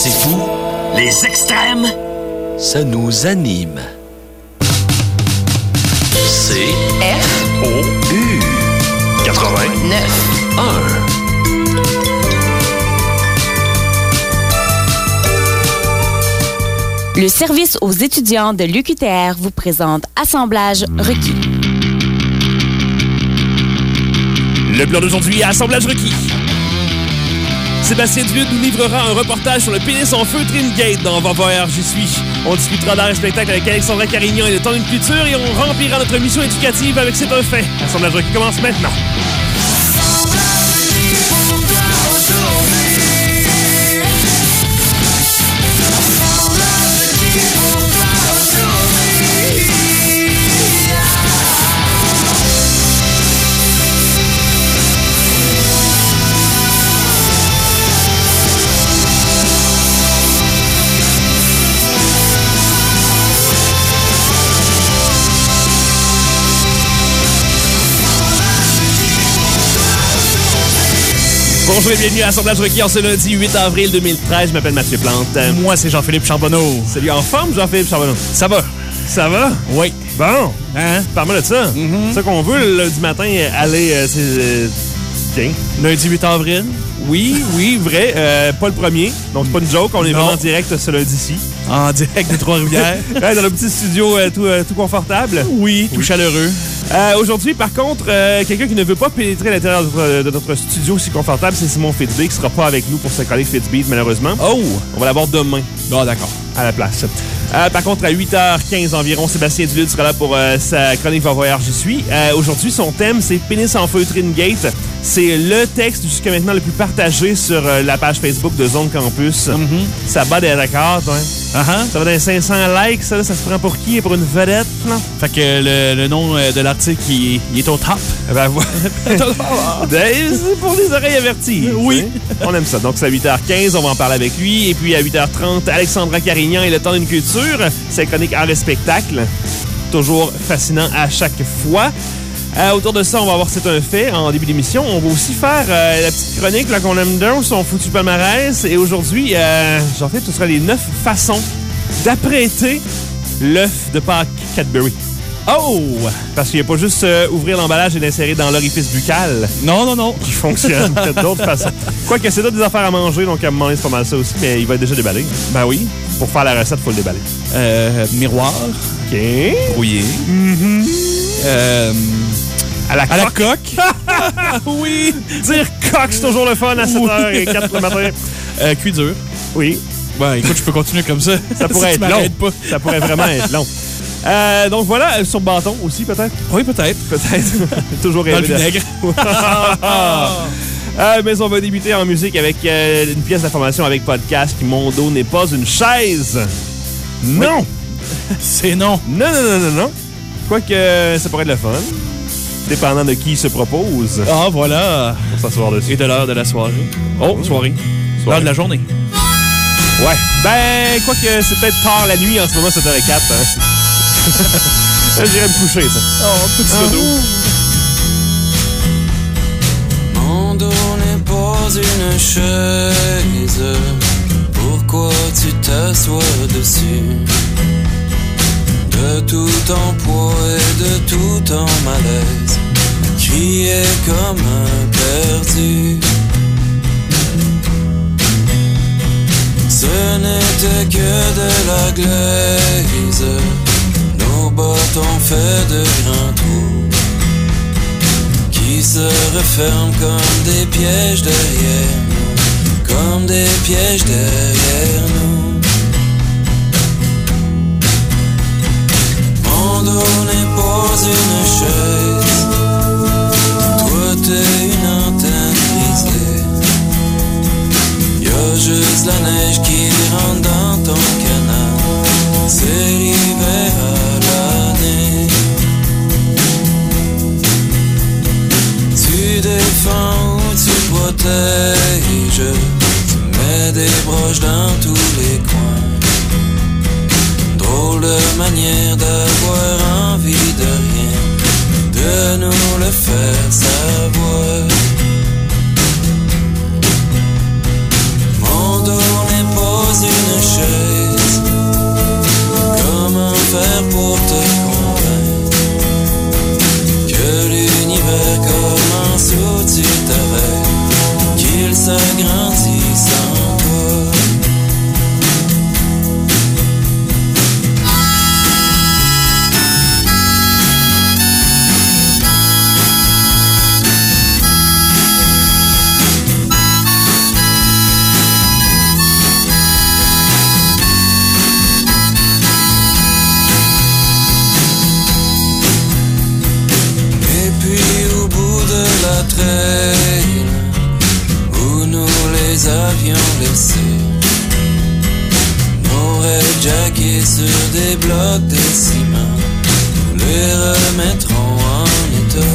C'est fou. Les extrêmes, ça nous anime. C-F-O-U 89.1. Le service aux étudiants de l'UQTR vous présente Assemblage requis. Le plan d'aujourd'hui, Assemblage requis. Sébastien Duluth nous livrera un reportage sur le pénis en feu Tringate dans Va voir, j'y suis. On discutera d'art et spectacle avec Alexandra Carignan et le temps d'une culture et on remplira notre mission éducative avec C'est un fait. Assemblage requis commence maintenant. Bonjour et bienvenue à Assemblage requis en ce lundi 8 avril 2013. Je m'appelle Mathieu Plante. Moi, c'est Jean-Philippe Charbonneau. Salut, en forme, Jean-Philippe Charbonneau? Ça va? Ça va? Oui. Bon. Hein? Parle-moi de ça. C'est ça qu'on veut le lundi matin aller... Tiens. Lundi 8 avril? Oui, vrai. Pas le premier. Donc, c'est pas une joke. On est vraiment en direct ce lundi-ci. En direct de Trois-Rivières. Ouais, dans le petit studio tout confortable. Oui, tout chaleureux. Aujourd'hui, par contre, quelqu'un qui ne veut pas pénétrer à l'intérieur de notre studio si confortable, c'est Simon Fitzbee qui sera pas avec nous pour ce chronique Fitzbee, malheureusement. Oh! On va l'avoir demain. Ah, d'accord. À la place. Par contre, à 8h15 environ, Sébastien Duluth sera là pour sa chronique Va voir, j'y suis. Aujourd'hui, son thème, c'est Pénis en feu Tringate. C'est le texte jusqu'à maintenant le plus partagé sur la page Facebook de Zone Campus. Ça bat des records, toi. Ça va dans les 500 likes, ça se prend pour qui? Pour une vedette, non? Fait que le nom de l'article, il est au top. Ben voilà. C'est pour les oreilles averties. Oui. On aime ça. Donc, c'est à 8h15, on va en parler avec lui. Et puis, à 8h30, Alexandra Carignan et le temps d'une culture. C'est la chronique art et spectacle. Toujours fascinant à chaque fois. Autour de ça, on va voir C'est un fait en début d'émission. On va aussi faire la petite chronique là, qu'on aime bien, son foutu palmarès. Et aujourd'hui, j'en fais, ce sera les 9 façons d'apprêter l'œuf de Pâques Cadbury. Oh! Parce qu'il n'y a pas juste ouvrir l'emballage et l'insérer dans l'orifice buccal. Non. Qui fonctionne. Il y a d'autres façons. Quoique, c'est d'autres des affaires à manger, donc à un moment donné, c'est pas mal ça aussi, mais il va être déjà déballé. Ben oui. Pour faire la recette, il faut le déballer. Miroir. OK. Brouillé. À la coque. Oui. Dire coque, c'est toujours le fun à 7h04 le matin. Cuit dur. Oui. Ben, écoute, je peux continuer comme ça. Ça pourrait si être long. Pas. Ça pourrait vraiment être long. Donc voilà, sur bâton aussi, peut-être? Oui, peut-être. Toujours dans le vinaigre. Mais on va débuter en musique avec une pièce d'information avec podcast qui, mon dos n'est pas une chaise. Non! Oui. C'est non. Non. Quoique, ça pourrait être le fun. Dépendant de qui se propose. Ah, voilà. Pour s'asseoir dessus. Et de l'heure de la soirée. Oh, soirée. L'heure de la journée. Ouais. Ben, quoique, c'est peut-être tard la nuit en ce moment, 7h04. Hein. J'irais me coucher, ça. Oh, petit dodo. Mon dos n'est pas une chaise. Pourquoi tu t'assois dessus? De tout ton poids et de tout ton malaise, crier comme un perdu. Ce n'était que de la glaise, nos bottes ont fait de grands trous qui se referment comme des pièges derrière nous, comme des pièges derrière nous. Mon dos n'est pas une chaise, toi t'es une antenne brisée. Y'a juste la neige qui rentre dans ton canal, c'est l'hiver à l'année. Tu défends ou tu protèges, tu mets des broches dans tous les coins. Drôle de manière d'avoir envie de rien, de nous le faire savoir. Mon dos n'est pas trails où nous les avions laissés. Nos rêves jackés sur des blocs de ciment, nous les remettrons en état.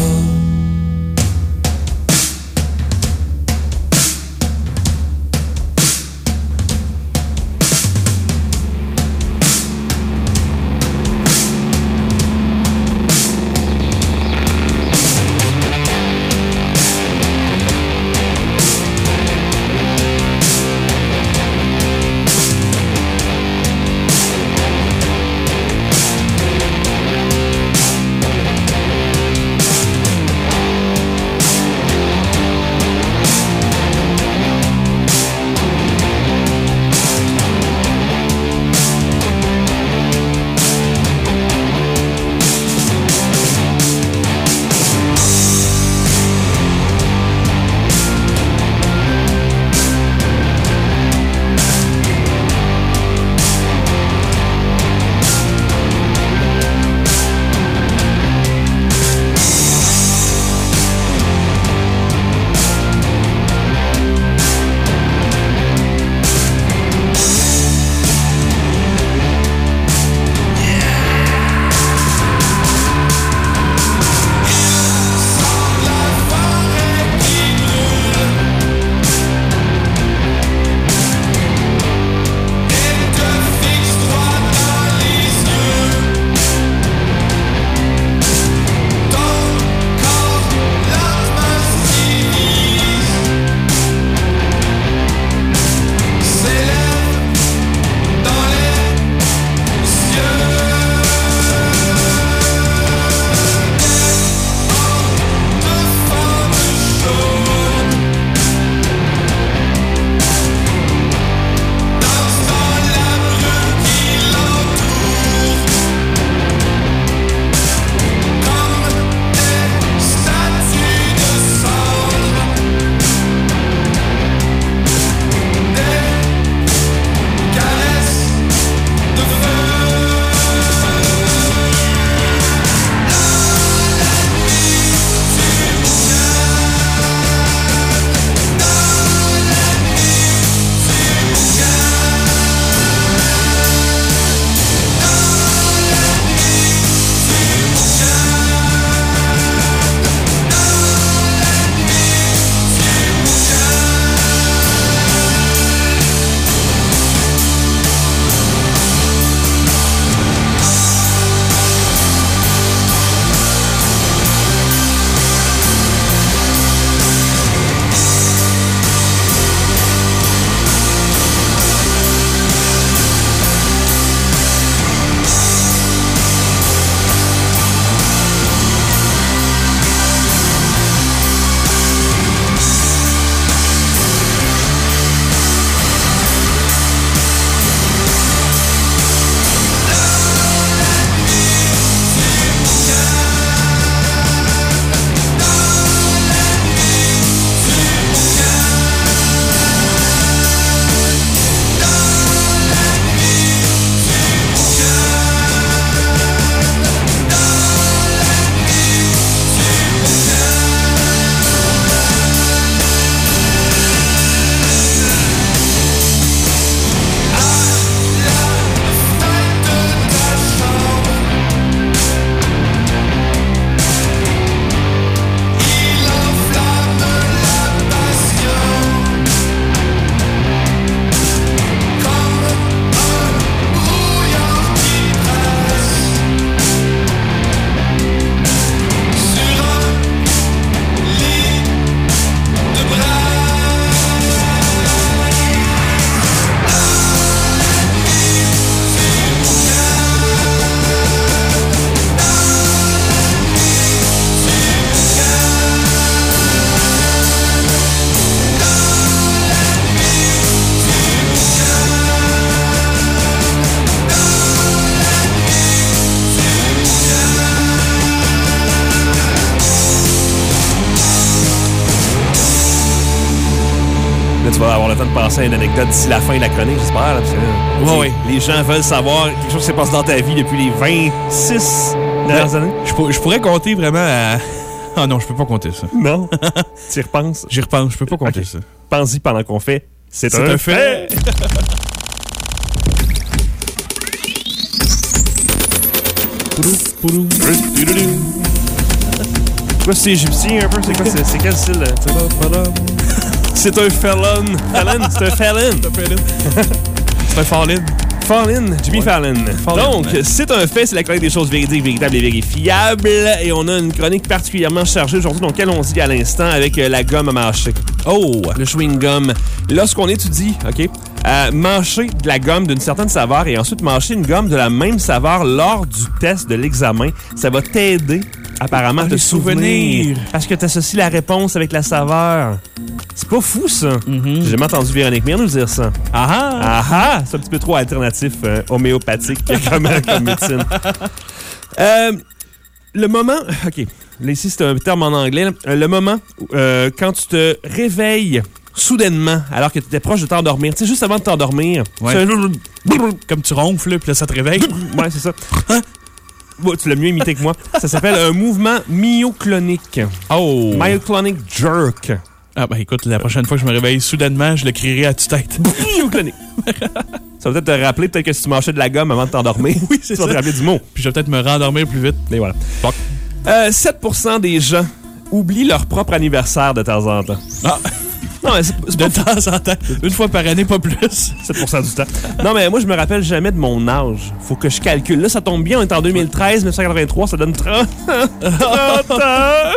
Tu vas avoir le temps de penser à une anecdote d'ici la fin de la chronique, j'espère. Là, parce que, oui. Les gens veulent savoir quelque chose qui s'est passé dans ta vie depuis les 26 dernières années. Je pourrais compter vraiment Ah non, je peux pas compter ça. Non? Tu y repenses? J'y repense, je peux pas compter ça. Pense-y pendant qu'on fait. C'est un fait! Quoi, c'est égyptien un peu? C'est quoi? C'est quel style? C'est un Fallon. Fallon? C'est un Fallon. C'est un Fallon. Fallon, Jimmy Fallon. Donc, c'est un fait, c'est la chronique des choses véridiques, véritables et vérifiables. Et on a une chronique particulièrement chargée aujourd'hui, donc allons-y à l'instant avec la gomme à mâcher. Oh, le chewing-gum. Lorsqu'on étudie, OK, mâcher de la gomme d'une certaine saveur et ensuite mâcher une gomme de la même saveur lors du test de l'examen, ça va t'aider apparemment à te souvenir. Parce que tu associes la réponse avec la saveur. C'est pas fou, ça. J'ai jamais entendu Véronique Mire nous dire ça. C'est un petit peu trop alternatif, homéopathique comme médecine. Le moment... OK. Là, ici, c'est un terme en anglais. Le moment quand tu te réveilles soudainement, alors que tu étais proche de t'endormir. Tu sais, juste avant de t'endormir. Ouais. Comme tu ronfles, puis là, ça te réveille. Ouais, c'est ça. Bon, tu l'as mieux imité que moi. Ça s'appelle un mouvement myoclonique. Oh! Myoclonic jerk. Ah, ben écoute, la prochaine fois que je me réveille soudainement, je le crierai à tue-tête. Myoclonique. Ça va peut-être te rappeler que si tu mâchais de la gomme avant de t'endormir, oui, c'est ça. Tu vas te rappeler du mot. Puis je vais peut-être me rendormir plus vite. Et voilà. Fuck. 7% des gens oublient leur propre anniversaire de temps en temps. Ah! Non, mais c'est de temps en temps. Une fois par année, pas plus. 7% du temps. Non, mais moi, je me rappelle jamais de mon âge. Faut que je calcule. Là, ça tombe bien, on est en 2013, 1983, ça donne 30 ans.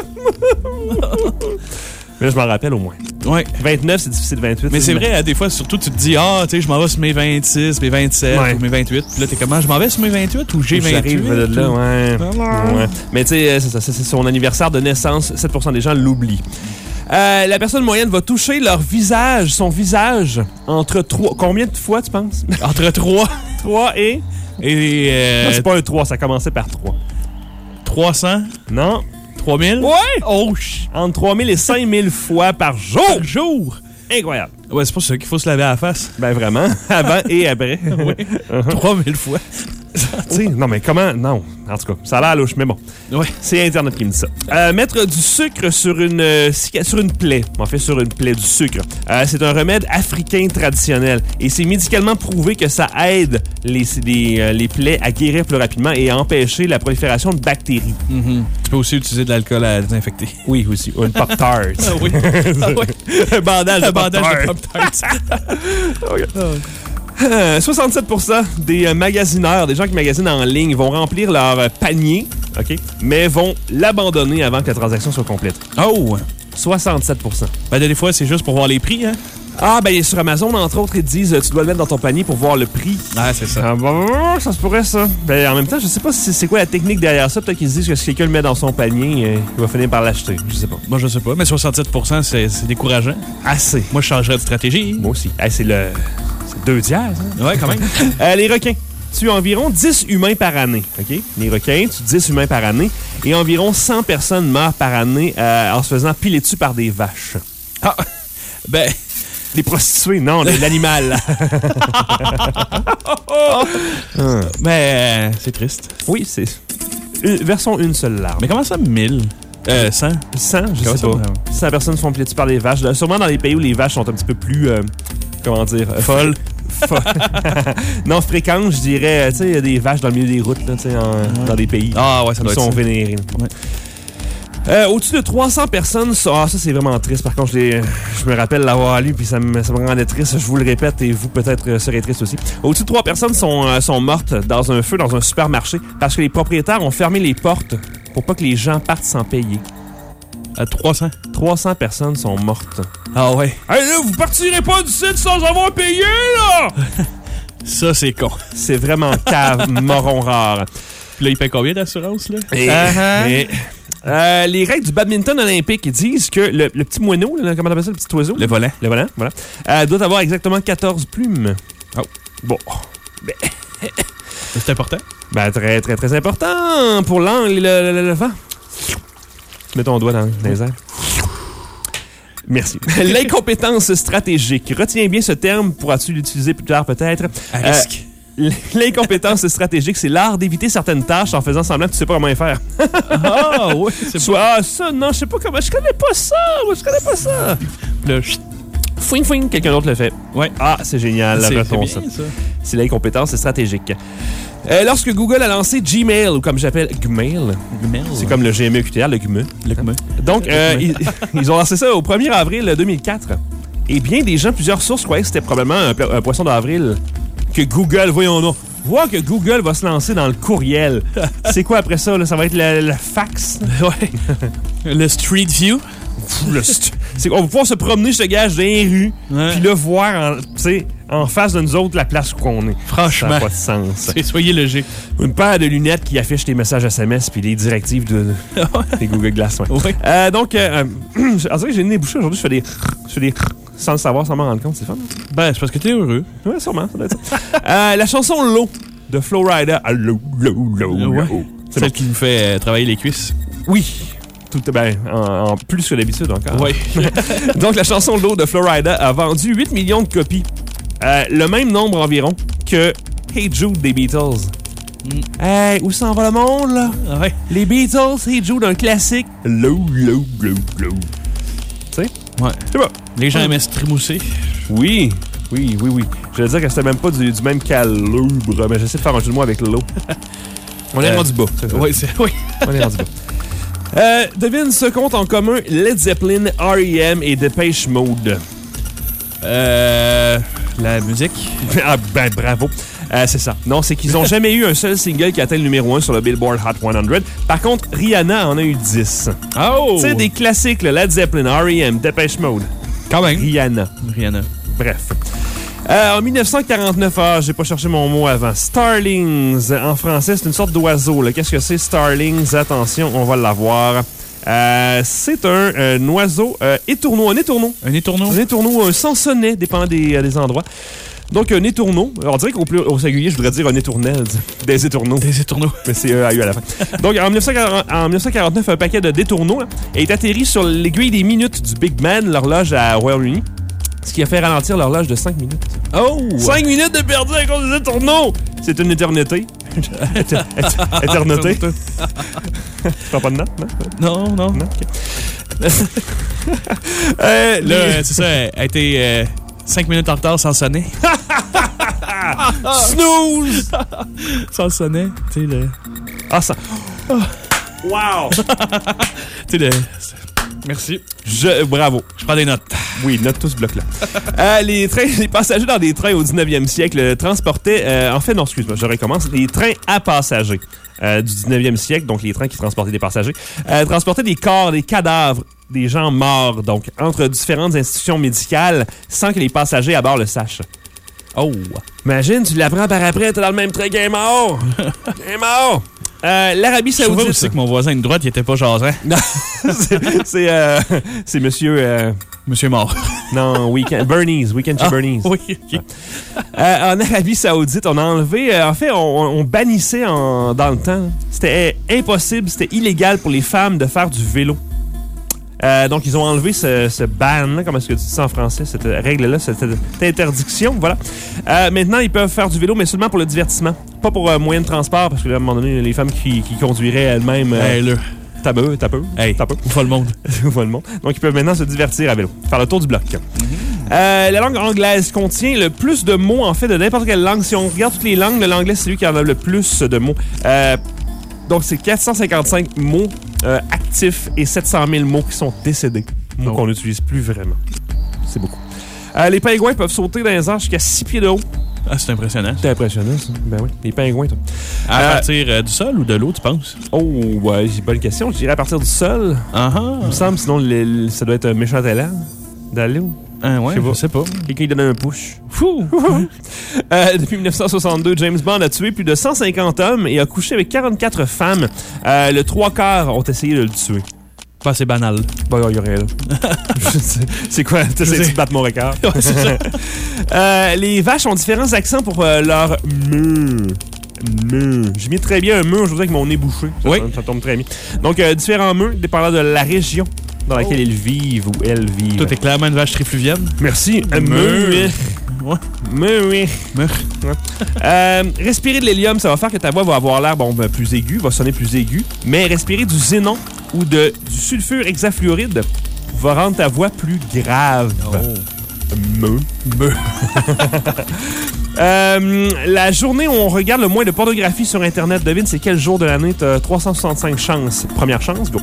Mais là, je m'en rappelle au moins. Ouais. 29, c'est difficile, 28. Mais c'est vrai, des fois, surtout, tu te dis, tu sais, je m'en vais sur mes 26, mes 27, ou mes 28. Puis là, t'es comment? Je m'en vais sur mes 28 ou j'ai 28? J'arrive de là, ouais. Mais tu sais, c'est ça. C'est son anniversaire de naissance. 7% des gens l'oublient. La personne moyenne va toucher son visage, entre 3... Combien de fois, tu penses? Entre 3. 3 et... Non, c'est pas un 3, ça commençait par 3. 300? Non. 3000? Ouais! Oh! Entre 3000 et 5000 fois par jour! Par jour! Incroyable. Ouais, c'est pas ça qu'il faut se laver à la face. Ben vraiment, avant et après. Oui. 3000 fois. Non, mais comment? Non. En tout cas, ça a l'air louche, mais bon. Ouais. C'est Internet qui me dit ça. Mettre du sucre sur une plaie. En fait, sur une plaie, du sucre. C'est un remède africain traditionnel. Et c'est médicalement prouvé que ça aide les plaies à guérir plus rapidement et à empêcher la prolifération de bactéries. Tu peux aussi utiliser de l'alcool à désinfecter. Oui, aussi. Ou une Pop-Tart. Ah oui. Un bandage de Pop-Tart. 67% des magasineurs, des gens qui magasinent en ligne, vont remplir leur panier, OK, mais vont l'abandonner avant que la transaction soit complète. Oh! 67%. Ben, des fois, c'est juste pour voir les prix, hein? Ah, ben, sur Amazon, entre autres, ils te disent tu dois le mettre dans ton panier pour voir le prix. Ah, c'est ça. Ah, bon, ça se pourrait, ça. Ben, en même temps, je sais pas si c'est quoi la technique derrière ça. Peut-être qu'ils se disent que si quelqu'un le met dans son panier, il va finir par l'acheter. Je sais pas. Moi, je sais pas, mais 67%, c'est décourageant. Assez. Moi, je changerais de stratégie. Moi aussi. Hey, c'est 2 tiers, ça. Ouais, quand même. Les requins tuent environ 10 humains par année. OK? Les requins tuent 10 humains par année et environ 100 personnes meurent par année en se faisant piler dessus par des vaches. Ah! Ben... Les prostituées, non, l'animal. Mais c'est triste. Oui, c'est... Versons une seule larme. Mais comment ça, 1000? 100? 100, je sais pas. 100 personnes se font piler dessus par des vaches. Sûrement dans les pays où les vaches sont un petit peu plus... comment dire? Folles. Non, fréquentes, je dirais. Tu sais, il y a des vaches dans le milieu des routes, là, dans des pays. Ah ouais, ça doit être ça. Ils sont vénérés. Ouais. Au-dessus de 300 personnes... ça, c'est vraiment triste. Par contre, je me rappelle l'avoir lu, puis ça me rendait triste. Je vous le répète, et vous, peut-être, serez triste aussi. Au-dessus de 3 personnes sont mortes dans un feu dans un supermarché parce que les propriétaires ont fermé les portes pour pas que les gens partent sans payer. 300? 300 personnes sont mortes. Ah ouais. Hey, là, vous partirez pas du site sans avoir payé, là! Ça, c'est con. C'est vraiment cave, moron rare. Puis là, il paye combien d'assurance, là? Les règles du badminton olympique disent que le petit moineau, là, comment on appelle ça, le petit oiseau? Le volant. Le volant, voilà. Doit avoir exactement 14 plumes. Oh. Bon. Ben. C'est important? Ben, très, très, très important pour l'angle et le vent. Tu mets ton doigt dans les airs. Merci. L'incompétence stratégique. Retiens bien ce terme. Pourras-tu l'utiliser plus tard, peut-être? À risque. L'incompétence stratégique, c'est l'art d'éviter certaines tâches en faisant semblant que tu sais pas comment les faire. Ah, oui, c'est ça, non, je sais pas comment. Je connais pas ça. Moi, je connais pas ça. Le Fouing, fouing, quelqu'un d'autre le fait. Ouais. Ah, c'est génial. C'est bien, ça. ça. C'est l'incompétence stratégique. Lorsque Google a lancé Gmail, ou comme j'appelle Gmail, c'est comme le GME-QTR, le GME. Donc, ils ont lancé ça au 1er avril 2004. Et bien des gens, plusieurs sources croyaient que c'était probablement un poisson d'avril. Que Google, voyons nous, voir que Google va se lancer dans le courriel. C'est quoi après ça? Là? Ça va être le fax? Ouais. Le Street View. On va pouvoir se promener, je te gage, dans les rues, Ouais. puis là, voir en face de nous autres la place où on est. Franchement. Ça n'a pas de sens. Soyez logique. Une paire de lunettes qui affiche tes messages SMS puis les directives des Google Glass. Ouais. Ouais. Donc, on dirait que j'ai le nez bouché aujourd'hui. Je fais des sans le savoir, sans m'en rendre compte. C'est fun. Ben, c'est parce que t'es heureux. Ouais, sûrement. Ça doit être ça. La chanson Low de Flo Rida. Low. Ouais. C'est Celle bon. qui nous fait travailler les cuisses. Oui. En plus que d'habitude encore. Oui. Donc, la chanson Low de Flo Rida a vendu 8 millions de copies. Le même nombre environ que Hey Jude des Beatles. Hey, où s'en va le monde, là? Ouais. Les Beatles, Hey Jude, un classique. Low. Tu sais? Ouais. C'est bon. Les gens aimaient se trimousser. Oui. Je veux dire que c'était même pas du même calibre, mais j'essaie de faire un jeu de mots avec l'eau. On est rendu bas. Oui, oui. On est rendu bas. Devine ce qu'ont en commun Led Zeppelin, R.E.M. et Depeche Mode. La musique. Ah ben bravo. C'est ça. Non, c'est qu'ils n'ont jamais eu un seul single qui atteint le numéro 1 sur le Billboard Hot 100. Par contre, Rihanna en a eu 10. Oh! Tu sais, des classiques, le Led Zeppelin, R.E.M., Depeche Mode. Quand même. Rihanna. Bref. En 1949, j'ai pas cherché mon mot avant. Starlings, en français, c'est une sorte d'oiseau. Là. Qu'est-ce que c'est, Starlings? Attention, on va l'avoir. C'est un oiseau étourneau. Un étourneau, un sansonnet, dépendant des endroits. Donc, un étourneau. Alors, on dirait qu'au singulier, je voudrais dire un étournel. Des étourneaux. Mais c'est EAU à la fin. Donc, en 1949, un paquet de détourneaux est atterri sur l'aiguille des minutes du Big Ben, l'horloge à Royaume-Uni. Ce qui a fait ralentir l'horloge de 5 minutes. Oh! 5 minutes de perdu à cause des étourneaux! C'est une éternité. Éternité. Tu prends pas de note, non? Non. OK. Là, c'est ça, elle a été 5 minutes en retard sans sonner. Snooze! Sans sonner. Tu sais, le... Ah, ça... Wow! Tu sais, le... Merci. Bravo. Je prends des notes. Oui, note tout ce bloc-là. Les passagers dans des trains au 19e siècle transportaient... je recommence. Les trains à passagers du 19e siècle, donc les trains qui transportaient des passagers, transportaient des corps, des cadavres, des gens morts, donc entre différentes institutions médicales, sans que les passagers à bord le sachent. Oh! Imagine, Tu l'apprends par après, t'es dans le même train qu'il est mort. Il est mort. L'Arabie Saoudite. Je vois aussi que mon voisin de droite, il était pas jasant. C'est monsieur... Monsieur mort. Non, Bernie's. Weekend chez Bernie's. Oui, OK. En Arabie Saoudite, on a enlevé... on bannissait dans le temps. C'était impossible, c'était illégal pour les femmes de faire du vélo. Donc, ils ont enlevé ce ban, comment est-ce que tu dis ça en français, cette règle-là, cette interdiction, voilà. Maintenant, ils peuvent faire du vélo, mais seulement pour le divertissement. Pas pour moyen de transport, parce que là, à un moment donné, les femmes qui conduiraient elles-mêmes... T'as peu. Hey, où va le monde? Où va le monde? Donc, ils peuvent maintenant se divertir à vélo, faire le tour du bloc. La langue anglaise contient le plus de mots, en fait, de n'importe quelle langue. Si on regarde toutes les langues, l'anglais, c'est lui qui en a le plus de mots. Donc, c'est 455 mots actifs et 700 000 mots qui sont décédés. Mots qu'on n'utilise plus vraiment. C'est beaucoup. Les pingouins peuvent sauter dans les airs jusqu'à 6 pieds de haut. Ah, c'est impressionnant. C'est impressionnant, ça. Ben oui, les pingouins, toi. À partir du sol ou de l'eau, tu penses? Oh, ouais, c'est une bonne question. Je dirais à partir du sol. Il me semble, sinon, ça doit être un méchant talent d'aller où? Ouais, je sais pas. Quelqu'un qui donne un push. Fou! Depuis 1962, James Bond a tué plus de 150 hommes et a couché avec 44 femmes. Le 3/4 ont essayé de le tuer. Pas assez banal. Bah, il y aurait là. C'est quoi? T'essaies de battre mon record? Ouais, c'est ça. Les vaches ont différents accents pour leur meuh. J'ai mis très bien un meuh aujourd'hui avec mon nez bouché. Ça tombe très bien. Donc, différents meuh, dépendant de la région dans laquelle ils vivent ou elles vivent. Toi, t'es clairement une vache trifluvienne. Merci. Meuh. Ouais. Mais oui. Respirer de l'hélium, ça va faire que ta voix va avoir l'air plus aiguë, va sonner plus aiguë. Mais respirer du xénon ou du sulfure hexafluoride va rendre ta voix plus grave. La journée où on regarde le moins de pornographie sur Internet, devine, c'est quel jour de l'année? T'as 365 chances. Première chance, go.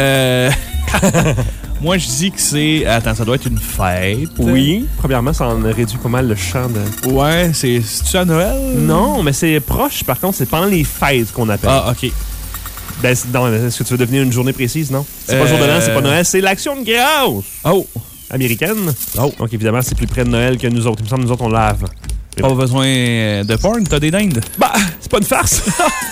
Moi, je dis que c'est... Attends, ça doit être une fête. Oui. Premièrement, ça en réduit pas mal le champ de... Ouais, c'est-tu à Noël? Non, mais c'est proche. Par contre, c'est pendant les fêtes qu'on appelle. Ah, OK. Ben, non, est-ce que tu veux devenir une journée précise, non? C'est pas le jour de l'an, c'est pas Noël, c'est l'Action de grâce! Oh! Américaine. Oh! Donc, évidemment, c'est plus près de Noël que nous autres. Il me semble que nous autres, on lave. Pas besoin de porn, t'as des dindes? Bah, c'est pas une farce!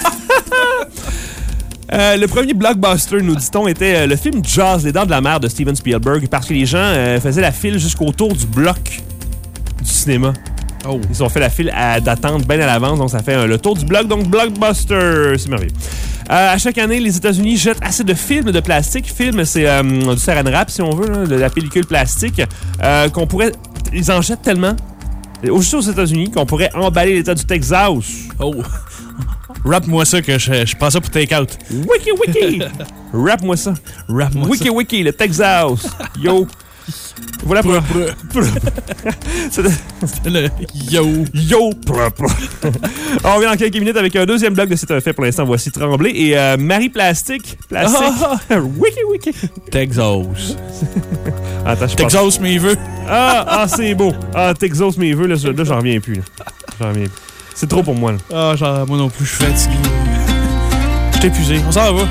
Le premier blockbuster, nous dit-on, était le film Jaws, Les Dents de la Mer de Steven Spielberg, parce que les gens faisaient la file jusqu'au tour du bloc du cinéma. Oh. Ils ont fait la file d'attente bien à l'avance, donc ça fait le tour du bloc, donc blockbuster. C'est merveilleux. À chaque année, les États-Unis jettent assez de films de plastique. Film, c'est du saran wrap, si on veut, là, de la pellicule plastique, qu'on pourrait... Ils en jettent tellement, aussi aux États-Unis, qu'on pourrait emballer l'État du Texas. Oh! Rap-moi ça, que je prends ça pour take-out. Wiki! Rap-moi ça. Rap-moi ça. Wiki, le Texas. Yo! Voilà pour... C'est le yo. Yo! On revient dans quelques minutes avec un deuxième bloc de C'est un fait. Pour l'instant, voici Tremblay et Marie Plastique. Wiki! Texas. Attends, Texas, mes vœux. Ah, c'est beau. Ah, Texas, mes vœux. Là, j'en reviens plus. J'en reviens plus. C'est trop pour moi. Là. Ah, moi non plus, je suis fatigué. Je suis épuisé. On s'en va.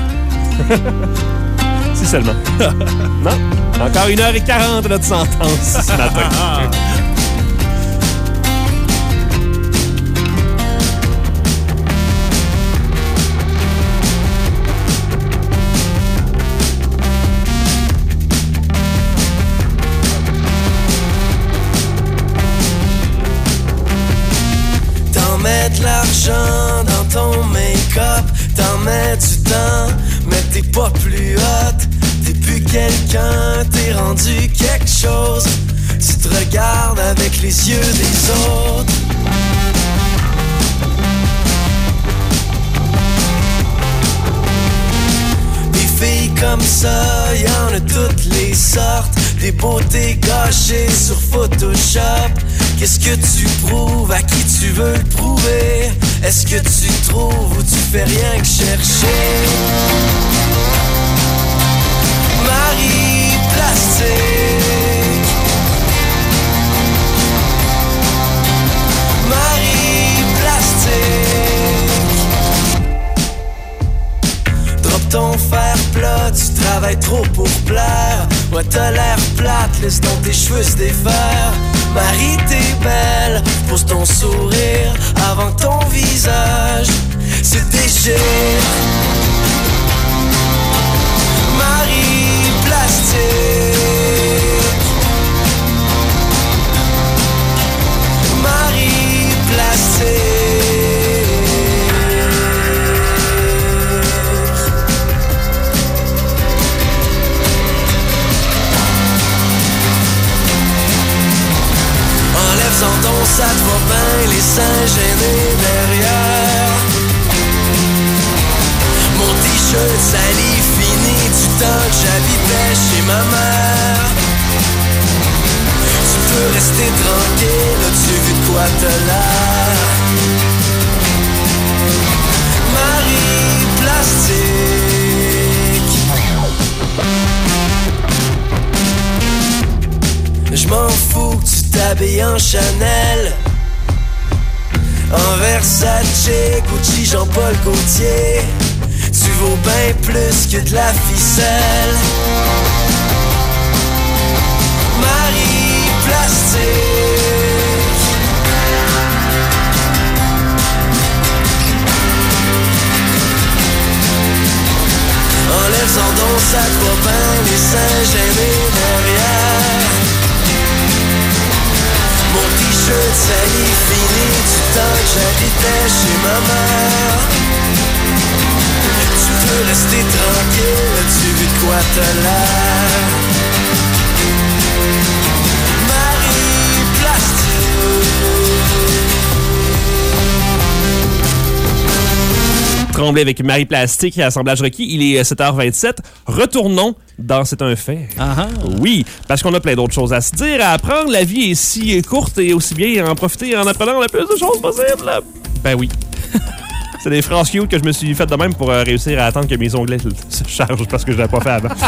Si seulement. Non? Encore 1h40 de notre sentence ce matin. T'en mets de l'argent dans ton make-up, t'en mets du temps, mais t'es pas plus hot. T'es plus quelqu'un, t'es rendu quelque chose. Tu te regardes avec les yeux des autres. Des filles comme ça, y'en a toutes les sortes. Des beautés gâchées sur Photoshop. Qu'est-ce que tu prouves, à qui tu veux le prouver? Est-ce que tu trouves ou tu fais rien que chercher? Marie Plastique. Marie Plastique. Drop ton fer plat, tu travailles trop pour plaire. Ouais, t'as l'air plate, laisse donc tes cheveux se défaire. Marie, t'es belle, pose ton sourire avant que ton visage se déchire. Marie Plastique. Marie Plastique. Enlève-en ton ça te va bien, les seins gênés derrière. Mon t-shirt sali fini du temps que j'habitais chez ma mère. Tu peux rester tranquille, as-tu vu de quoi t'as l'air? Marie Plastique. Je m'en fous que tu t'habilles en Chanel, en Versace, Gucci, Jean-Paul Gaultier. Tu vaux bien plus que de la ficelle. Marie Plastique. Enlève-en donc ça te va bien, les seins gênés derrière. Mon t-shirt sali fini du temps que j'habitais chez ma mère. Tu peux rester tranquille, as-tu vu de quoi t'as l'air? Marie Plastique. Tremblay avec Marie Plastique et Assemblage requis. Il est 7h27. Retournons dans C'est un fait. Oui, parce qu'on a plein d'autres choses à se dire, à apprendre. La vie est si courte et aussi bien en profiter en apprenant le plus de choses possibles. Ben oui. C'est des phrases cute que je me suis faites de même pour réussir à attendre que mes onglets se chargent parce que je l'avais pas fait avant.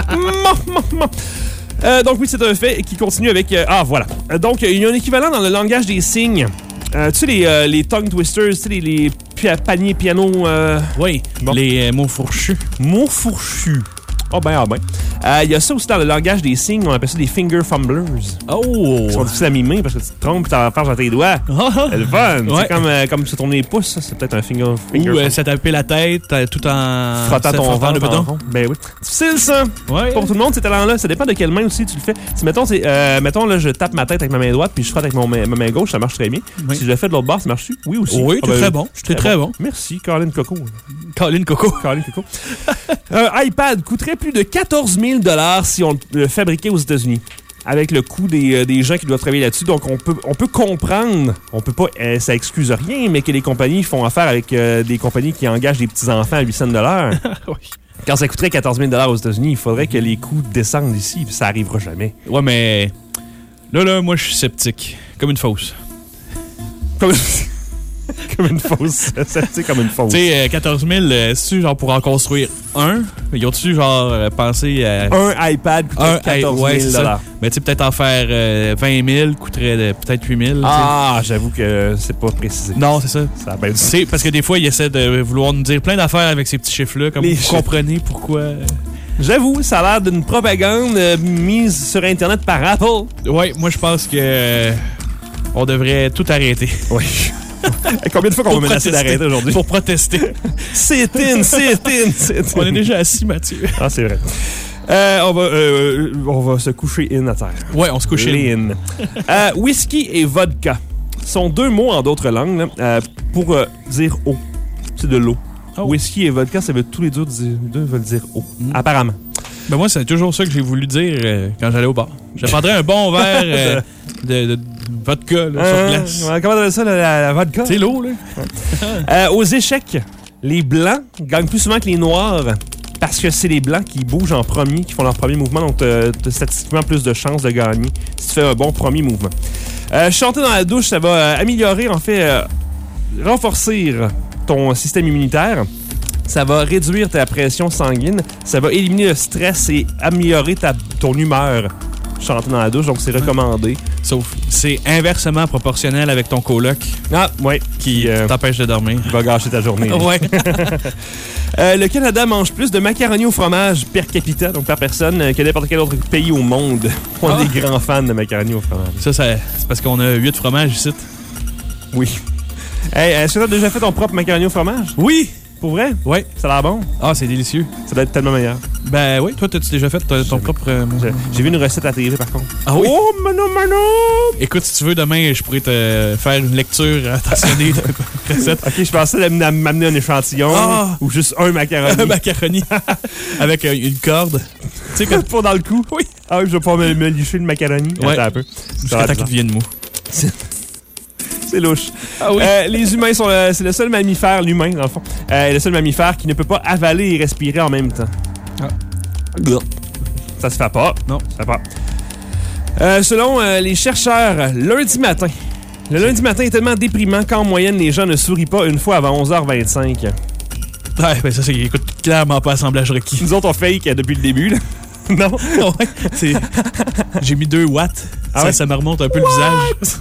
Donc oui, c'est un fait qui continue avec... voilà. Donc, il y a un équivalent dans le langage des signes. Tu sais, les tongue twisters, tu sais, les paniers piano... Oui, bon. Les mots fourchus. Mots fourchus. Il y a ça aussi dans le langage des signes, on appelle ça des finger fumblers. Oh! Ils sont difficiles à mimer parce que tu te trompes et tu en farges dans tes doigts. C'est le fun. Ouais. C'est comme se tourner les pouces, ça, c'est peut-être un finger Ou se taper la tête tout en... frottant ton ventre. Ben oui. Difficile, ça. Ouais. Pour tout le monde, ces talents-là. Ça dépend de quelle main aussi tu le fais. Si, mettons, là, je tape ma tête avec ma main droite puis je frotte avec ma main gauche, ça marche très bien. Oui. Si je le fais de l'autre bord, ça marche-tu? Oui aussi. Oui, très bon. J'étais très bon. Merci, Caroline Coco. Un iPad coûterait plus de 14 000 $ si on le fabriquait aux États-Unis. Avec le coût des gens qui doivent travailler là-dessus. Donc, on peut comprendre, on peut pas, ça excuse rien, mais que les compagnies font affaire avec des compagnies qui engagent des petits-enfants à 800 $. Oui. Quand ça coûterait 14 000 $ aux États-Unis, il faudrait que les coûts descendent ici, puis ça arrivera jamais. Ouais, mais là, moi, je suis sceptique. Comme une fausse. Comme une fausse. C'est comme une fausse. Tu sais, 14 000, c'est-tu genre pour en construire un? Ils ont-tu genre pensé à... Un iPad coûterait 14 000 $. Mais tu sais, peut-être en faire 20 000 coûterait peut-être 8 000. J'avoue que c'est pas précisé. Non, c'est ça. Ça a bien dit. C'est parce que des fois, ils essaient de vouloir nous dire plein d'affaires avec ces petits chiffres-là. Comme vous comprenez pourquoi... J'avoue, ça a l'air d'une propagande mise sur Internet par Apple. Ouais, moi, je pense que on devrait tout arrêter. Oui. Combien de fois qu'on va menacer d'arrêter aujourd'hui? Pour protester. C'est in. On est déjà assis, Mathieu. Ah, c'est vrai. On va se coucher in à terre. Ouais, on se couche in. Whisky et vodka sont deux mots en d'autres langues pour dire eau. C'est de l'eau. Oh. Whisky et vodka, ça veut tous les deux veulent dire eau. Apparemment. Ben moi, c'est toujours ça que j'ai voulu dire quand j'allais au bar. Je prendrais un bon verre de vodka là, sur glace. Comment on appelle ça, la vodka? C'est l'eau, là. Ouais. Aux échecs, les blancs gagnent plus souvent que les noirs parce que c'est les blancs qui bougent en premier, qui font leur premier mouvement. Donc, tu as statistiquement plus de chances de gagner si tu fais un bon premier mouvement. Chanter dans la douche, ça va améliorer, en fait, renforcer ton système immunitaire. Ça va réduire ta pression sanguine. Ça va éliminer le stress et améliorer ton humeur. Chanter dans la douche, donc c'est recommandé. Sauf c'est inversement proportionnel avec ton coloc. Ah, ouais. Qui t'empêche de dormir. Il va gâcher ta journée. Ouais. Le Canada mange plus de macaroni au fromage per capita, donc par personne, que n'importe quel autre pays au monde. On est des grands fans de macaroni au fromage. Ça c'est parce qu'on a 8 fromages ici. Oui. Hey, est-ce que tu as déjà fait ton propre macaroni au fromage? Oui! Pour vrai? Oui. Ça a l'air bon? Ah, c'est délicieux. Ça doit être tellement meilleur. Ben oui, toi, t'as-tu déjà fait ton propre... J'ai vu une recette à la TV, par contre. Ah oui? Oh, mano! Écoute, si tu veux, demain, je pourrais te faire une lecture attentionnée de recette. OK, je pensais m'amener un échantillon ou juste un macaroni. Un macaroni avec une corde. Tu sais, quand pour dans le cou? Oui. Ah oui, je vais pouvoir me licher le macaroni. Ouais. Attends un peu. Jusqu'à temps qu'il devienne mou. C'est louche. Ah oui. Les humains sont c'est le seul mammifère, l'humain dans le fond, le seul mammifère qui ne peut pas avaler et respirer en même temps. Ah. Ça se fait pas. Non. Ça se fait pas. Selon les chercheurs, lundi matin est tellement déprimant qu'en moyenne, les gens ne sourient pas une fois avant 11h25. Ouais, ben ça, c'est écoute clairement pas assemblage requis. Nous autres, on fake depuis le début, là. Non? Ouais, c'est... J'ai mis 2 watts. Ça me remonte un peu le visage.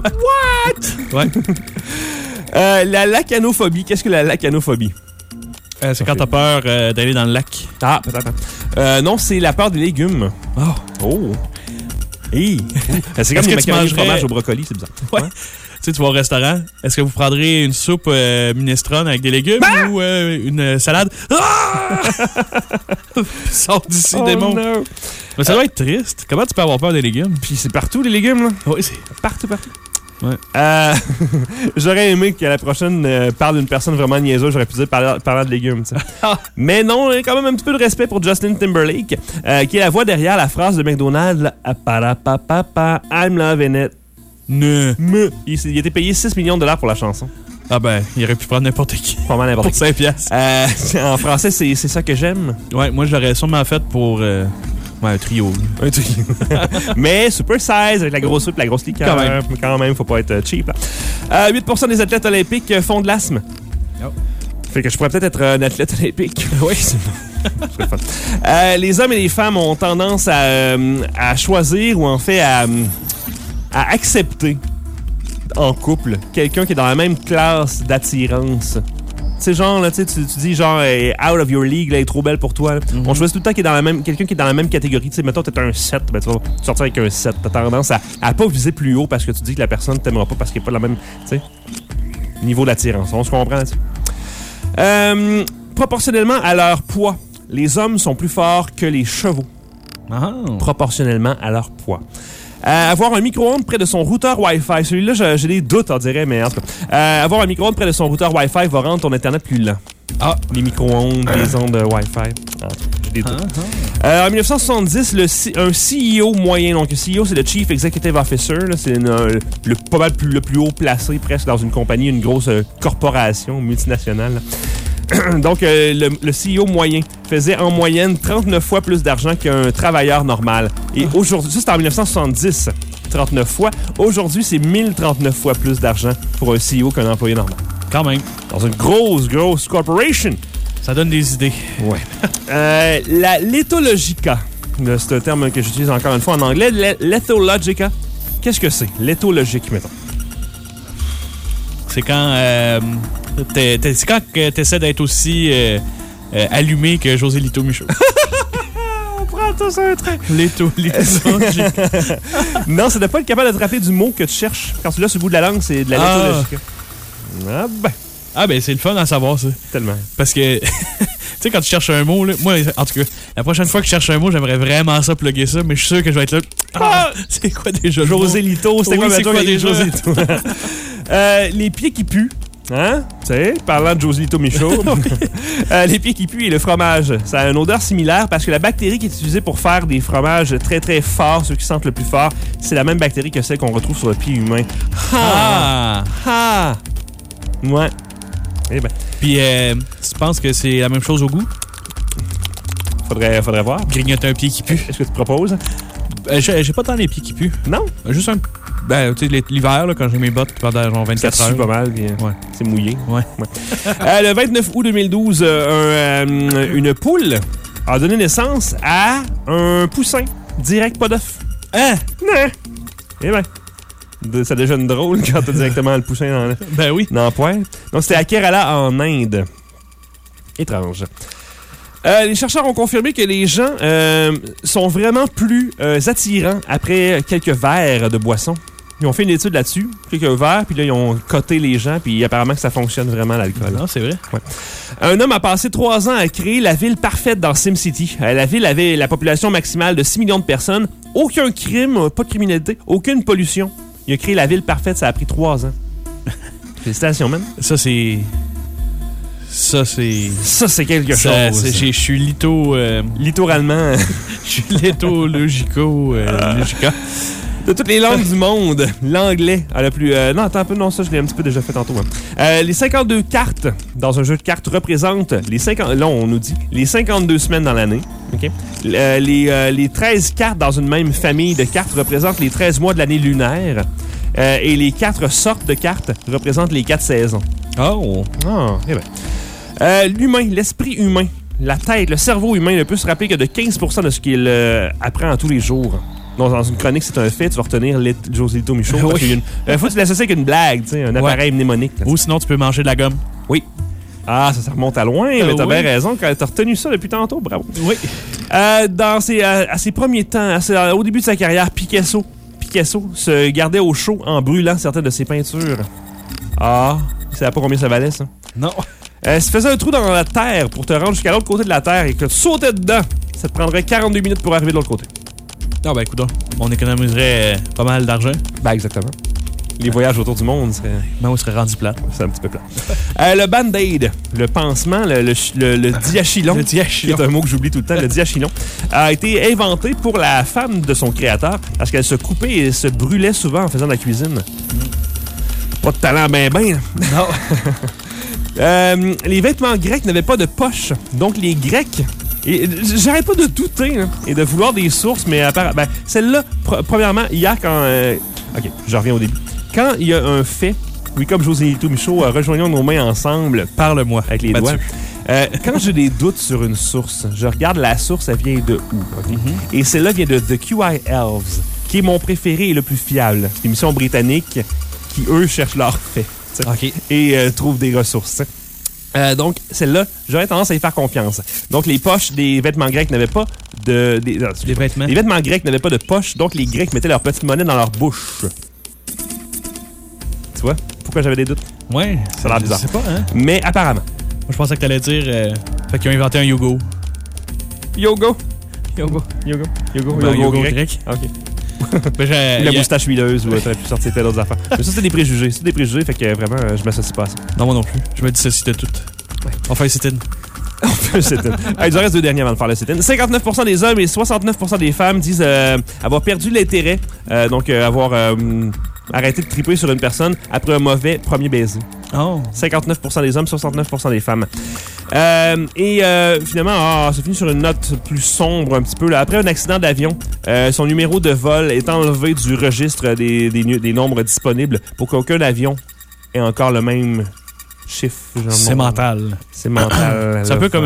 What? Ouais. La lacanophobie. Qu'est-ce que la lacanophobie? C'est quand t'as peur d'aller dans le lac. Ah, peut-être. Non, c'est la peur des légumes. Oh. Hey. C'est comme les macaronis de fromage au brocoli, c'est bizarre. Ouais. Tu sais, tu vas au restaurant, est-ce que vous prendrez une soupe minestrone avec des légumes ou une salade? Sors d'ici, démon. No. Mais ça doit être triste. Comment tu peux avoir peur des légumes? Puis c'est partout, les légumes, là. Oui, c'est partout. Ouais. J'aurais aimé qu'à la prochaine parle d'une personne vraiment niaiseuse. J'aurais pu dire parlant de légumes. Mais non, il y a quand même un petit peu de respect pour Justin Timberlake, qui est la voix derrière la phrase de McDonald's. I'm loving it. Il a été payé 6 millions de $ pour la chanson. Ah ben, il aurait pu prendre n'importe qui. Pas mal n'importe Pour 5 piastres. En français, c'est ça que j'aime. Ouais, moi, je l'aurais sûrement fait pour un trio. Un truc. Mais super size, avec la grosse soupe, la grosse liqueur. Quand même, faut pas être cheap. Là. 8% des athlètes olympiques font de l'asthme. Oh. Fait que je pourrais peut-être être un athlète olympique. Oui, c'est bon. Fun. Les hommes et les femmes ont tendance à choisir ou en fait à accepter en couple quelqu'un qui est dans la même classe d'attirance. Tu sais, genre, là, tu dis, genre, out of your league, là, elle est trop belle pour toi. Mm-hmm. On choisit tout le temps quelqu'un qui est dans la même catégorie. Tu sais, mettons, t'es un 7, ben, tu vas sortir avec un 7. T'as tendance à pas viser plus haut parce que tu dis que la personne t'aimera pas parce qu'il n'est pas le même, tu sais, niveau d'attirance. On se comprend là-dessus. Proportionnellement à leur poids, les hommes sont plus forts que les chevaux. Oh. Proportionnellement à leur poids. Avoir un micro-ondes près de son routeur Wi-Fi. Celui-là, j'ai des doutes, on dirait, mais en tout cas. Avoir un micro-ondes près de son routeur Wi-Fi va rendre ton Internet plus lent. Ah, les micro-ondes, les ondes Wi-Fi. J'ai des doutes. En 1970, un CEO moyen, donc le CEO, c'est le Chief Executive Officer, là, c'est pas mal le plus haut placé presque dans une compagnie, une grosse corporation multinationale. Là. Donc, le CEO moyen faisait en moyenne 39 fois plus d'argent qu'un travailleur normal. Et aujourd'hui, ça c'était en 1970, 39 fois. Aujourd'hui, c'est 1039 fois plus d'argent pour un CEO qu'un employé normal. Quand même. Dans une grosse corporation. Ça donne des idées. Ouais. La lethologica, c'est un terme que j'utilise encore une fois en anglais. Lethologica, qu'est-ce que c'est? Lethologique, mettons. C'est quand... c'est quand t'essaies d'être aussi allumé que José Lito Michaud. On prend tous un trait. Lethologique. Non, c'est de pas être capable d'attraper du mot que tu cherches. Quand tu l'as sur le bout de la langue, c'est de la lethologica. Ah ben, c'est le fun à savoir, ça. Tellement. Parce que, tu sais, quand tu cherches un mot, là, moi, en tout cas, la prochaine fois que je cherche un mot, j'aimerais vraiment ça plugger ça, mais je suis sûr que je vais être là. C'est quoi déjà? José Lito, c'était c'est quoi déjà? José Lito. Les pieds qui puent. Hein? Tu sais, parlant de José Lito Michaud. Les pieds qui puent et le fromage. Ça a une odeur similaire parce que la bactérie qui est utilisée pour faire des fromages très très forts, ceux qui sentent le plus fort, c'est la même bactérie que celle qu'on retrouve sur le pied humain. Ouais. Eh ben. Puis, tu penses que c'est la même chose au goût? Faudrait voir. Grignoter un pied qui pue. Est-ce que tu proposes? J'ai pas tant les pieds qui puent. Non? Juste un... Ben, tu sais, l'hiver, là, quand j'ai mes bottes pendant genre 24 heures. Ça sue pas mal, puis ouais. C'est mouillé. Ouais. Le 29 août 2012, une poule a donné naissance à un poussin. Direct, pas d'œuf. Hein? Non. Eh ben. Ça déjeune drôle quand t'as directement le poussin ben oui. Dans le poêle. Donc, c'était à Kerala, en Inde. Étrange. Les chercheurs ont confirmé que les gens sont vraiment plus attirants après quelques verres de boisson. Ils ont fait une étude là-dessus, quelques verres, puis là, ils ont coté les gens, puis apparemment que ça fonctionne vraiment, l'alcool. Non, c'est vrai. Ouais. Un homme a passé 3 ans à créer la ville parfaite dans SimCity. La ville avait la population maximale de 6 millions de personnes, aucun crime, pas de criminalité, aucune pollution. Il a créé la ville parfaite, ça a pris 3 ans. Félicitations, man. Ça, c'est quelque chose. Je suis littoralement. Je suis logica. De toutes les langues du monde, l'anglais a le plus... non, attends un peu, non, ça, je l'ai un petit peu déjà fait tantôt. Hein. Les 52 cartes dans un jeu de cartes représentent les 50... Là, on nous dit les 52 semaines dans l'année. Okay? Les 13 cartes dans une même famille de cartes représentent les 13 mois de l'année lunaire. Et les 4 sortes de cartes représentent les 4 saisons. Oh! Ah, eh bien. L'humain, l'esprit humain, la tête, le cerveau humain ne peut se rappeler que de 15% de ce qu'il apprend tous les jours. Donc, dans une chronique, c'est un fait, tu vas retenir José Lito Michaud. Oui. Faut que tu l'associes avec une blague, tu sais, un appareil mnémonique. Là, ou sinon, tu peux manger de la gomme. Oui. Ah, ça remonte à loin, mais t'as bien raison. T'as retenu ça depuis tantôt, bravo. Oui. À ses premiers temps, au début de sa carrière, Picasso se gardait au chaud en brûlant certaines de ses peintures. Ah, tu sais pas combien ça valait, ça? Non. Si tu faisais un trou dans la terre pour te rendre jusqu'à l'autre côté de la terre et que tu sautais dedans, ça te prendrait 42 minutes pour arriver de l'autre côté. Ah ben écoute, on économiserait pas mal d'argent. Ben exactement. Les voyages autour du monde seraient... Ben on serait rendu plat. C'est un petit peu plat. Le Band-Aid, le pansement, le diachylon, le diachylon, qui est un mot que j'oublie tout le temps, le diachylon, a été inventé pour la femme de son créateur parce qu'elle se coupait et se brûlait souvent en faisant de la cuisine. Pas de talent ben. Non. Les vêtements grecs n'avaient pas de poche. Donc, les Grecs... Et j'arrête pas de douter hein, et de vouloir des sources, mais apparemment... celle-là, premièrement, hier, quand... OK, je reviens au début. Quand il y a un fait... Oui, comme José Lito Michaud, rejoignons nos mains ensemble. Parle-moi. Avec les doigts. Quand j'ai des doutes sur une source, je regarde la source, elle vient de où? Okay? Et celle-là vient de The QI Elves, qui est mon préféré et le plus fiable. C'est une émission britannique qui, eux, cherchent leurs faits. OK. Et trouvent des ressources. Donc, celle-là, j'aurais tendance à y faire confiance. Donc, les poches des vêtements grecs n'avaient pas de... Les vêtements? Les vêtements grecs n'avaient pas de poche, donc les Grecs mettaient leur petite monnaie dans leur bouche. Tu vois? Pourquoi j'avais des doutes? Ouais. Ça a l'air bizarre. Je sais pas, hein? Mais apparemment. Moi, je pensais que t'allais dire... fait qu'ils ont inventé un yogo. Yogo grec. OK. Ben, la moustache huileuse, ou t'aurais pu sortir plein d'autres affaires. Mais ça, c'est des préjugés. C'est des préjugés, fait que vraiment, je m'associe pas à ça. Non, moi non plus. Je me dissocie de tout. Ouais. On fait un sit-in. Il nous en reste 2 derniers avant de faire le sit-in. 59% des hommes et 69% des femmes disent avoir perdu l'intérêt, donc avoir arrêté de triper sur une personne après un mauvais premier baiser. Oh. 59% des hommes, 69% des femmes. Finalement, ça finit sur une note plus sombre un petit peu. Là. Après un accident d'avion, son numéro de vol est enlevé du registre des nombres disponibles pour qu'aucun avion ait encore le même chiffre. C'est mental. C'est mental. C'est un peu comme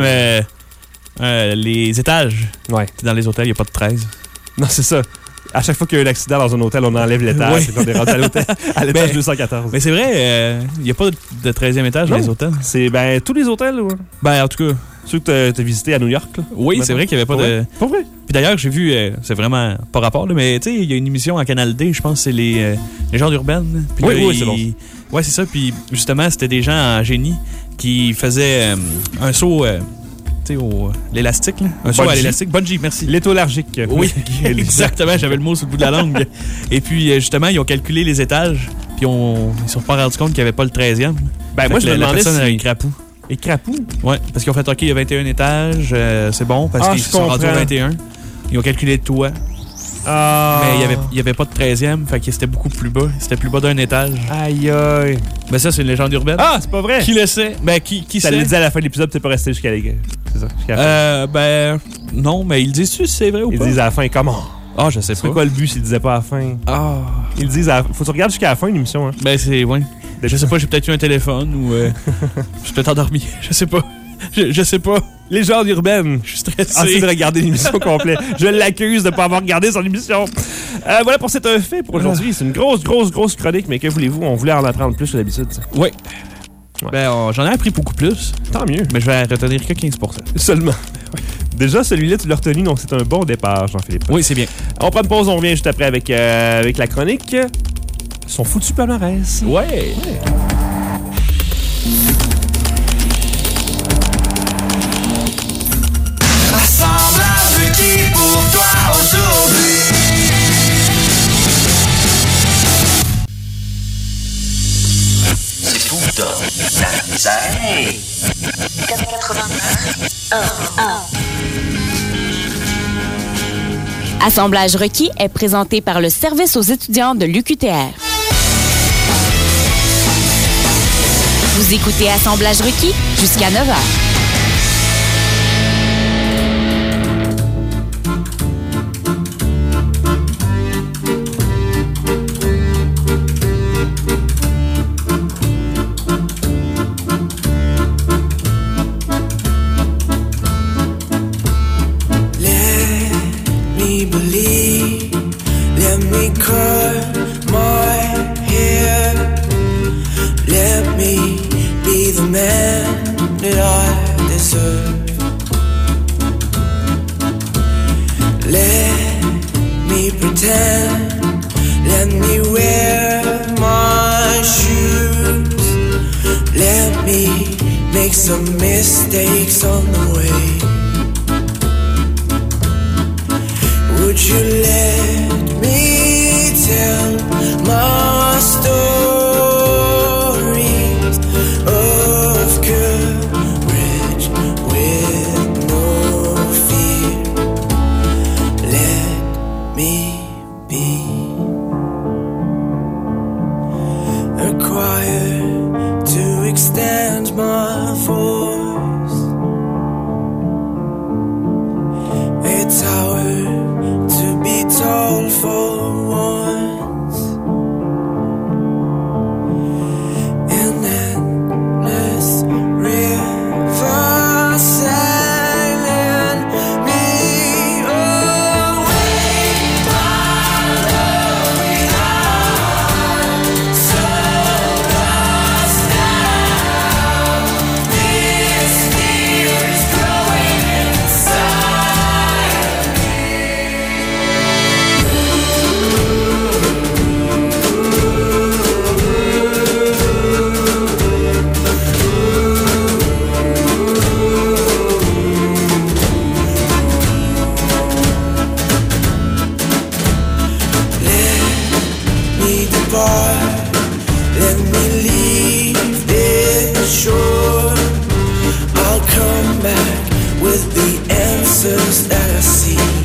les étages. Ouais. Dans les hôtels, il n'y a pas de 13. Non, c'est ça. À chaque fois qu'il y a un accident dans un hôtel, on enlève l'étage. Oui. On est rendu à l'hôtel, à l'étage 214. Mais c'est vrai, il n'y a pas de 13e étage dans les hôtels. C'est tous les hôtels, ouais. En tout cas. Ceux que t'as visités à New York, là. Oui, c'est vrai qu'il n'y avait pas de... Pas vrai? Puis d'ailleurs, j'ai vu, c'est vraiment pas rapport, là, mais tu sais, il y a une émission à Canal D, je pense que c'est les légendes urbaines. Puis oui, là, c'est bon. Ouais, c'est ça. Puis justement, c'était des gens en génie qui faisaient un saut... tu sais, l'élastique, là. Un saut à l'élastique. Bungee, merci. L'étau-largique. Oui, exactement. J'avais le mot sur le bout de la langue. Et puis, justement, ils ont calculé les étages. Puis, ils se sont pas rendus compte qu'il n'y avait pas le 13e. Moi, je me demandais si... un crapaud. Et crapaud? Oui, parce qu'ils ont fait, OK, il y a 21 étages. C'est bon, parce qu'ils sont rendus à 21. Ils ont calculé le toit. Mais il n'y avait pas de 13e, fait que c'était beaucoup plus bas. C'était plus bas d'un étage. Aïe aïe. Ben ça, c'est une légende urbaine. Ah, c'est pas vrai? Qui le sait? Ben, qui ça sait? le dit à la fin de l'épisode, t'es pas resté jusqu'à l'école. C'est ça, jusqu'à la fin. Non, mais ils disent-tu si c'est vrai ou pas? Ils disent à la fin, comment? Ah, je sais pas. C'est quoi le but s'ils disaient pas à la fin? Ah. Ils disent faut que tu regardes jusqu'à la fin de l'émission, hein. Ben, c'est, ouais. Je sais pas, j'ai peut-être eu un téléphone ou je suis peut-être endormi. Je sais pas. Je sais pas. Légende urbaine. Je suis stressé. Assez de regarder l'émission complète. Je l'accuse de ne pas avoir regardé son émission. Voilà pour cet fait pour aujourd'hui. C'est une grosse chronique, mais que voulez-vous? On voulait en apprendre plus que d'habitude. Oui. Ouais. Ben, j'en ai appris beaucoup plus. Tant mieux. Mais je vais retenir que 15%. Seulement. Ouais. Déjà, celui-là, tu l'as retenu, donc c'est un bon départ, Jean-Philippe. Oui, c'est bien. On prend une pause, on revient juste après avec la chronique. Son foutu palmarès. Ouais. Assemblage qui pour toi aujourd'hui. C'est tout la misère. 89 Assemblage requis est présenté par le service aux étudiants de l'UQTR. Vous écoutez Assemblage requis jusqu'à 9h. Some mistakes on the way. Would you let me tell my stories of courage with no fear? Let me be a quiet heart. Let me leave this shore. I'll come back with the answers that I seek.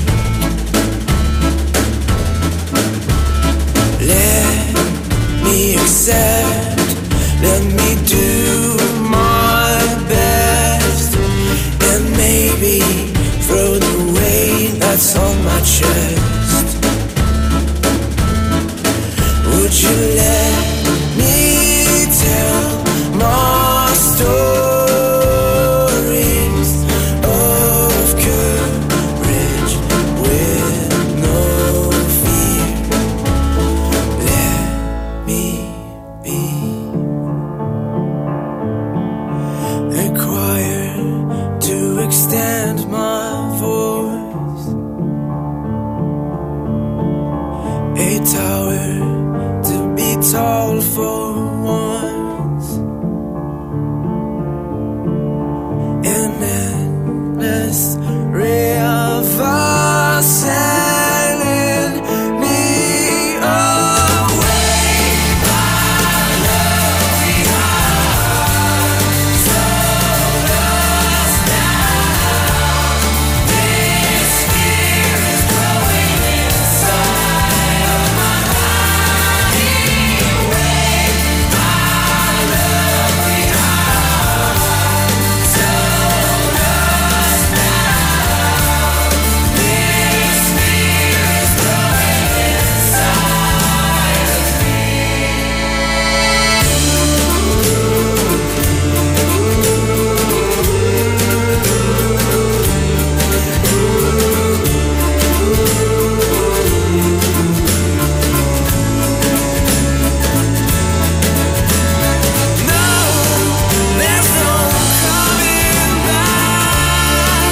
Let me accept, let me do my best, and maybe throw the weight that's on my chest. Would you let me tell my stories of courage with no fear? Let me be required to extend my voice, a tower to be tall for once, an endless river sailing me away. My lonely heart, so lost now. This fear is growing inside of my body. Awake, my lonely heart, so lost now. This fear is growing inside of me. No, there's no coming back.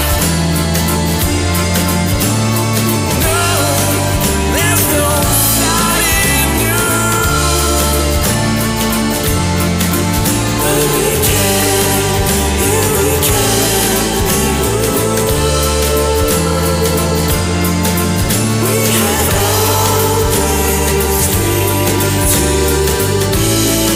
No, there's no starting new. But we can, yeah, we can be we have always dreamed to be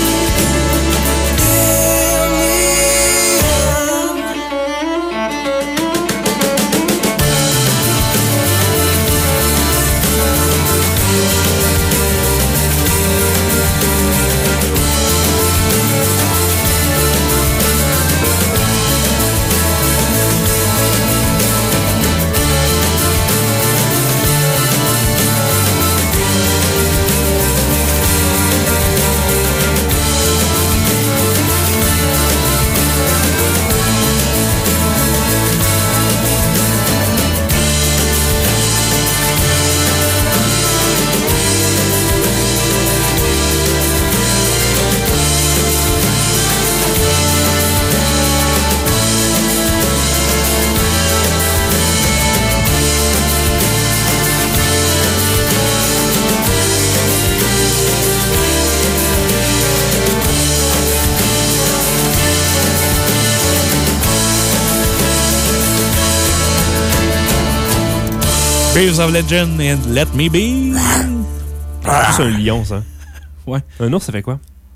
Beers of Legend and Let Me Be. C'est juste un lion, ça. Ouais. Un ours, ça fait quoi?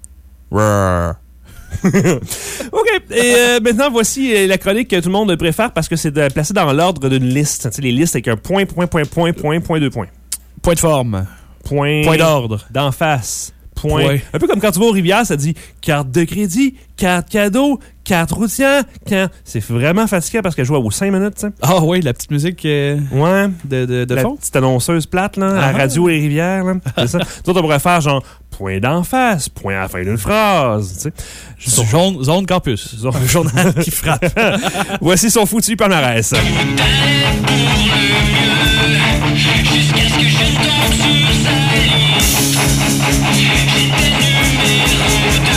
OK. Et maintenant, voici la chronique que tout le monde préfère parce que c'est placé dans l'ordre d'une liste. Tu sais, les listes avec un point, deux points. Point de forme. Point d'ordre. D'en face. Point. Un peu comme quand tu vas aux rivières, ça dit carte de crédit, carte cadeau, carte routière. C'est vraiment fatigant parce que je joue aux 5 minutes, tu sais. Ah oui, la petite musique ouais. de la fond. Petite annonceuse plate, là, à Radio Les Rivières. Là. C'est ça. Toi, on pourrait faire genre point d'en face, point à la fin d'une phrase. Tu sais. Zone campus. Un journal qui frappe. Voici son foutu palmarès. Jusqu'à ce que je tombe sur sa liste. J'étais numéro 2.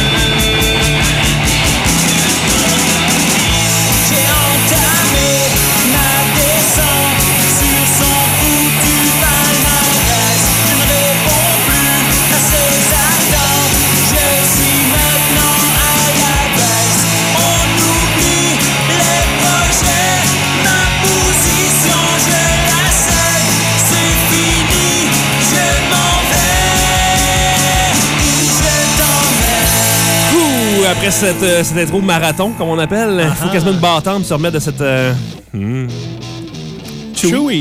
J'ai entamé ma descente sur son foutu palmarès. Je ne réponds plus à ses attentes. Je suis maintenant à la baisse. On oublie les projets. Ma position, je la cède. C'est fini, je après cette intro marathon, comme on appelle. Il faut quasiment une bâtonne pour se remettre de cette... Chewy.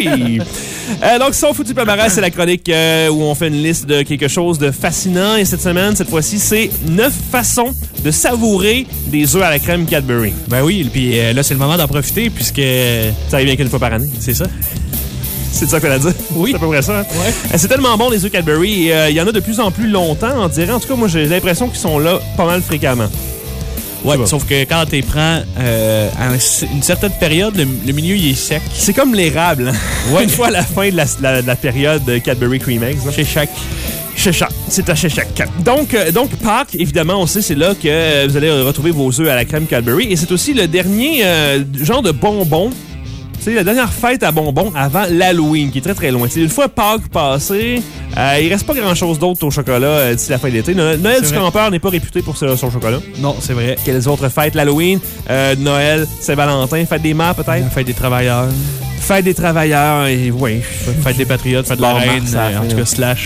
Donc, son foutu palmarès, c'est la chronique où on fait une liste de quelque chose de fascinant. Et cette semaine, cette fois-ci, c'est 9 façons de savourer des œufs à la crème Cadbury. Ben oui, puis là, c'est le moment d'en profiter puisque... Ça arrive bien qu'une fois par année. C'est ça. C'est ça qu'on a dit? Oui. C'est à peu près ça. Ouais. C'est tellement bon, les œufs Cadbury. Et il y en a de plus en plus longtemps, on dirait. En tout cas, moi, j'ai l'impression qu'ils sont là pas mal fréquemment. Ouais, sauf que quand tu les prends à une certaine période, le milieu, il est sec. C'est comme l'érable. Ouais. Une fois à la fin de la période Cadbury Cream Eggs. Chez chaque. C'est à chez chaque. Donc, Pâques, évidemment, on sait, c'est là que vous allez retrouver vos œufs à la crème Cadbury. Et c'est aussi le dernier genre de bonbon. C'est la dernière fête à bonbons avant l'Halloween, qui est très, très loin. T'sais, une fois Pâques passé, il reste pas grand-chose d'autre au chocolat d'ici la fin de l'été. Noël du campeur n'est pas réputé pour son chocolat. Non, c'est vrai. Quelles autres fêtes? L'Halloween, Noël, Saint-Valentin, fête des mères, peut-être? La fête des travailleurs. Fête des travailleurs, et oui. Fête des patriotes, fête de la reine, en tout cas, slash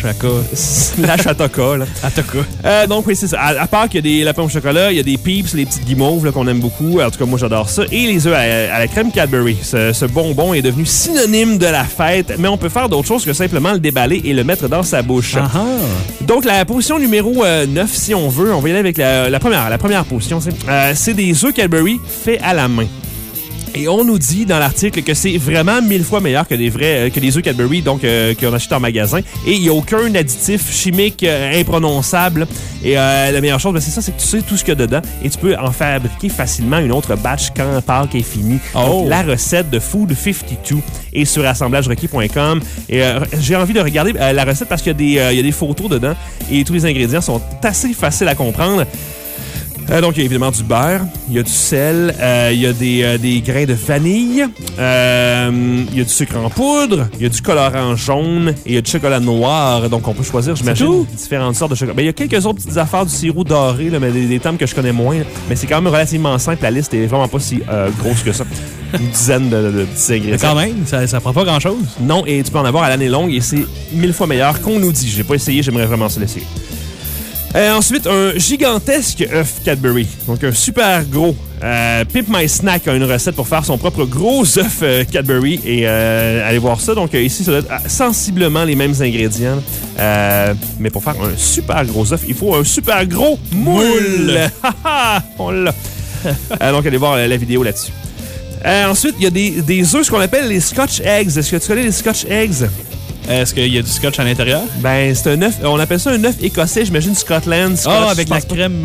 à Toka, là. À Toka. Donc, oui, c'est ça. À part qu'il y a des lapins au chocolat, il y a des Peeps, les petites guimauves là, qu'on aime beaucoup. En tout cas, moi, j'adore ça. Et les œufs à la crème Cadbury. Ce bonbon est devenu synonyme de la fête, mais on peut faire d'autres choses que simplement le déballer et le mettre dans sa bouche. Donc, la position numéro 9, si on veut, on va y aller avec la première position. C'est des œufs Cadbury faits à la main. Et on nous dit dans l'article que c'est vraiment 1000 fois meilleur que les œufs Cadbury, donc qu'on achète en magasin. Et il n'y a aucun additif chimique imprononçable. Et la meilleure chose, c'est ça, c'est que tu sais tout ce qu'il y a dedans. Et tu peux en fabriquer facilement une autre batch quand Pâques est fini. Donc, la recette de Food 52 est sur assemblagerequis.com. Et j'ai envie de regarder la recette parce qu'il y a des photos dedans. Et tous les ingrédients sont assez faciles à comprendre. Donc, il y a évidemment du beurre, il y a du sel, il y a des grains de vanille, il y a du sucre en poudre, il y a du colorant jaune et il y a du chocolat noir. Donc, on peut choisir, j'imagine, différentes sortes de chocolat. Ben, il y a quelques autres petites affaires du sirop doré, là, mais des termes que je connais moins. Là. Mais c'est quand même relativement simple. La liste est vraiment pas si grosse que ça. Une dizaine de petits ingrédients. Mais quand même, ça prend pas grand-chose. Non, et tu peux en avoir à l'année longue et c'est 1000 fois meilleur qu'on nous dit. J'ai pas essayé, j'aimerais vraiment se l'essayer. Ensuite, un gigantesque œuf Cadbury. Donc, un super gros. Pimp My Snack a une recette pour faire son propre gros œuf Cadbury. Et allez voir ça. Donc, ici, ça doit être sensiblement les mêmes ingrédients. Mais pour faire un super gros œuf, il faut un super gros moule. On l'a. Donc, allez voir la vidéo là-dessus. Ensuite, il y a des œufs, ce qu'on appelle les Scotch Eggs. Est-ce que tu connais les Scotch Eggs? Est-ce qu'il y a du scotch à l'intérieur? Ben, c'est un œuf. On appelle ça un œuf écossais, j'imagine, Scotland. Scotch, avec la crème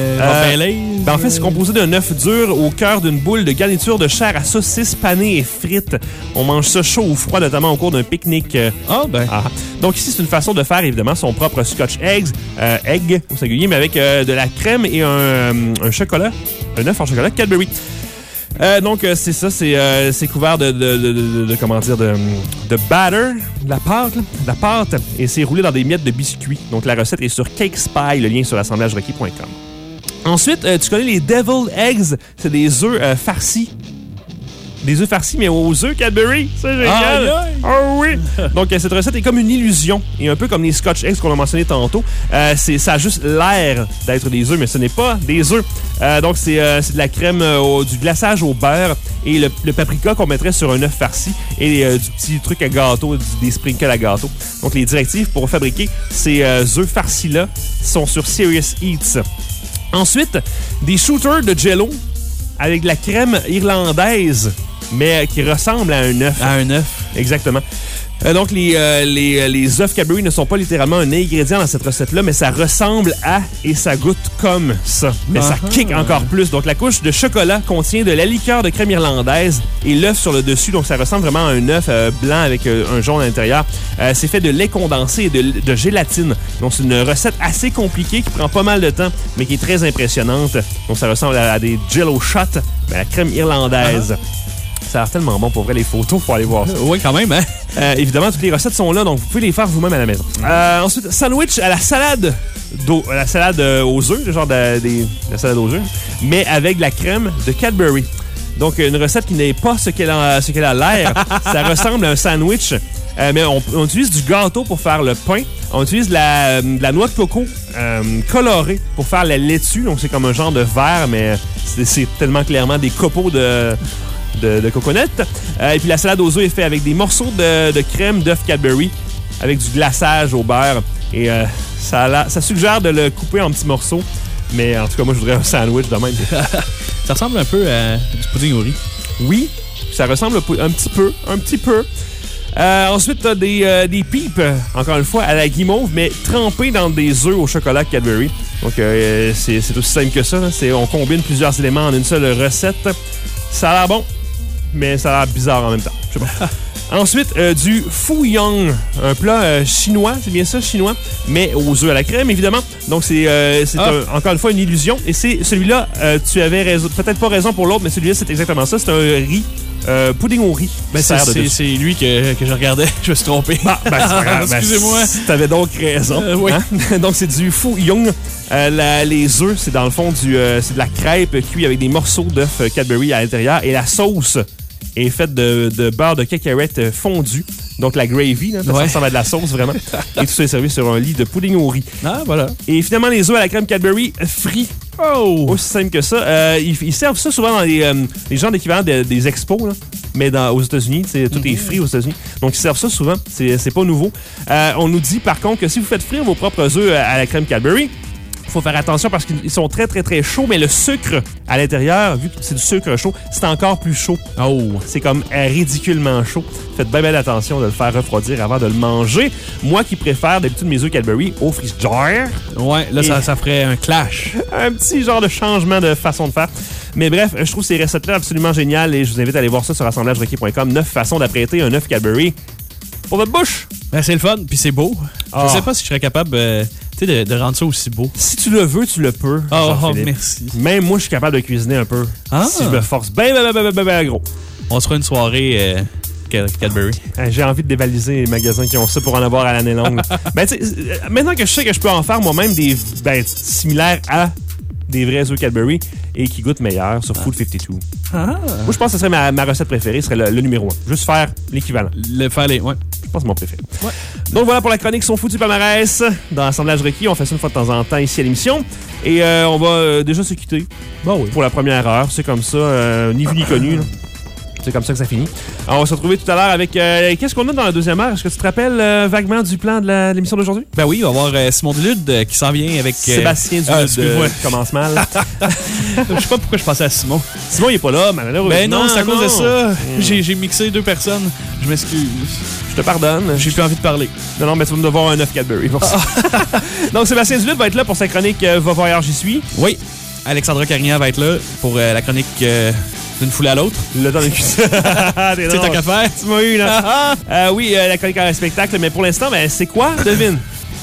ben, en fait, c'est composé d'un œuf dur au cœur d'une boule de garniture de chair à saucisse panée et frites. On mange ça chaud ou froid, notamment au cours d'un pique-nique. Donc ici, c'est une façon de faire, évidemment, son propre Scotch Eggs. Egg, au singulier, mais avec de la crème et un chocolat. Un œuf en chocolat Cadbury. Donc, c'est ça, c'est couvert de comment dire, de batter, de la pâte, et c'est roulé dans des miettes de biscuits. Donc, la recette est sur Cake Spy, le lien sur assemblagerequis.com. Ensuite, tu connais les Devil Eggs, c'est des œufs farcis. Des œufs farcis, mais aux œufs Cadbury. C'est génial. Oh oui! Donc, cette recette est comme une illusion. Et un peu comme les Scotch Eggs qu'on a mentionné tantôt. Ça a juste l'air d'être des œufs, mais ce n'est pas des œufs. Donc, c'est de la crème, du glaçage au beurre et le paprika qu'on mettrait sur un œuf farci et du petit truc à gâteau, des sprinkles à gâteau. Donc, les directives pour fabriquer ces œufs farcis-là sont sur Serious Eats. Ensuite, des shooters de Jell-O avec de la crème irlandaise, mais qui ressemble à un œuf. À un œuf. Exactement. Donc, les œufs Cadbury ne sont pas littéralement un ingrédient dans cette recette-là, mais ça ressemble à et ça goûte comme ça. Mais ça kick encore plus. Donc, la couche de chocolat contient de la liqueur de crème irlandaise et l'œuf sur le dessus. Donc, ça ressemble vraiment à un œuf blanc avec un jaune à l'intérieur. C'est fait de lait condensé et de gélatine. Donc, c'est une recette assez compliquée qui prend pas mal de temps, mais qui est très impressionnante. Donc, ça ressemble à des Jell-O shots, mais la crème irlandaise. Ça a l'air tellement bon pour vrai, les photos, pour aller voir ça. Oui, quand même, hein? Évidemment, toutes les recettes sont là, donc vous pouvez les faire vous-même à la maison. Ensuite, sandwich à la salade aux œufs, le genre la salade aux œufs, mais avec de la crème de Cadbury. Donc, une recette qui n'est pas ce qu'elle a l'air. Ça ressemble à un sandwich, mais on utilise du gâteau pour faire le pain. On utilise de la noix de coco coloré pour faire la laitue. Donc, c'est comme un genre de verre, mais c'est tellement clairement des copeaux de coconut. Et puis, la salade aux œufs est faite avec des morceaux de crème d'œuf Cadbury avec du glaçage au beurre. Et ça suggère de le couper en petits morceaux. Mais en tout cas, moi, je voudrais un sandwich de même. Ça ressemble un peu à du pudding au riz. Oui, ça ressemble un petit peu. Ensuite, t'as des pipes, encore une fois, à la guimauve, mais trempées dans des œufs au chocolat Cadbury. Donc, c'est aussi simple que ça. Là. On combine plusieurs éléments en une seule recette. Ça a l'air bon, mais ça a l'air bizarre en même temps. Je sais pas. Ensuite, du Fuyong, un plat chinois, c'est bien ça, chinois, mais aux œufs à la crème, évidemment. Donc, c'est encore une fois une illusion. Et c'est celui-là, tu avais raison, peut-être pas raison pour l'autre, mais celui-là, c'est exactement ça. C'est un riz. Pudding au riz. Ben c'est lui que je regardais. Je me suis trompé. C'est pas grave. Excusez-moi. T'avais donc raison. Oui. Hein? Donc, c'est du Fuyong. Les œufs, c'est dans le fond c'est de la crêpe cuite avec des morceaux d'œuf Cadbury à l'intérieur. Et la sauce est faite de beurre de cacahuète fondu. Donc, la gravy, là, ça ressemble à de la sauce, vraiment. Et tout ça est servi sur un lit de pudding au riz. Ah, voilà. Et finalement, les œufs à la crème Cadbury frits. Oh! Aussi simple que ça. Ils servent ça souvent dans les genres d'équivalent des expos, là. Mais aux États-Unis, tout est frit aux États-Unis. Donc, ils servent ça souvent. C'est pas nouveau. On nous dit, par contre, que si vous faites frire vos propres œufs à la crème Cadbury, il faut faire attention parce qu'ils sont très, très, très chauds, mais le sucre à l'intérieur, vu que c'est du sucre chaud, c'est encore plus chaud. Oh! C'est comme ridiculement chaud. Faites bien, bien attention de le faire refroidir avant de le manger. Moi qui préfère d'habitude mes œufs Cadbury au freeze-dryer. Ouais, là, ça ferait un clash. Un petit genre de changement de façon de faire. Mais bref, je trouve ces recettes-là absolument géniales et je vous invite à aller voir ça sur assemblagerequis.com. 9 façons d'apprêter un œuf Cadbury pour votre bouche. Ben, c'est le fun, puis c'est beau. Je sais pas si je serais capable de rendre ça aussi beau. Si tu le veux, tu le peux. Oh, merci. Même moi, je suis capable de cuisiner un peu. Si je me force bien gros. On se fera une soirée Cadbury. J'ai envie de dévaliser les magasins qui ont ça pour en avoir à l'année longue. Ben, maintenant que je sais que je peux en faire moi-même des similaires à des vrais œufs Cadbury et qui goûtent meilleur sur Food 52. Moi, je pense que ce serait ma recette préférée, ce serait le numéro 1. Juste faire l'équivalent. Ouais. Je pense que c'est mon préféré. Ouais. Donc voilà pour la chronique Son foutu palmarès dans Assemblage requis. On fait ça une fois de temps en temps ici à l'émission. Et on va déjà se quitter pour la première heure. C'est comme ça, ni vu ni connu. Là. C'est comme ça que ça finit. Alors, on va se retrouver tout à l'heure avec... qu'est-ce qu'on a dans la deuxième heure? Est-ce que tu te rappelles vaguement du plan de l'émission d'aujourd'hui? Ben oui, on va avoir Simon Delude qui s'en vient avec... Sébastien Delude commence mal. Je sais pas pourquoi je pensais à Simon. Simon, il est pas là, malheureusement. Ben non, c'est à cause de ça. J'ai mixé deux personnes. Je m'excuse. Je te pardonne. J'ai plus envie de parler. Non, mais tu vas me devoir un œuf Cadbury pour ça. Donc, Sébastien Delude va être là pour sa chronique Va voyeur, j'y suis. Oui. Alexandra Carignan va être là pour la chronique d'une foule à l'autre. Le temps de cuisine. C'est ta qu'affaire. Tu m'as eu, là. Oui, la chronique en spectacle, mais pour l'instant, c'est quoi, devine?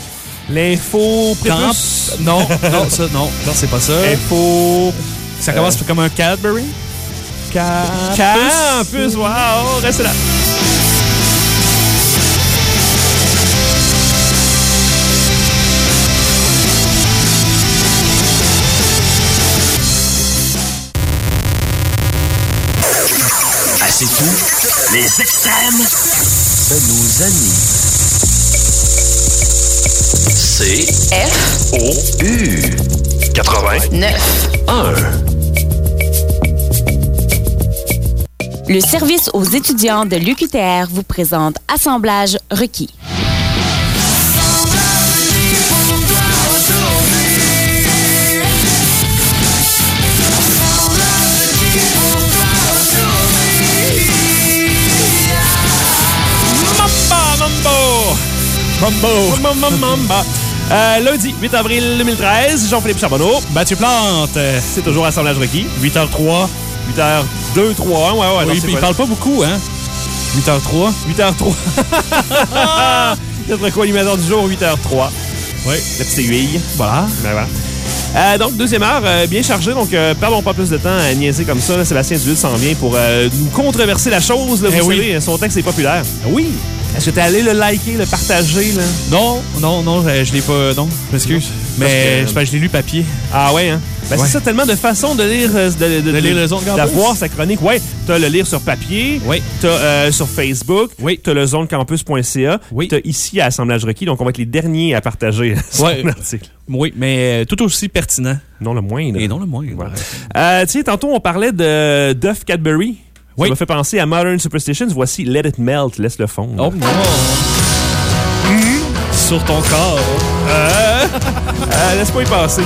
L'info prépuce? Non, c'est pas ça. Info... Ça commence comme un Cadbury? Campus, wow! Restez là. C'est tout. Les extrêmes de nos amis. C-F-O-U 89 1. Le service aux étudiants de l'UQTR vous présente Assemblage requis. Mambo. Lundi 8 avril 2013, Jean-Philippe Charbonneau. Mathieu Plante. C'est toujours Assemblage requis. 8h03. 8h2, 3, ouais. Oui, puis il parle pas beaucoup, hein? 8h03. 8h03. Notre co-animateur du jour, 8h03. Oui. La petite aiguille. Voilà. Ben voilà. Donc, deuxième heure, bien chargée. Donc, perdons pas plus de temps à niaiser comme ça. Là, Sébastien Delude s'en vient pour nous controverser la chose. Là, vous savez, son texte est populaire. Oui. Est-ce que t'es allé le liker, le partager, là? Non, je l'ai pas... Non, je m'excuse. Mais je l'ai lu papier. Ah ouais, hein? Ben, ouais. C'est ça, tellement de façons de lire... De lire le Zone Campus. D'avoir sa chronique. Ouais, t'as le lire sur papier. Oui. T'as sur Facebook. Oui. T'as le zonecampus.ca. Oui. T'as ici à Assemblage requis. Donc, on va être les derniers à partager son article. Oui, mais tout aussi pertinent. Non le moindre. Et non le moindre. Voilà. Tu sais, tantôt, on parlait de Duff Cadbury. Ça m'a fait penser à Modern Superstitions. Voici Let It Melt. Laisse le fond. Oh non! Sur ton corps. Laisse-moi y passer.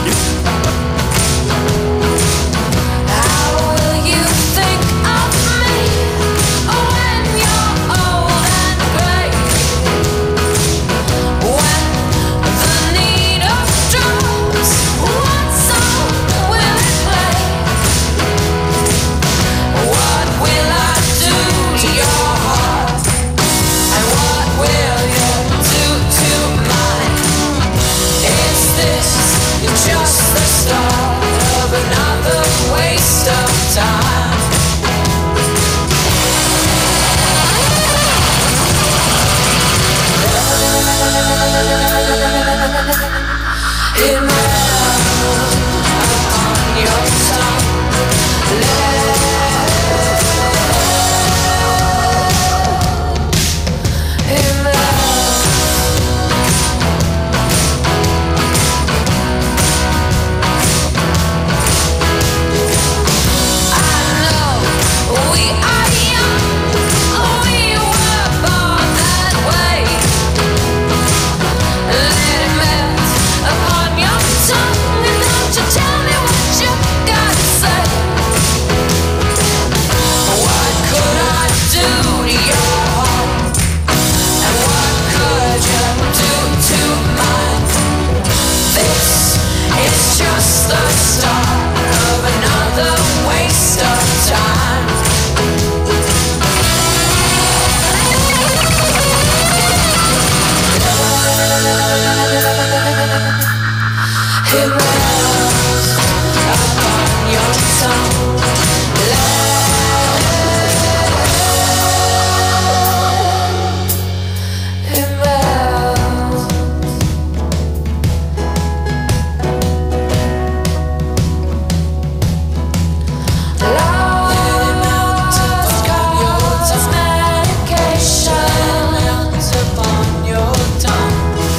Just the start of another waste of time. It melts upon your tongue. It melts. We are young, we were born that way. Let it melt upon your tongue, and don't you tell me what you gotta say. What could I do to your heart, and what could you do to mine? This is just the start of another waste of time. It melts upon your tongue. It melts. Lost cause medication melts upon your tongue.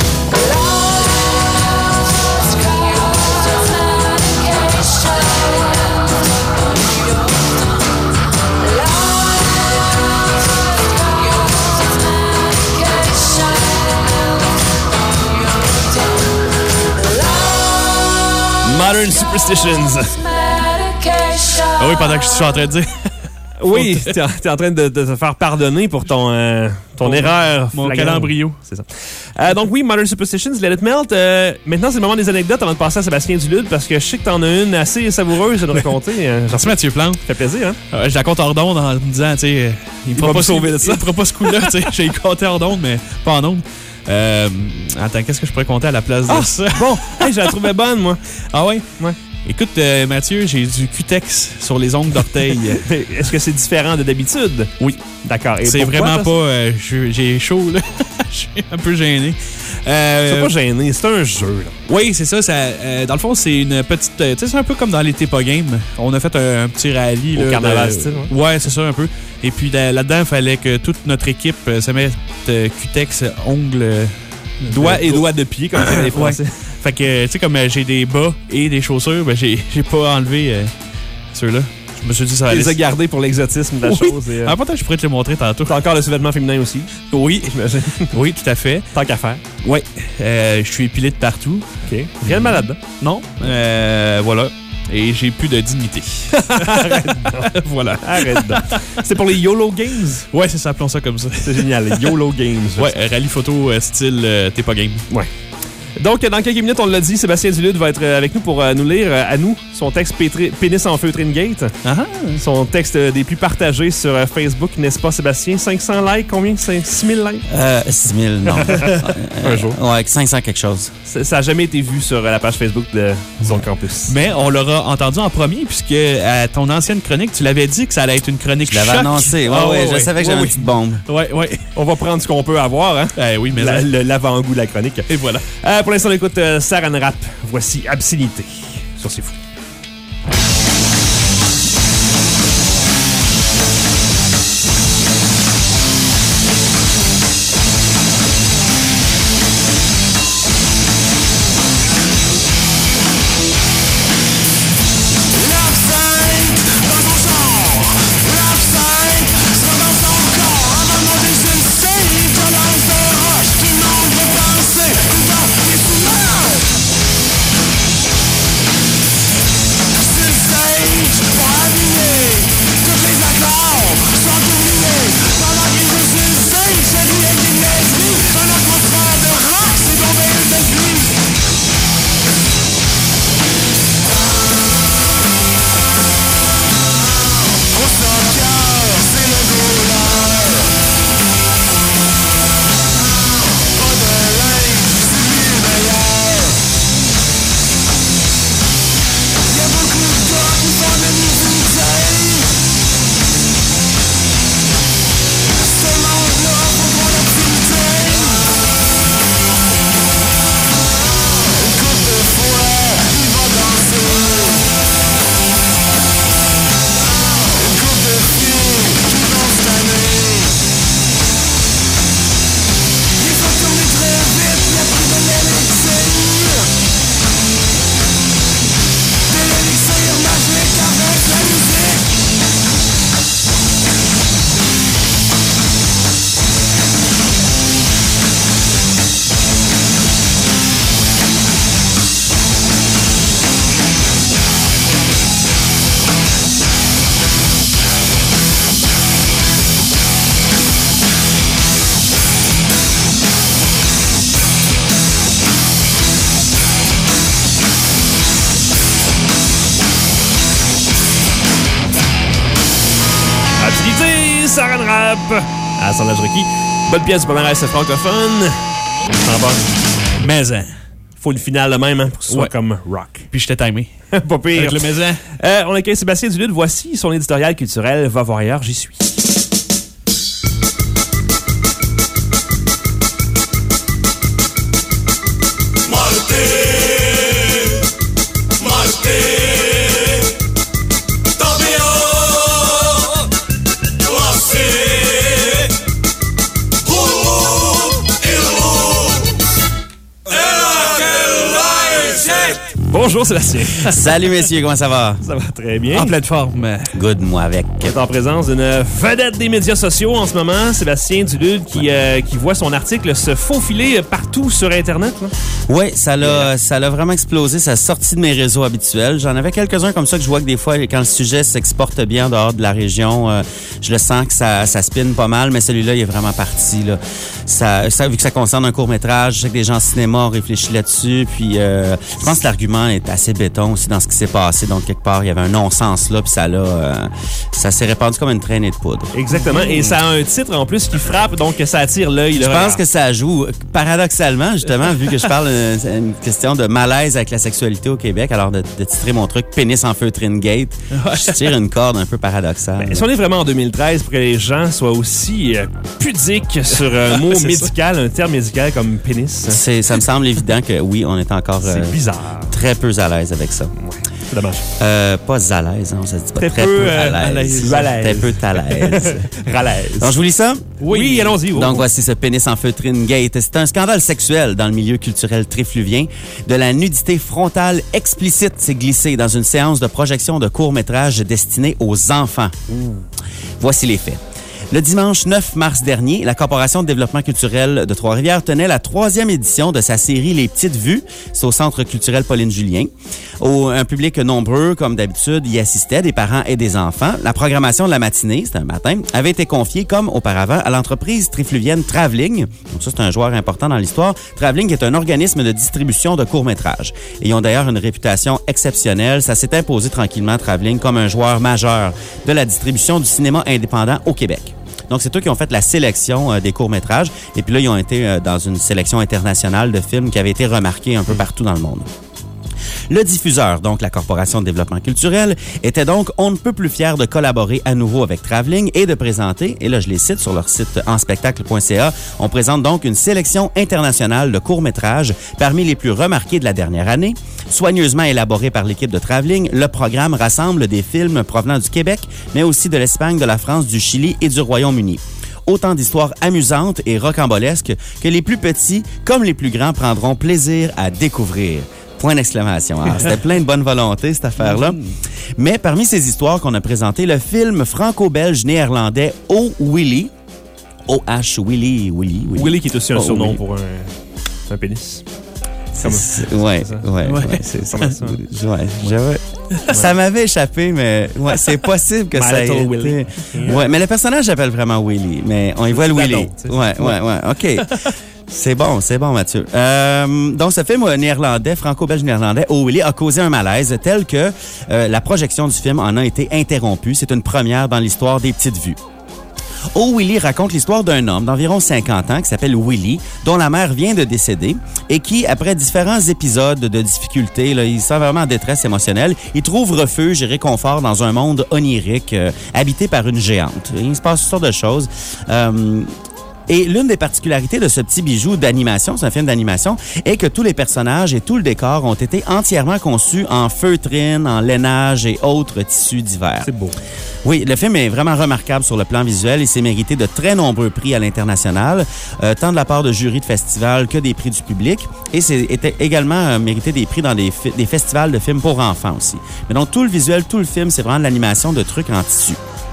Modern Superstitions. Ah oui, pendant que je suis en train de dire. Oui, t'es en train de te faire pardonner pour ton erreur. Mon flagrante. calembrio. C'est ça. Donc oui, Modern Superstitions, Let It Melt. Maintenant, c'est le moment des anecdotes avant de passer à Sébastien Dulude, parce que je sais que t'en as une assez savoureuse à nous raconter. Merci Mathieu Plante. Ça fait plaisir, hein? Je la compte hors d'onde en me disant, tu sais, il va me sauver de ça. Il fera pas ce coup-là, tu sais. J'ai compté hors d'onde, mais pas en onde. Attends, qu'est-ce que je pourrais compter à la place de ça? Bon, hey, je la trouvais bonne, moi. Ah ouais? Ouais. Écoute, Mathieu, j'ai du cutex sur les ongles d'orteil. Est-ce que c'est différent de d'habitude? Oui. D'accord. Et c'est pourquoi, vraiment pas... j'ai chaud, là. Je suis un peu gêné. C'est pas gêné, c'est un jeu, là. Oui, c'est ça. Dans le fond, c'est une petite... tu sais, c'est un peu comme dans les Tepa Games. On a fait un petit rallye. Au carnaval style, ouais, c'est ça, un peu. Et puis là-dedans, il fallait que toute notre équipe se mette cutex, ongles... Doigts et doigts de pied, comme les Français. Ouais. Fait que, tu sais, comme j'ai des bas et des chaussures, ben j'ai pas enlevé ceux-là. Je me suis dit ça allait. Tu les as gardés pour l'exotisme de la chose. Et, peut-être je pourrais te les montrer tantôt. T'as encore le sous-vêtement féminin aussi? Oui. J'imagine. Oui, tout à fait. Tant qu'à faire. Oui. Je suis épilé de partout. OK. Rien de malade. Non. Voilà. Et j'ai plus de dignité. Arrête donc. Voilà. Arrête donc. C'est pour les YOLO Games? Ouais, c'est ça, appelons ça comme ça. C'est génial, les YOLO Games. Ouais, rallye photo style Tepa Game. Ouais. Donc, dans quelques minutes, on l'a dit, Sébastien Dulude va être avec nous pour nous lire à nous son texte Pénis en feu Tringate. Son texte des plus partagés sur Facebook, n'est-ce pas, Sébastien? 500 likes, combien? 6000 likes? 6000, non. Un jour. Ouais, 500 quelque chose. Ça n'a jamais été vu sur la page Facebook de Zone Campus. Mais on l'aura entendu en premier, puisque à ton ancienne chronique, tu l'avais dit que ça allait être une chronique choc. Je l'avais annoncé. Je savais que j'avais une petite bombe. Oui. On va prendre ce qu'on peut avoir, hein? Oui, mais l'avant-goût de la chronique. Et voilà. Pour l'instant, on écoute Saran Wrap. Voici Obscénité sur C'est Fou. Saran Wrap à Sondage Requis. Bonne pièce du palmarès francophone. Mais faut le final le même, hein, pour que ce soit comme rock. Puis je t'ai timé. Pas pire. Avec le maison. On accueille Sébastien Dulude. Voici son éditorial culturel. Va voir ailleurs, j'y suis. Bonjour Sébastien. Salut messieurs, comment ça va? Ça va très bien. En pleine forme. Good, moi avec. Tu es en présence d'une vedette des médias sociaux en ce moment, Sébastien Dulude, qui voit son article se faufiler partout sur Internet. Oui, ça l'a vraiment explosé. Ça a sorti de mes réseaux habituels. J'en avais quelques-uns comme ça que je vois que des fois, quand le sujet s'exporte bien dehors de la région, je le sens que ça spinne pas mal, mais celui-là, il est vraiment parti. Là. Ça, vu que ça concerne un court-métrage, je sais que des gens en cinéma ont réfléchi là-dessus, puis je pense que l'argument est assez béton aussi dans ce qui s'est passé. Donc, quelque part, il y avait un non-sens là, puis ça s'est répandu comme une traînée de poudre. Exactement. Et ça a un titre en plus qui frappe, donc ça attire l'œil. Je pense que ça joue. Paradoxalement, justement, vu que je parle d'une question de malaise avec la sexualité au Québec, alors de titrer mon truc Pénis en feu Tringate, je tire une corde un peu paradoxale. Mais si on est vraiment en 2013 pour que les gens soient aussi pudiques sur un mot médical, un terme médical comme pénis. Ça me semble évident que oui, on est encore bizarre. Très peu à l'aise avec ça. Ouais, c'est dommage. Pas à l'aise, hein, ça se dit pas. Très peu à l'aise. Très peu à l'aise. Ralaise. Donc, je vous lis ça? Oui, allons-y. Donc, voici ce pénis en feu Tringate. C'est un scandale sexuel dans le milieu culturel trifluvien. De la nudité frontale explicite s'est glissée dans une séance de projection de court-métrage destiné aux enfants. Voici les faits. Le dimanche 9 mars dernier, la Corporation de développement culturel de Trois-Rivières tenait la 3e édition de sa série Les Petites Vues. C'est au Centre culturel Pauline-Julien. Un public nombreux, comme d'habitude, y assistait, des parents et des enfants. La programmation de la matinée, c'était un matin, avait été confiée, comme auparavant, à l'entreprise trifluvienne Travelling. Donc ça, c'est un joueur important dans l'histoire. Travelling est un organisme de distribution de courts-métrages. Ils ont d'ailleurs une réputation exceptionnelle. Ça s'est imposé tranquillement, Travelling, comme un joueur majeur de la distribution du cinéma indépendant au Québec. Donc, c'est eux qui ont fait la sélection des courts-métrages. Et puis là, ils ont été dans une sélection internationale de films qui avaient été remarqués un peu partout dans le monde. Le diffuseur, donc la Corporation de développement culturel, était donc on ne peut plus fier de collaborer à nouveau avec Travelling et de présenter, et là je les cite sur leur site enspectacle.ca, on présente donc une sélection internationale de courts-métrages parmi les plus remarqués de la dernière année. Soigneusement élaboré par l'équipe de Travelling, le programme rassemble des films provenant du Québec, mais aussi de l'Espagne, de la France, du Chili et du Royaume-Uni. Autant d'histoires amusantes et rocambolesques que les plus petits comme les plus grands prendront plaisir à découvrir. Point d'exclamation. Alors, c'était plein de bonne volonté, cette affaire-là. Mais parmi ces histoires qu'on a présentées, le film franco-belge-néerlandais O Willy, O-H Willy. Willy qui est aussi un surnom pour un pénis. Ouais, c'est ça. Ça m'avait échappé, mais c'est possible que ça ait été. Ouais, mais le personnage s'appelle vraiment Willy, mais on y voit le Willy. Ouais, OK. C'est bon, Mathieu. Donc, ce film néerlandais, franco-belge-néerlandais, O Willy, a causé un malaise tel que la projection du film en a été interrompue. C'est une première dans l'histoire des Petites Vues. O Willy raconte l'histoire d'un homme d'environ 50 ans qui s'appelle Willy, dont la mère vient de décéder et qui, après différents épisodes de difficultés, là, il sent vraiment en détresse émotionnelle, il trouve refuge et réconfort dans un monde onirique habité par une géante. Il se passe toutes sortes de choses. Et l'une des particularités de ce petit bijou d'animation, c'est un film d'animation, est que tous les personnages et tout le décor ont été entièrement conçus en feutrine, en lainage et autres tissus divers. C'est beau. Oui, le film est vraiment remarquable sur le plan visuel. Il s'est mérité de très nombreux prix à l'international, tant de la part de jurys de festivals que des prix du public. Et était également mérité des prix dans des festivals de films pour enfants aussi. Mais donc, tout le visuel, tout le film, c'est vraiment de l'animation de trucs en tissu.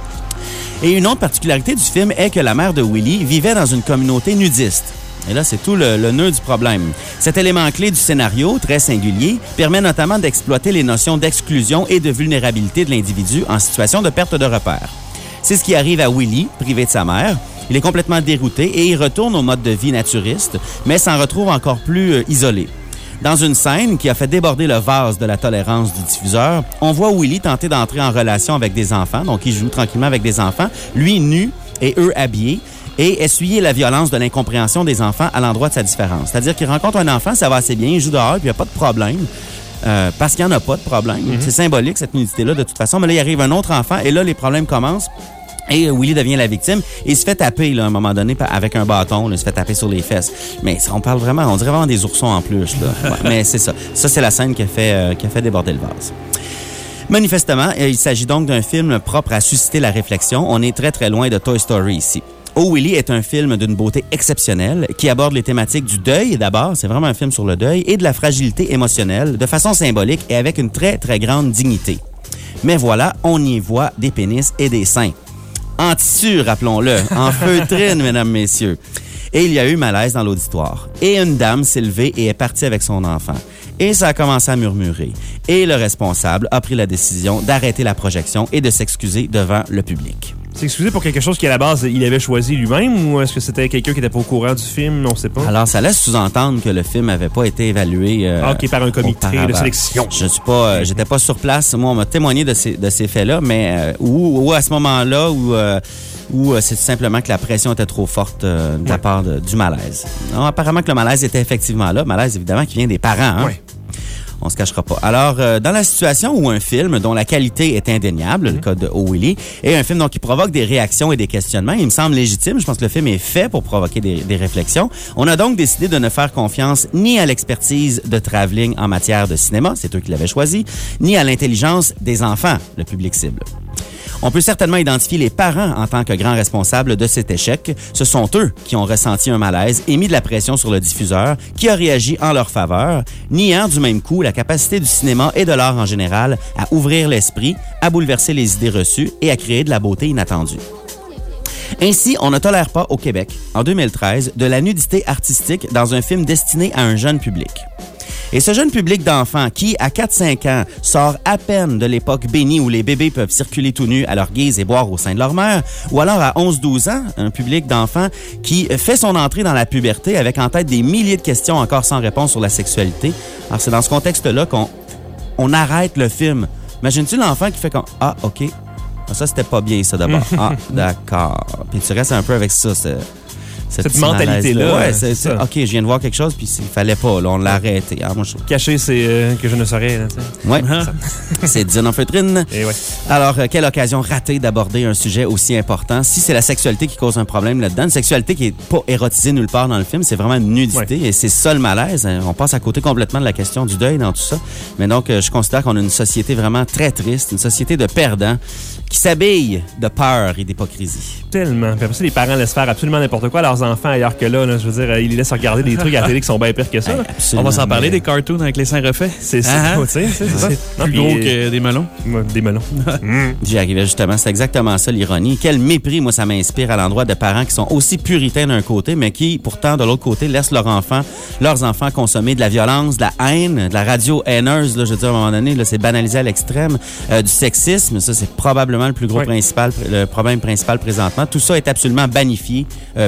Et une autre particularité du film est que la mère de Willy vivait dans une communauté nudiste. Et là, c'est tout le nœud du problème. Cet élément clé du scénario, très singulier, permet notamment d'exploiter les notions d'exclusion et de vulnérabilité de l'individu en situation de perte de repère. C'est ce qui arrive à Willy, privé de sa mère. Il est complètement dérouté et il retourne au mode de vie naturiste, mais s'en retrouve encore plus isolé. Dans une scène qui a fait déborder le vase de la tolérance du diffuseur, on voit Willy tenter d'entrer en relation avec des enfants, donc il joue tranquillement avec des enfants, lui nu et eux habillés, et essuyer la violence de l'incompréhension des enfants à l'endroit de sa différence. C'est-à-dire qu'il rencontre un enfant, ça va assez bien, il joue dehors, puis il n'y a pas de problème. Parce qu'il n'y en a pas de problème. C'est symbolique, cette nudité-là, de toute façon. Mais là, il arrive un autre enfant, et là, les problèmes commencent. Et Willy devient la victime. Et il se fait taper, là, à un moment donné, avec un bâton. Là, il se fait taper sur les fesses. Mais on parle vraiment, on dirait vraiment des oursons en plus. Là. Ouais, mais c'est ça. Ça, c'est la scène qui a fait déborder le vase. Manifestement, il s'agit donc d'un film propre à susciter la réflexion. On est très, très loin de Toy Story ici. O Willy est un film d'une beauté exceptionnelle qui aborde les thématiques du deuil d'abord, c'est vraiment un film sur le deuil, et de la fragilité émotionnelle de façon symbolique et avec une très, très grande dignité. Mais voilà, on y voit des pénis et des seins. En tissu, rappelons-le, en feutrine, mesdames, messieurs. Et il y a eu malaise dans l'auditoire. Et une dame s'est levée et est partie avec son enfant. Et ça a commencé à murmurer. Et le responsable a pris la décision d'arrêter la projection et de s'excuser devant le public. S'excuser pour quelque chose qui, à la base, il avait choisi lui-même, ou est-ce que c'était quelqu'un qui n'était pas au courant du film? On ne sait pas. Alors, ça laisse sous-entendre que le film n'avait pas été évalué par un comité de sélection. Je suis pas, j'étais pas sur place. Moi, on m'a témoigné de ces faits-là, mais ou à ce moment-là, ou c'est simplement que la pression était trop forte de la part du malaise. Non, apparemment que le malaise était effectivement là. Malaise, évidemment, qui vient des parents. Hein? Oui. On se cachera pas. Alors, dans la situation où un film dont la qualité est indéniable, le cas de O Willy, est un film donc qui provoque des réactions et des questionnements, il me semble légitime. Je pense que le film est fait pour provoquer des réflexions. On a donc décidé de ne faire confiance ni à l'expertise de Travelling en matière de cinéma, c'est eux qui l'avaient choisi, ni à l'intelligence des enfants, le public cible. On peut certainement identifier les parents en tant que grands responsables de cet échec. Ce sont eux qui ont ressenti un malaise et mis de la pression sur le diffuseur, qui a réagi en leur faveur, niant du même coup la capacité du cinéma et de l'art en général à ouvrir l'esprit, à bouleverser les idées reçues et à créer de la beauté inattendue. Ainsi, on ne tolère pas au Québec, en 2013, de la nudité artistique dans un film destiné à un jeune public. Et ce jeune public d'enfants qui, à 4-5 ans, sort à peine de l'époque bénie où les bébés peuvent circuler tout nus à leur guise et boire au sein de leur mère, ou alors à 11-12 ans, un public d'enfants qui fait son entrée dans la puberté avec en tête des milliers de questions encore sans réponse sur la sexualité. Alors, c'est dans ce contexte-là qu'on arrête le film. Imagines-tu l'enfant qui fait comme « Ah, OK. Ça, c'était pas bien, ça, d'abord. Ah, d'accord. » Puis tu restes un peu avec ça, cette mentalité-là. Ouais, c'est ça. OK, je viens de voir quelque chose, puis il fallait pas. Là, on l'a arrêté. Alors, moi, caché, c'est que je ne saurais. Oui. C'est Dine en feutrine. Et ouais. Alors, quelle occasion ratée d'aborder un sujet aussi important. Si c'est la sexualité qui cause un problème là-dedans, une sexualité qui est pas érotisée nulle part dans le film, c'est vraiment une nudité. Ouais. Et c'est ça le malaise. On passe à côté complètement de la question du deuil dans tout ça. Mais donc, je considère qu'on a une société vraiment très triste, une société de perdants qui s'habille de peur et d'hypocrisie. Tellement. Puis après ça, les parents laissent faire absolument n'importe quoi à leurs enfants ailleurs que là. Je veux dire, ils les laissent regarder des trucs à la télé qui sont bien pires que ça. On va s'en parler des cartoons avec les seins refaits. C'est ça. C'est ça. Plus gros que des melons. Des melons. J'y arrivais justement. C'est exactement ça l'ironie. Quel mépris, moi, ça m'inspire à l'endroit de parents qui sont aussi puritains d'un côté, mais qui, pourtant, de l'autre côté, laissent leurs enfants consommer de la violence, de la haine, de la radio haineuse. Là, je veux dire, à un moment donné, là, c'est banalisé à l'extrême. Du sexisme, ça, c'est probablement le plus gros le problème principal présentement. Tout ça est absolument bannifié,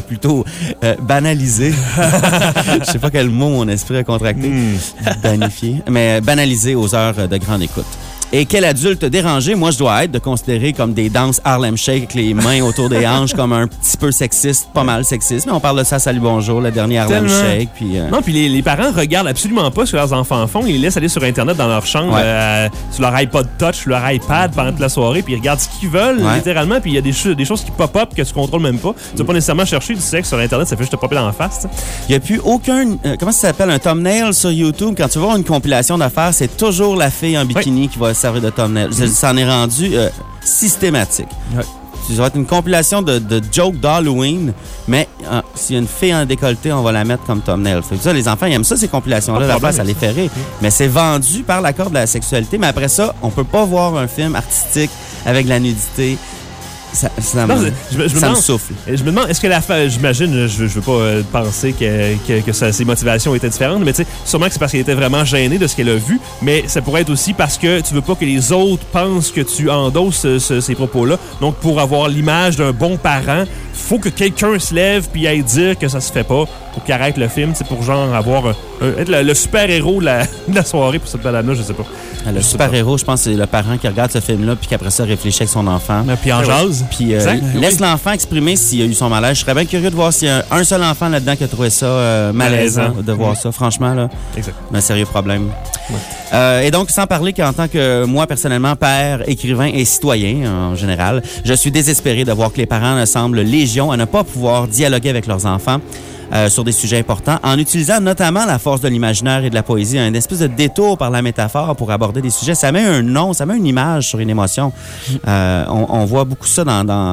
banalisé. Je sais pas quel mot mon esprit a contracté. Bannifié. Mais banalisé aux heures de grande écoute. Et quel adulte dérangé, moi, je dois être de considérer comme des danses Harlem Shake avec les mains autour des hanches comme un petit peu sexiste, pas mal sexiste. Mais on parle de ça, Salut Bonjour, le dernier Harlem Shake. Puis, Non, puis les parents regardent absolument pas ce que leurs enfants font. Ils les laissent aller sur Internet dans leur chambre, sur leur iPod Touch, sur leur iPad pendant toute la soirée, puis ils regardent ce qu'ils veulent, littéralement. Puis il y a des choses qui pop-up que tu contrôles même pas. Tu vas pas nécessairement chercher du sexe sur Internet, ça fait juste te popper dans la face. T'sais. Il n'y a plus aucun... comment ça s'appelle? Un thumbnail sur YouTube. Quand tu vas voir une compilation d'affaires, c'est toujours la fille en bikini qui va servir de thumbnail. Ça en est rendu systématique. Ça va être une compilation de jokes d'Halloween, mais s'il y a une fille en décolleté, on va la mettre comme thumbnail. Fait que ça, les enfants, ils aiment ça, ces compilations-là. La place, ça les fait rire. Mais c'est vendu par l'accord de la sexualité. Mais après ça, on peut pas voir un film artistique avec de la nudité. Ça me souffle. Je me demande, est-ce que j'imagine, je veux pas penser que ses motivations étaient différentes, mais tu sais, sûrement que c'est parce qu'elle était vraiment gênée de ce qu'elle a vu, mais ça pourrait être aussi parce que tu veux pas que les autres pensent que tu endosses ces propos-là. Donc, pour avoir l'image d'un bon parent, faut que quelqu'un se lève puis aille dire que ça se fait pas pour qu'il arrête le film, c'est pour genre avoir être le super-héros de la soirée pour cette balade-là, je sais pas. Le super-héros, je pense, c'est le parent qui regarde ce film-là puis qu'après ça réfléchit avec son enfant. Puis en jase. Puis laisse l'enfant exprimer s'il a eu son malaise. Je serais bien curieux de voir s'il y a un seul enfant là-dedans qui a trouvé ça malaisant de voir ça. Franchement, là, un sérieux problème. Et donc, sans parler qu'en tant que moi, personnellement, père, écrivain et citoyen, en général, je suis désespéré de voir que les parents semblent légion à ne pas pouvoir dialoguer avec leurs enfants sur des sujets importants, en utilisant notamment la force de l'imaginaire et de la poésie, un espèce de détour par la métaphore pour aborder des sujets. Ça met un nom, ça met une image sur une émotion. On voit beaucoup ça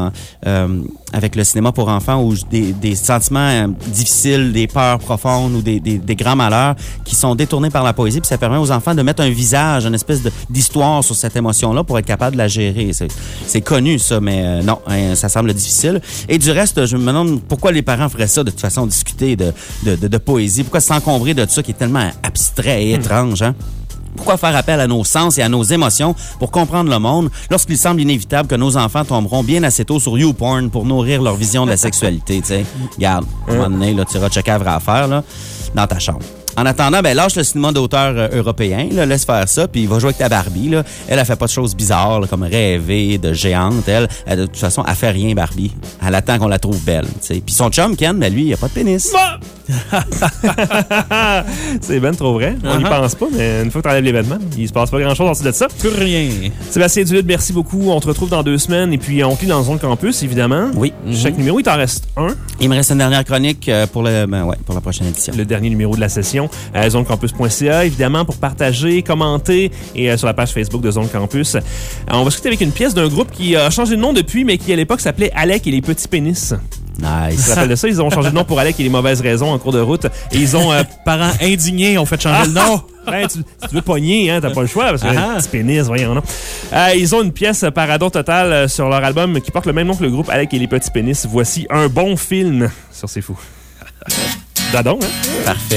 avec le cinéma pour enfants, où des sentiments difficiles, des peurs profondes ou des grands malheurs qui sont détournés par la poésie, puis ça permet aux enfants de mettre un visage, une espèce d'histoire sur cette émotion-là pour être capable de la gérer. C'est connu, ça, mais non, ça semble difficile. Et du reste, je me demande pourquoi les parents feraient ça, de toute façon, discuter de poésie. Pourquoi s'encombrer de ça qui est tellement abstrait et étrange, hein? Pourquoi faire appel à nos sens et à nos émotions pour comprendre le monde lorsqu'il semble inévitable que nos enfants tomberont bien assez tôt sur YouPorn pour nourrir leur vision de la sexualité, tu sais? Regarde, à un moment donné, là, tu iras checker la vraie affaire, là, dans ta chambre. En attendant, lâche le cinéma d'auteur européen, là, laisse faire ça, puis va jouer avec ta Barbie. Là. Elle fait pas de choses bizarres, là, comme rêver de géante. Elle, de toute façon, elle fait rien, Barbie. Elle attend qu'on la trouve belle. T'sais. Puis son chum, Ken, lui, il a pas de pénis. C'est ben trop vrai. On n'y pense pas, mais une fois que t'enlèves les vêtements, il se passe pas grand-chose en dessous de ça. Plus rien. Sébastien Duluth, merci beaucoup. On te retrouve dans 2 semaines, et puis on clique dans Zone Campus, évidemment. Oui. Chaque numéro, il t'en reste un. Il me reste une dernière chronique pour la prochaine édition. Le dernier numéro de la session. zonecampus.ca, évidemment, pour partager, commenter, et sur la page Facebook de Zone Campus. On va discuter avec une pièce d'un groupe qui a changé de nom depuis, mais qui à l'époque s'appelait Alec et les petits pénis. Nice. Tu te rappelles de ça? Ils ont changé de nom pour Alec et les mauvaises raisons en cours de route. Et ils ont... parents indignés ont fait changer le nom. Ben, tu veux pogner, hein, t'as pas le choix, parce que un petit pénis, voyons, non. Ils ont une pièce Paradon Total sur leur album qui porte le même nom que le groupe Alec et les Petits Pénis. Voici un bon film sur C'est Fou. Dadon, hein? Parfait.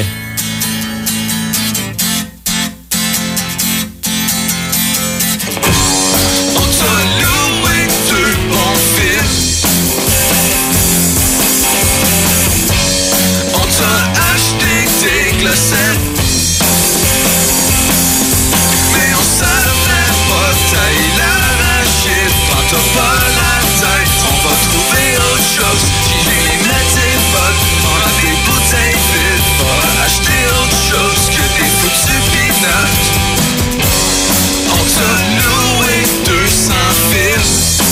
Mais on savait pas tailler l'arachide. Prends-toi pas la tête, on va trouver autre chose. Filer les métiers bottes, prendre des bouteilles vides. Va acheter autre chose que des foutus peanuts. On t'a loué 200 films.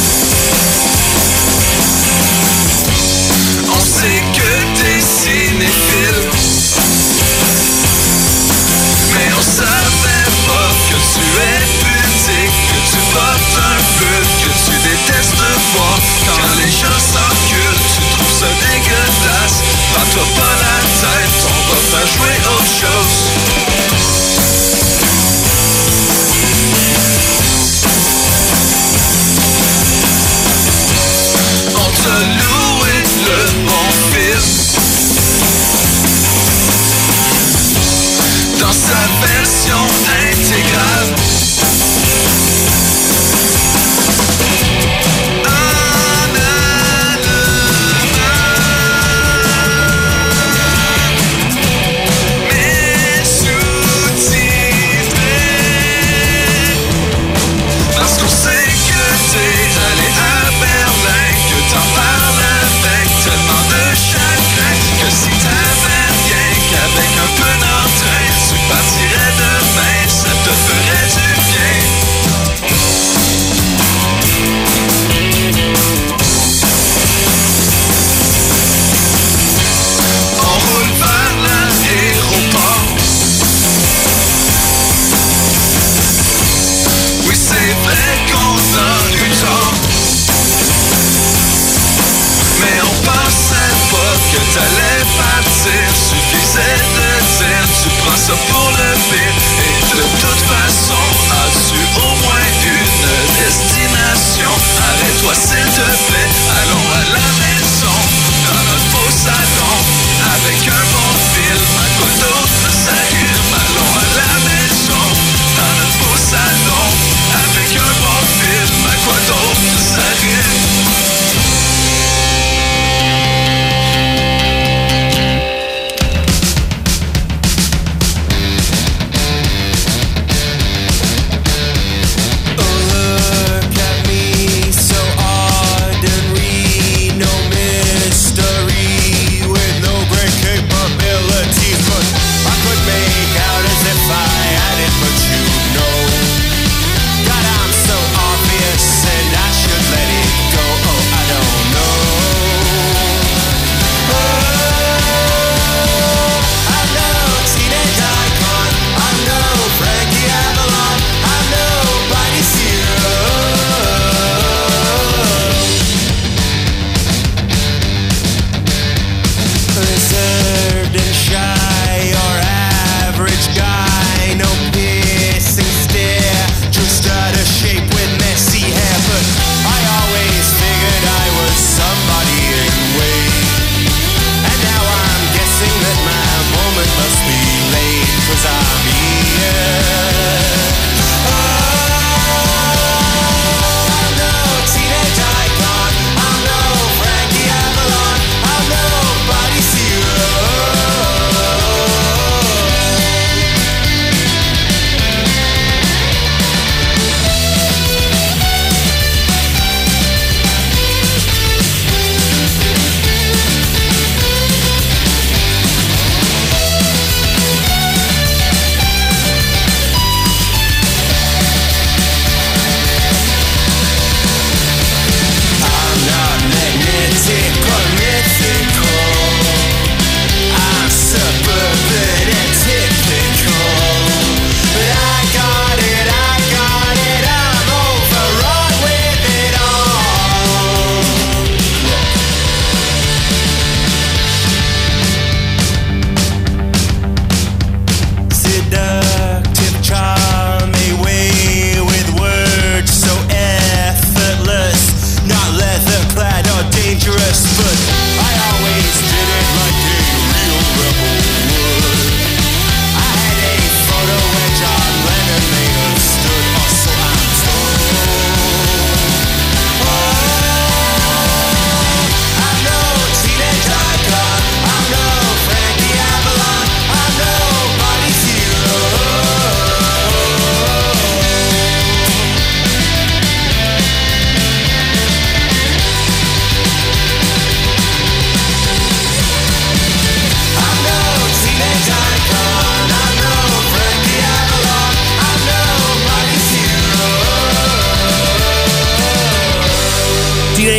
On sait que t'es cinéphile. Mais on savait pas que tu es pudique, que tu portes un but, que tu détestes voir. Quand les gens s'enculent, tu trouves ça dégueulasse. Prends-toi pas la tête, on va faire jouer autre chose. On t'a loué le bon film. Dans sa version intégrale. Mais sous-titré. Parce qu'on sait que t'es allé à Berlin, que t'en parles avec tellement de chagrin, que si t'avais rien qu'avec un peu d'entrain, tu partirais demain, ça te ferait du bien. On roule vers l'aéroport. Oui, c'est vrai qu'on a eu tort. Mais on pensait pas que t'allais partir. Suffisait de dire, tu prends ça pour le pire. Et de toute façon, as-tu au moins une destination? Arrête-toi s'il te plaît, allons à la maison. Dans notre beau salon, avec un bon film. À quoi d'autre ça rime? Allons à la maison. Dans notre beau salon, avec un bon film. À quoi d'autre ça rime? Look at me, so ordinary, no mystery, with no great capabilities, but I could make out as if I had it, but you know, God, I'm so obvious, and I should let it go. Oh, I don't know. Oh, I know Teenage Icon, I know Frankie Avalon, I know Body Zero. Reserved and shy, or average guy, no piss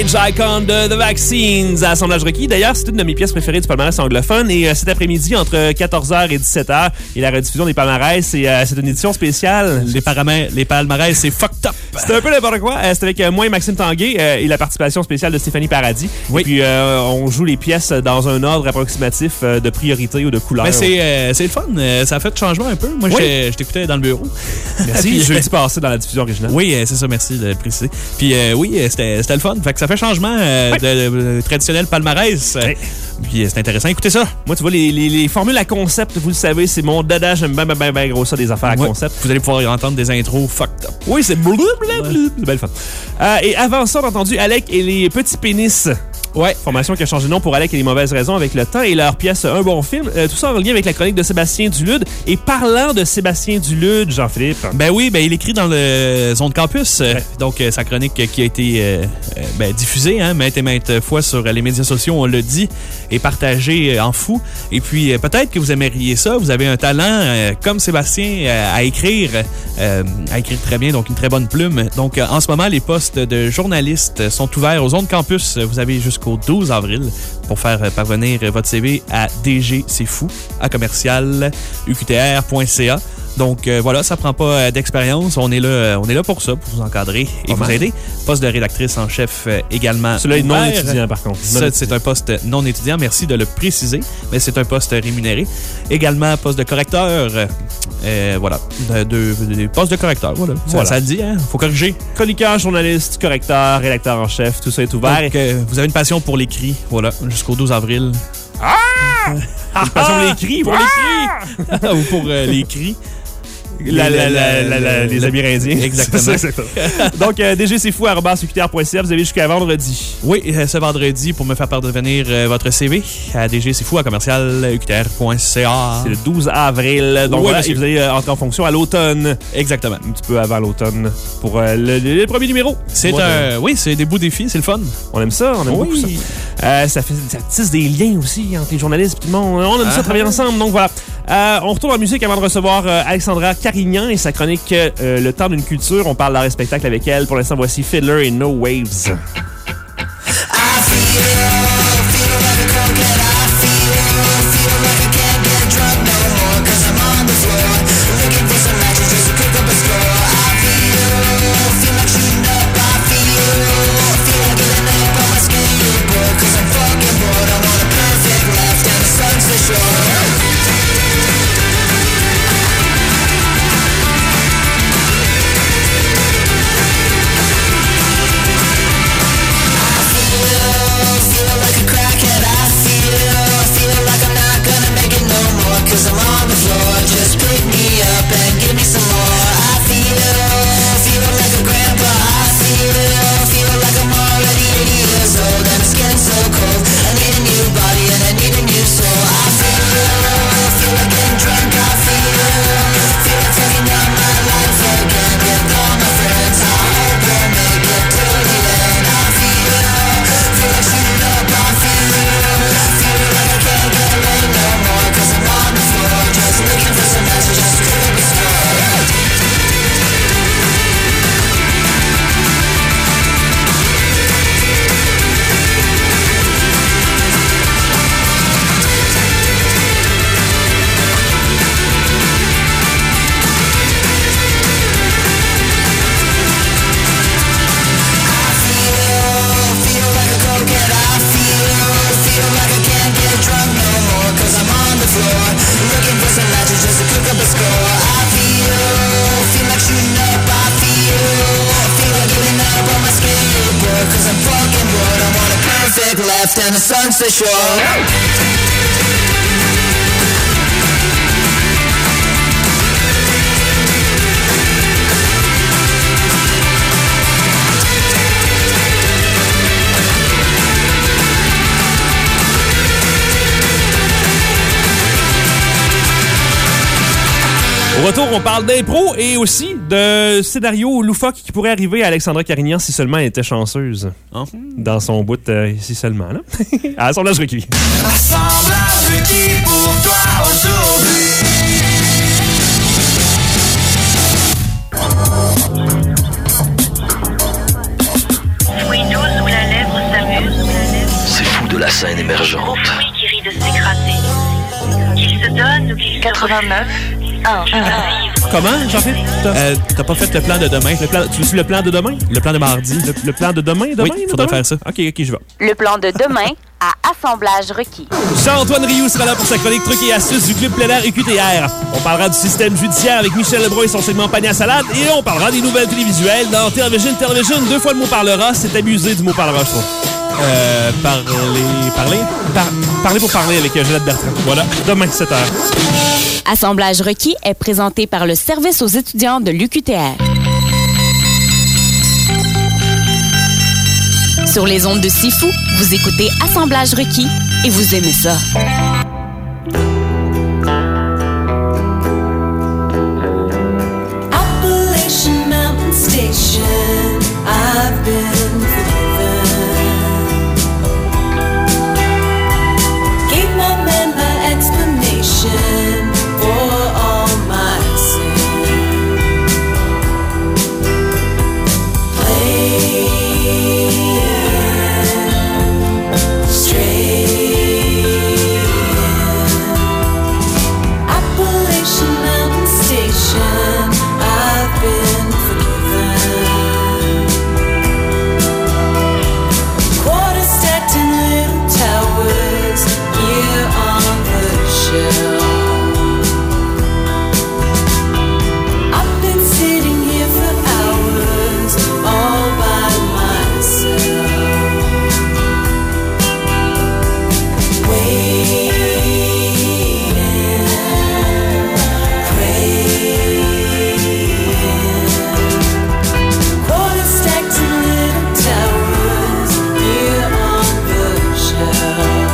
Teenage Icon de The Vaccines à Assemblage requis. D'ailleurs, c'est une de mes pièces préférées du palmarès anglophone. Et cet après-midi, entre 14h et 17h, et la rediffusion des palmarès, c'est une édition spéciale. Les palmarès, c'est fucked up. C'est un peu n'importe quoi. C'est avec moi et Maxime Tanguay et la participation spéciale de Stéphanie Paradis. Oui. Et puis, on joue les pièces dans un ordre approximatif de priorité ou de couleur. Mais c'est le fun. Ça a fait changement un peu. Moi, je t'écoutais dans le bureau. Merci. Puis, jeudi passé dans la diffusion originale. Oui, c'est ça. Merci de le préciser. Puis oui, c'était le fun. Fait que ça fait changement de traditionnel palmarès. Oui. Puis c'est intéressant. Écoutez ça. Moi, tu vois, les formules à concept, vous le savez, c'est mon dada. J'aime bien gros ça, des affaires à concept. Vous allez pouvoir entendre des intros fucked up. Oui, c'est belle fun. Et avant ça, on a entendu Alec et les petits pénis. Ouais, formation qui a changé de nom pour Alec et les mauvaises raisons avec le temps et leur pièce Un bon film. Tout ça en lien avec la chronique de Sébastien Dulude. Et parlant de Sébastien Dulude, Jean-Philippe. Ben oui, il écrit dans le Zone Campus. Donc, sa chronique qui a été diffusée maintes et maintes fois sur les médias sociaux, on l'a dit, et partagée en fou. Et puis, peut-être que vous aimeriez ça. Vous avez un talent comme Sébastien à écrire très bien, donc une très bonne plume. Donc, en ce moment, les postes de journalistes sont ouverts aux Zones Campus. Vous avez jusqu'au 12 avril pour faire parvenir votre CV à dgcfou@commercial.uqtr.ca. Donc voilà, ça prend pas d'expérience. On est là pour ça, pour vous encadrer et vous aider. Poste de rédactrice en chef également. Celui-là est non étudiant par contre. Ça, c'est un poste non étudiant, merci de le préciser, mais c'est un poste rémunéré. Également, poste de correcteur. Voilà, des postes de correcteur, voilà. Ça le dit, hein? Faut corriger. Chroniqueur, journaliste, correcteur, rédacteur en chef, tout ça est ouvert. Donc, vous avez une passion pour l'écrit, voilà, jusqu'au 12 avril. Une passion pour l'écrit, ou pour les cris. Les Amérindiens. Exactement. Donc, dgcfou@uqtr.ca, vous avez jusqu'à vendredi. Oui, ce vendredi, pour me faire parvenir votre CV à dgcfou@uqtr.ca. C'est le 12 avril. Donc, voilà, et vous allez entrer en fonction à l'automne. Exactement. Un petit peu avant l'automne pour le premier numéro. Oui, c'est des beaux défis, c'est le fun. On aime ça, on aime beaucoup ça. Ça tisse des liens aussi entre les journalistes et tout le monde. On aime ça travailler ensemble, donc voilà. On retourne en musique avant de recevoir Alexandra Carignan et sa chronique Le temps d'une culture. On parle d'art et spectacle avec elle. Pour l'instant, voici Fiddler et No Waves. Au retour, on parle d'impro et aussi de scénario loufoque qui pourrait arriver à Alexandra Carignan si seulement elle était chanceuse. Dans son bout, si seulement, là. Assemblage requis. Assemblage requis pour toi aujourd'hui. Fruit doux sous la lèvre scène émergente. Fruit qui rit de s'écraser. Qu'il se donne ou qu'il 89. Comment, Jean-Philippe? T'as pas fait le plan de demain? Tu suis le plan de demain? Le plan de mardi? Le plan de demain? Oui, faudrait faire ça. OK, je vais. Le plan de demain à assemblage requis. Jean-Antoine Rioux sera là pour sa chronique trucs et astuces du Club plein air UQTR. On parlera du système judiciaire avec Michel Lebrun et son segment panier à salade. Et on parlera des nouvelles télévisuelles dans Television. 2 fois le mot parlera. C'est abusé du mot parlera, je trouve. Parler pour parler avec Jeanette Bertrand. Voilà, demain 7h. Assemblage requis est présenté par le service aux étudiants de l'UQTR. Sur les ondes de Sifu, vous écoutez Assemblage requis et vous aimez ça. Appalachian Mountain Station, I've been forgiven. Gave my man my explanation for all my sins. Appalachian Mountain Station, I've been forgiven. Quarter stacked in little towers here on the shelf. I've been sitting here for hours all by myself, quarter stacked in little towers here on the shelf.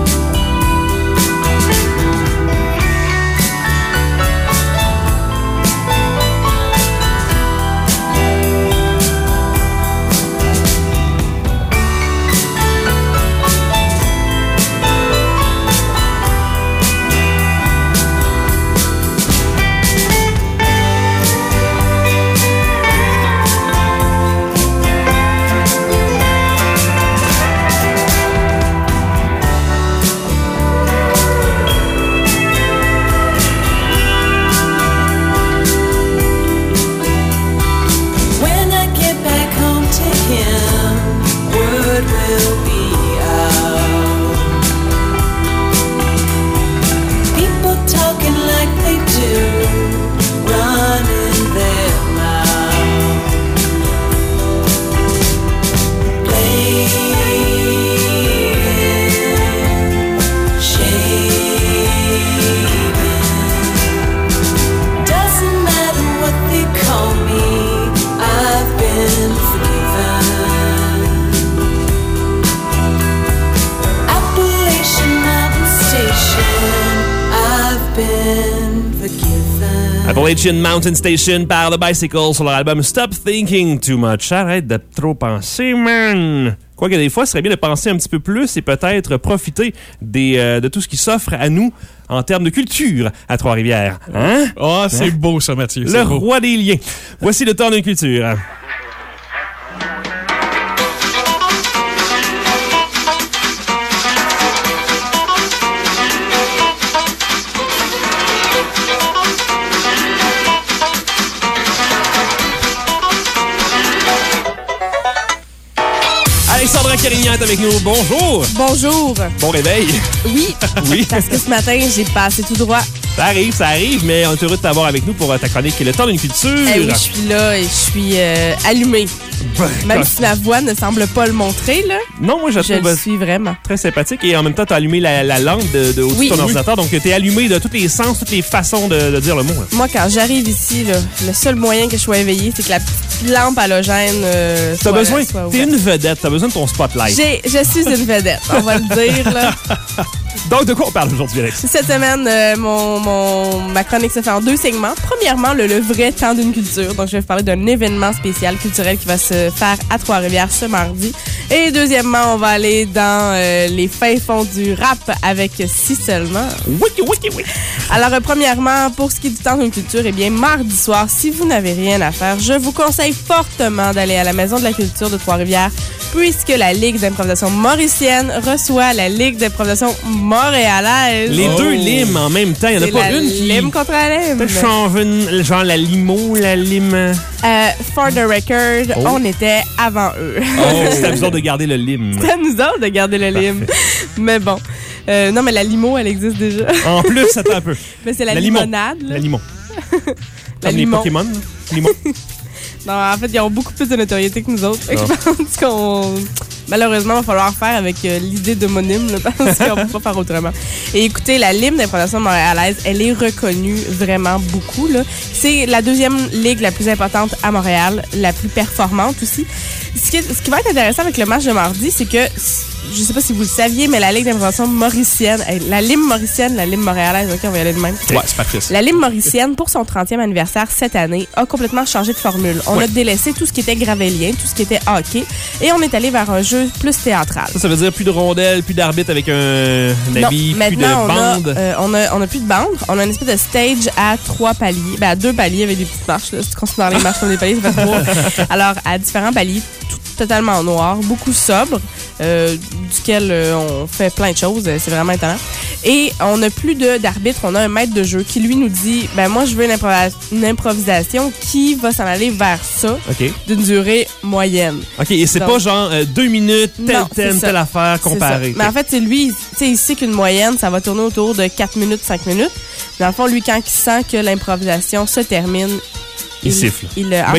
When I get back home to him, word will be out. People talking like they do, running their mouth. Blaming, shaming. Doesn't matter what they call me, I've been forgiven. Appalachian Mountain Station, I've been forgiven. Appalachian Mountain Station par The Bicycle sur leur album Stop Thinking Too Much. Arrête de trop penser, man! Quoique des fois, ce serait bien de penser un petit peu plus et peut-être profiter de tout ce qui s'offre à nous en termes de culture à Trois-Rivières. Hein? Oh, c'est beau ça, Mathieu. Le roi des liens. Voici le temps d'une culture. Alexandra Carignan est avec nous. Bonjour. Bonjour. Bon réveil. Oui, Oui. parce que ce matin, j'ai passé tout droit. Ça arrive, mais on est heureux de t'avoir avec nous pour ta chronique Le temps d'une culture. Eh oui, je suis là et je suis allumée. Même si ma voix ne semble pas le montrer, là. Non, moi, je le trouve suis vraiment. très sympathique. Et en même temps, tu as allumé la lampe de au-dessus Oui. de ton ordinateur. Donc, tu es allumé de tous les sens, toutes les façons de dire le mot. Moi, quand j'arrive ici, là, le seul moyen que je sois éveillée, c'est que la petite lampe halogène T'as besoin, soit t'es ouverte. une vedette, t'as besoin de ton spotlight. Je suis une vedette, on va le dire, là. Donc, de quoi on parle aujourd'hui, Alex? Cette semaine, ma chronique se fait en 2 segments. Premièrement, le vrai temps d'une culture. Donc, je vais vous parler d'un événement spécial culturel qui va se faire à Trois-Rivières ce mardi. Et deuxièmement, on va aller dans les fins fonds du rap avec Si seulement. Oui. Alors, premièrement, pour ce qui est du temps d'une culture, eh bien, mardi soir, si vous n'avez rien à faire, je vous conseille conseille fortement d'aller à la Maison de la Culture de Trois-Rivières puisque la Ligue d'improvisation mauricienne reçoit la Ligue d'improvisation montréalaise. Les deux limes en même temps. Il n'y en a pas une qui... lime contre la lime. Peut-être genre la limo, la lime... For the record, on était avant eux. C'était à nous autres de garder le lime. C'était à nous autres de garder le lime. Mais bon. Non, mais la limo, elle existe déjà. En plus, attends un peu. Mais c'est la limonade. La limon. La Comme limon. les Pokémon. Limon. Non, en fait, ils ont beaucoup plus de notoriété que nous autres. Je pense qu'on... Malheureusement, il va falloir faire avec l'idée d'homonyme, là, parce qu'on ne peut pas faire autrement. Et écoutez, la Lime d'improvisation montréalaise, elle est reconnue vraiment beaucoup. Là. C'est la deuxième ligue la plus importante à Montréal, la plus performante aussi. Ce qui va être intéressant avec le match de mardi, c'est que, je sais pas si vous le saviez, mais la Ligue d'improvisation mauricienne, la Lime mauricienne, la Lime montréalaise, OK, on va y aller de même. Ouais, c'est parfait. La Lime mauricienne, pour son 30e anniversaire cette année, a complètement changé de formule. On a délaissé tout ce qui était gravélien, tout ce qui était hockey, et on est allé vers un jeu plus théâtral. Ça veut dire plus de rondelles, plus d'arbitre avec un habit, plus de bande. On a plus de bande. On a une espèce de stage à 3 paliers. Ben, à 2 paliers avec des petites marches. Là. Si tu considères les marches comme des paliers, ça fait 3. Alors, à différents paliers, totalement noir, beaucoup sobre, duquel on fait plein de choses. C'est vraiment étonnant. Et on n'a plus d'arbitre. On a un maître de jeu qui, lui, nous dit, ben moi, je veux une improvisation qui va s'en aller vers ça, d'une durée moyenne. OK, et c'est pas genre 2 minutes, tel thème, telle affaire comparée. Mais en fait, c'est lui, il sait qu'une moyenne, ça va tourner autour de 4 minutes, 5 minutes. Dans le fond, lui, quand il sent que l'improvisation se termine, il siffle. Il y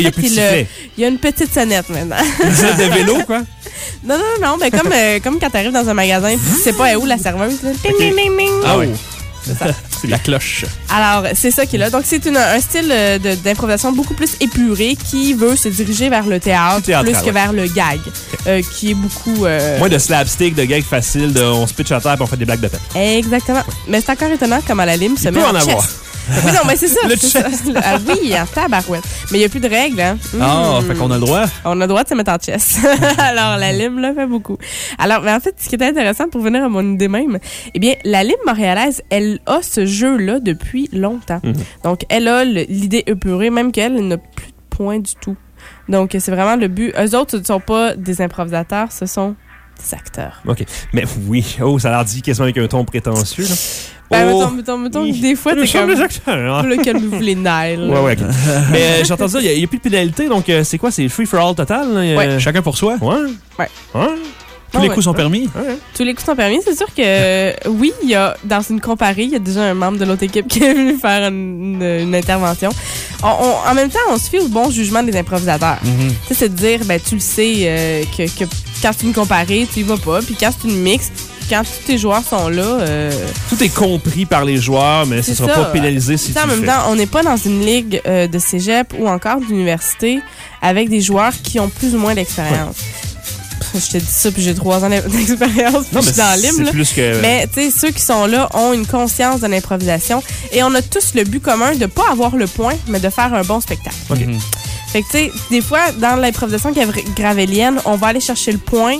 a une petite sonnette maintenant. Une sonnette de vélo, quoi? Non, mais comme quand t'arrives dans un magasin et tu sais pas où la serveuse. Là. Ding, ding, ding, ding. Ah oui. C'est ça. C'est la cloche. Alors, c'est ça qui est là. Donc, c'est un style d'improvisation beaucoup plus épuré qui veut se diriger vers le théâtre plus que vers le gag, qui est beaucoup... Moins de slapstick, de gag facile, on se pitch à terre et on fait des blagues de tête. Exactement. Mais c'est encore étonnant comme à la Lime se met en chest. Oui, non, mais c'est ça. Oui, en tabarouette. Mais il n'y a plus de règles, hein. Fait qu'on a le droit. On a le droit de se mettre en chess. Alors, la Lime, là, fait beaucoup. Alors, mais en fait, ce qui est intéressant pour venir à mon idée même, eh bien, la Lime montréalaise, elle a ce jeu-là depuis longtemps. Donc, elle a l'idée épurée, même qu'elle n'a plus de points du tout. Donc, c'est vraiment le but. Eux autres, ce ne sont pas des improvisateurs, ce sont des acteurs. OK. Mais oui, ça a l'air dit quasiment avec un ton prétentieux, là. Mettons que des fois, t'es comme... Le calmez-vous les nerfs. Ouais, OK. Mais j'ai entendu dire, il n'y a plus de pénalité, donc c'est quoi? C'est free for all total? Ouais. Chacun pour soi? Ouais. Tous les coups sont permis? Tous les coups sont permis. C'est sûr que, oui, il y a, dans une comparée, il y a déjà un membre de l'autre équipe qui est venu faire une intervention. En même temps, on se fie au bon jugement des improvisateurs. Tu sais, c'est de dire, ben, tu le sais, que quand c'est une comparée, tu y vas pas. Puis quand c'est une mixte, quand tous tes joueurs sont là... Tout est compris par les joueurs, mais ça ne sera pas pénalisé si tu le fais. En même temps, on n'est pas dans une ligue de cégep ou encore d'université avec des joueurs qui ont plus ou moins d'expérience. Ouais. Je te dis ça, puis j'ai 3 ans d'expérience, puis je suis dans l'hymne. Mais tu sais, ceux qui sont là ont une conscience de l'improvisation et on a tous le but commun de pas avoir le point, mais de faire un bon spectacle. Fait que tu sais, des fois, dans l'improvisation gravélienne, on va aller chercher le point,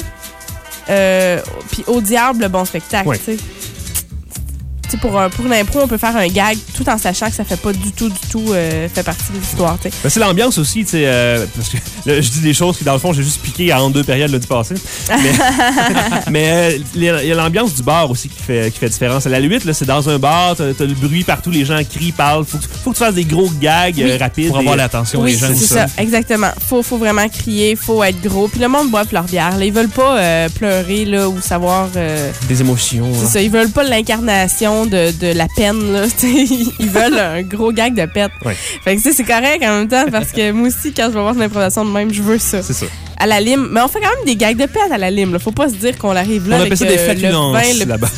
puis au diable, le bon spectacle, tu sais. Pour l'impro, on peut faire un gag tout en sachant que ça fait pas du tout fait partie de l'histoire. Ben, c'est l'ambiance aussi, parce que là, je dis des choses qui, dans le fond, j'ai juste piqué en 2 périodes du passé. Mais il y a l'ambiance du bar aussi qui fait différence. À la limite, là, c'est dans un bar, t'as le bruit partout, les gens crient, parlent. Faut que tu fasses des gros gags rapides. Pour avoir l'attention des gens. C'est ça, exactement. Faut vraiment crier, faut être gros. Puis le monde boit leur bière. Là, ils veulent pas pleurer là, ou savoir... des émotions. C'est ça, ils veulent pas l'incarnation de la peine, là. Ils veulent un gros gag de pète. Fait que c'est correct en même temps parce que moi aussi, quand je vais voir une improvisation de même, je veux ça. C'est ça. À la Lime. Mais on fait quand même des gags de pète à la Lime. Là. Faut pas se dire qu'on arrive là on avec appelle ça des flatulences là-bas.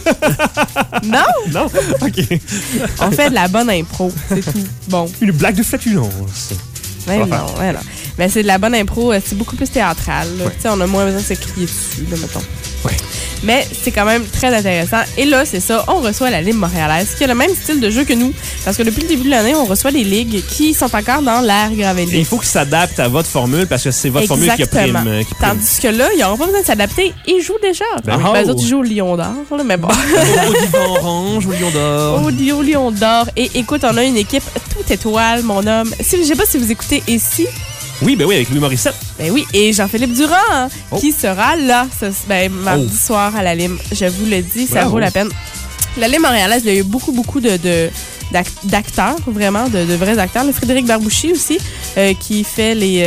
Non? OK. On fait de la bonne impro. C'est tout. Bon. Une blague de flatulence. Non. Mais c'est de la bonne impro. C'est beaucoup plus théâtral. On a moins besoin de se crier dessus, là, mettons. Ouais. Mais c'est quand même très intéressant. Et là, c'est ça, on reçoit la Lime montréalaise qui a le même style de jeu que nous. Parce que depuis le début de l'année, on reçoit des ligues qui sont encore dans l'ère gravélien. Il faut qu'ils s'adaptent à votre formule parce que c'est votre formule qui prime. Tandis que là, ils n'auront pas besoin de s'adapter. Ils jouent déjà. Les autres, ils jouent au Lion d'Or. Là, mais bon. Au divan orange, au Lion d'Or. Au Lion d'Or. Et écoute, on a une équipe toute étoile, mon homme. Je sais pas si vous écoutez ici. Oui, ben oui, avec Louis Morissette. Ben oui, et Jean-Philippe Durand, qui sera là mardi soir à la Lime. Je vous le dis, ça vaut la peine. La Lime montréalaise, il y a eu beaucoup d'acteurs, vraiment, de vrais acteurs. Le Frédéric Barbouchi aussi, qui fait les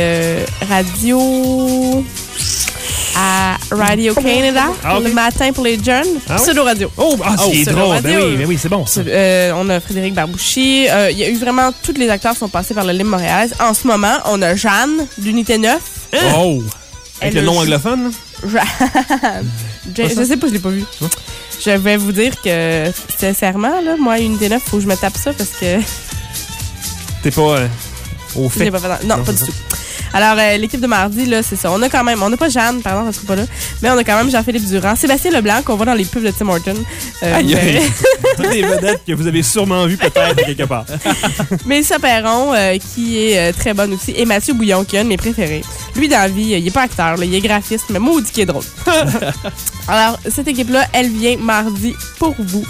radios à Radio-Canada, le matin pour les jeunes. Pseudo-radio. C'est drôle. Ben oui, c'est bon, ça. On a Frédéric Barbouchi. Il y a eu vraiment... Tous les acteurs qui sont passés par la Lime montréalaise. En ce moment, on a Jeanne, d'Unité 9. Avec le nom anglophone, Jeanne. Je sais pas, je l'ai pas vu. Je vais vous dire que, sincèrement, là, moi, Unité 9, faut que je me tape ça parce que... T'es pas au fait. Non, pas du tout. Alors, l'équipe de mardi, là, c'est ça. On n'a pas Jeanne, pardon, ça ne sera pas là, mais on a quand même Jean-Philippe Durand, Sébastien Leblanc, qu'on voit dans les pubs de Tim Hortons. Toutes les vedettes que vous avez sûrement vues peut-être quelque part. Mélissa Perron, qui est très bonne aussi, et Mathieu Bouillon, qui est un de mes préférés. Lui, dans la vie, il n'est pas acteur, là, il est graphiste, mais maudit qu'il est drôle. Alors, cette équipe-là, elle vient mardi pour vous.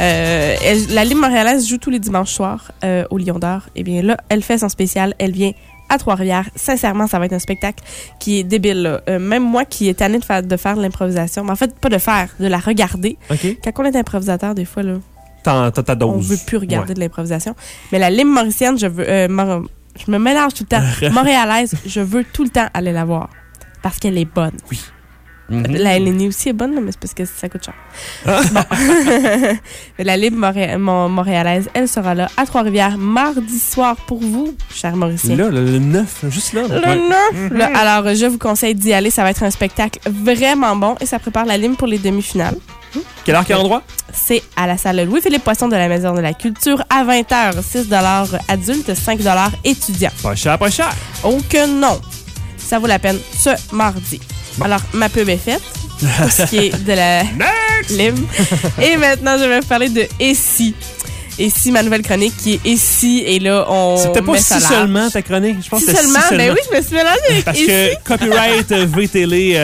La Lime montréalaise joue tous les dimanches soirs au Lion d'Or. Eh bien là, elle fait son spécial, elle vient à Trois-Rivières. Sincèrement, ça va être un spectacle qui est débile. Là. Même moi qui est tannée de faire de l'improvisation, mais en fait, pas de faire, de la regarder. Okay. Quand on est improvisateur, des fois, là, t'as ta dose. On veut plus regarder de l'improvisation. Mais la Lime mauricienne, je me mélange tout le temps. Montréalaise, je veux tout le temps aller la voir parce qu'elle est bonne. Oui. La LNI aussi est bonne, là, mais c'est parce que ça coûte cher. Bon. La Lime montréalaise, elle sera là à Trois-Rivières mardi soir pour vous, cher Mauricien. Là, le 9, juste là. Le 9. Là, alors, je vous conseille d'y aller. Ça va être un spectacle vraiment bon et ça prépare la Lime pour les demi-finales. Quel heure, quel endroit? C'est à la salle Louis-Philippe Poisson de la Maison de la Culture à 20h. 6 $ adultes, 5 $ étudiants. Pas cher, pas cher. Oh que non. Ça vaut la peine ce mardi. Bon. Alors, ma pub est faite pour ce qui est de la Lime. Et maintenant, je vais vous parler de Essie. Essie, ma nouvelle chronique qui est Essie. Et là, on C'était pas met si ça seulement ta chronique. Je pense si que seulement. Ben oui, je me suis mélangée avec Parce Essie. que copyright VTL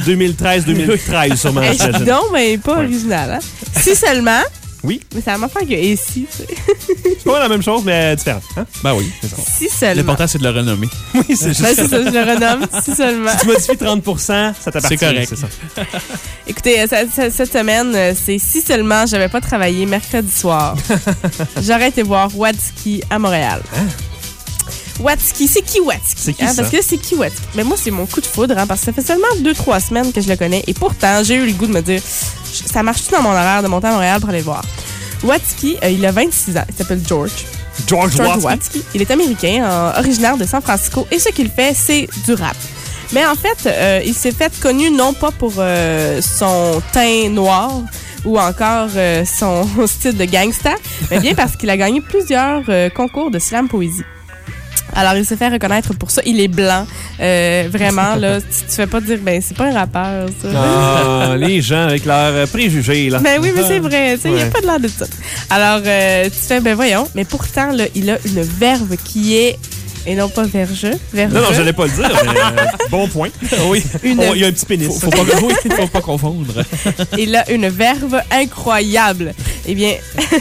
2013-2013 sûrement. Non, mais pas original. Hein? Si seulement. Oui. Mais c'est la même affaire que Essie. C'est pas la même chose, mais différente. Hein? Ben oui. Si seulement. L'important, c'est de le renommer. Oui, c'est juste ça. C'est ça, je le renomme. Si seulement. Si tu modifies 30%, ça t'appartient. C'est correct. C'est ça. Écoutez, cette semaine, c'est si seulement j'avais pas travaillé mercredi soir. J'aurais été voir Watsky à Montréal. Hein? Watsky, c'est qui Watsky? C'est qui ça? Parce que c'est qui Watsky? Mais moi, c'est mon coup de foudre, parce que ça fait seulement 2-3 semaines que je le connais. Et pourtant, j'ai eu le goût de me dire, ça marche-tu dans mon horaire de monter à Montréal pour aller le voir? Watsky, il a 26 ans. Il s'appelle George Watsky. Il est américain, originaire de San Francisco. Et ce qu'il fait, c'est du rap. Mais en fait, il s'est fait connu non pas pour son teint noir ou encore son style de gangsta, mais bien parce qu'il a gagné plusieurs concours de slam poésie. Alors, il s'est fait reconnaître pour ça. Il est blanc. Vraiment, là, tu fais pas dire, ben, c'est pas un rappeur, ça. Ah, les gens avec leurs préjugés, là. Ben oui, mais c'est vrai. Il n'y a pas de l'air de ça. Alors, tu fais, ben voyons. Mais pourtant, là, il a une verve qui est... Et non pas vergeux. Non, je n'allais pas le dire, mais bon point. Oui. Il y a un petit pénis. Faut pas confondre. Il a une verve incroyable. Eh bien...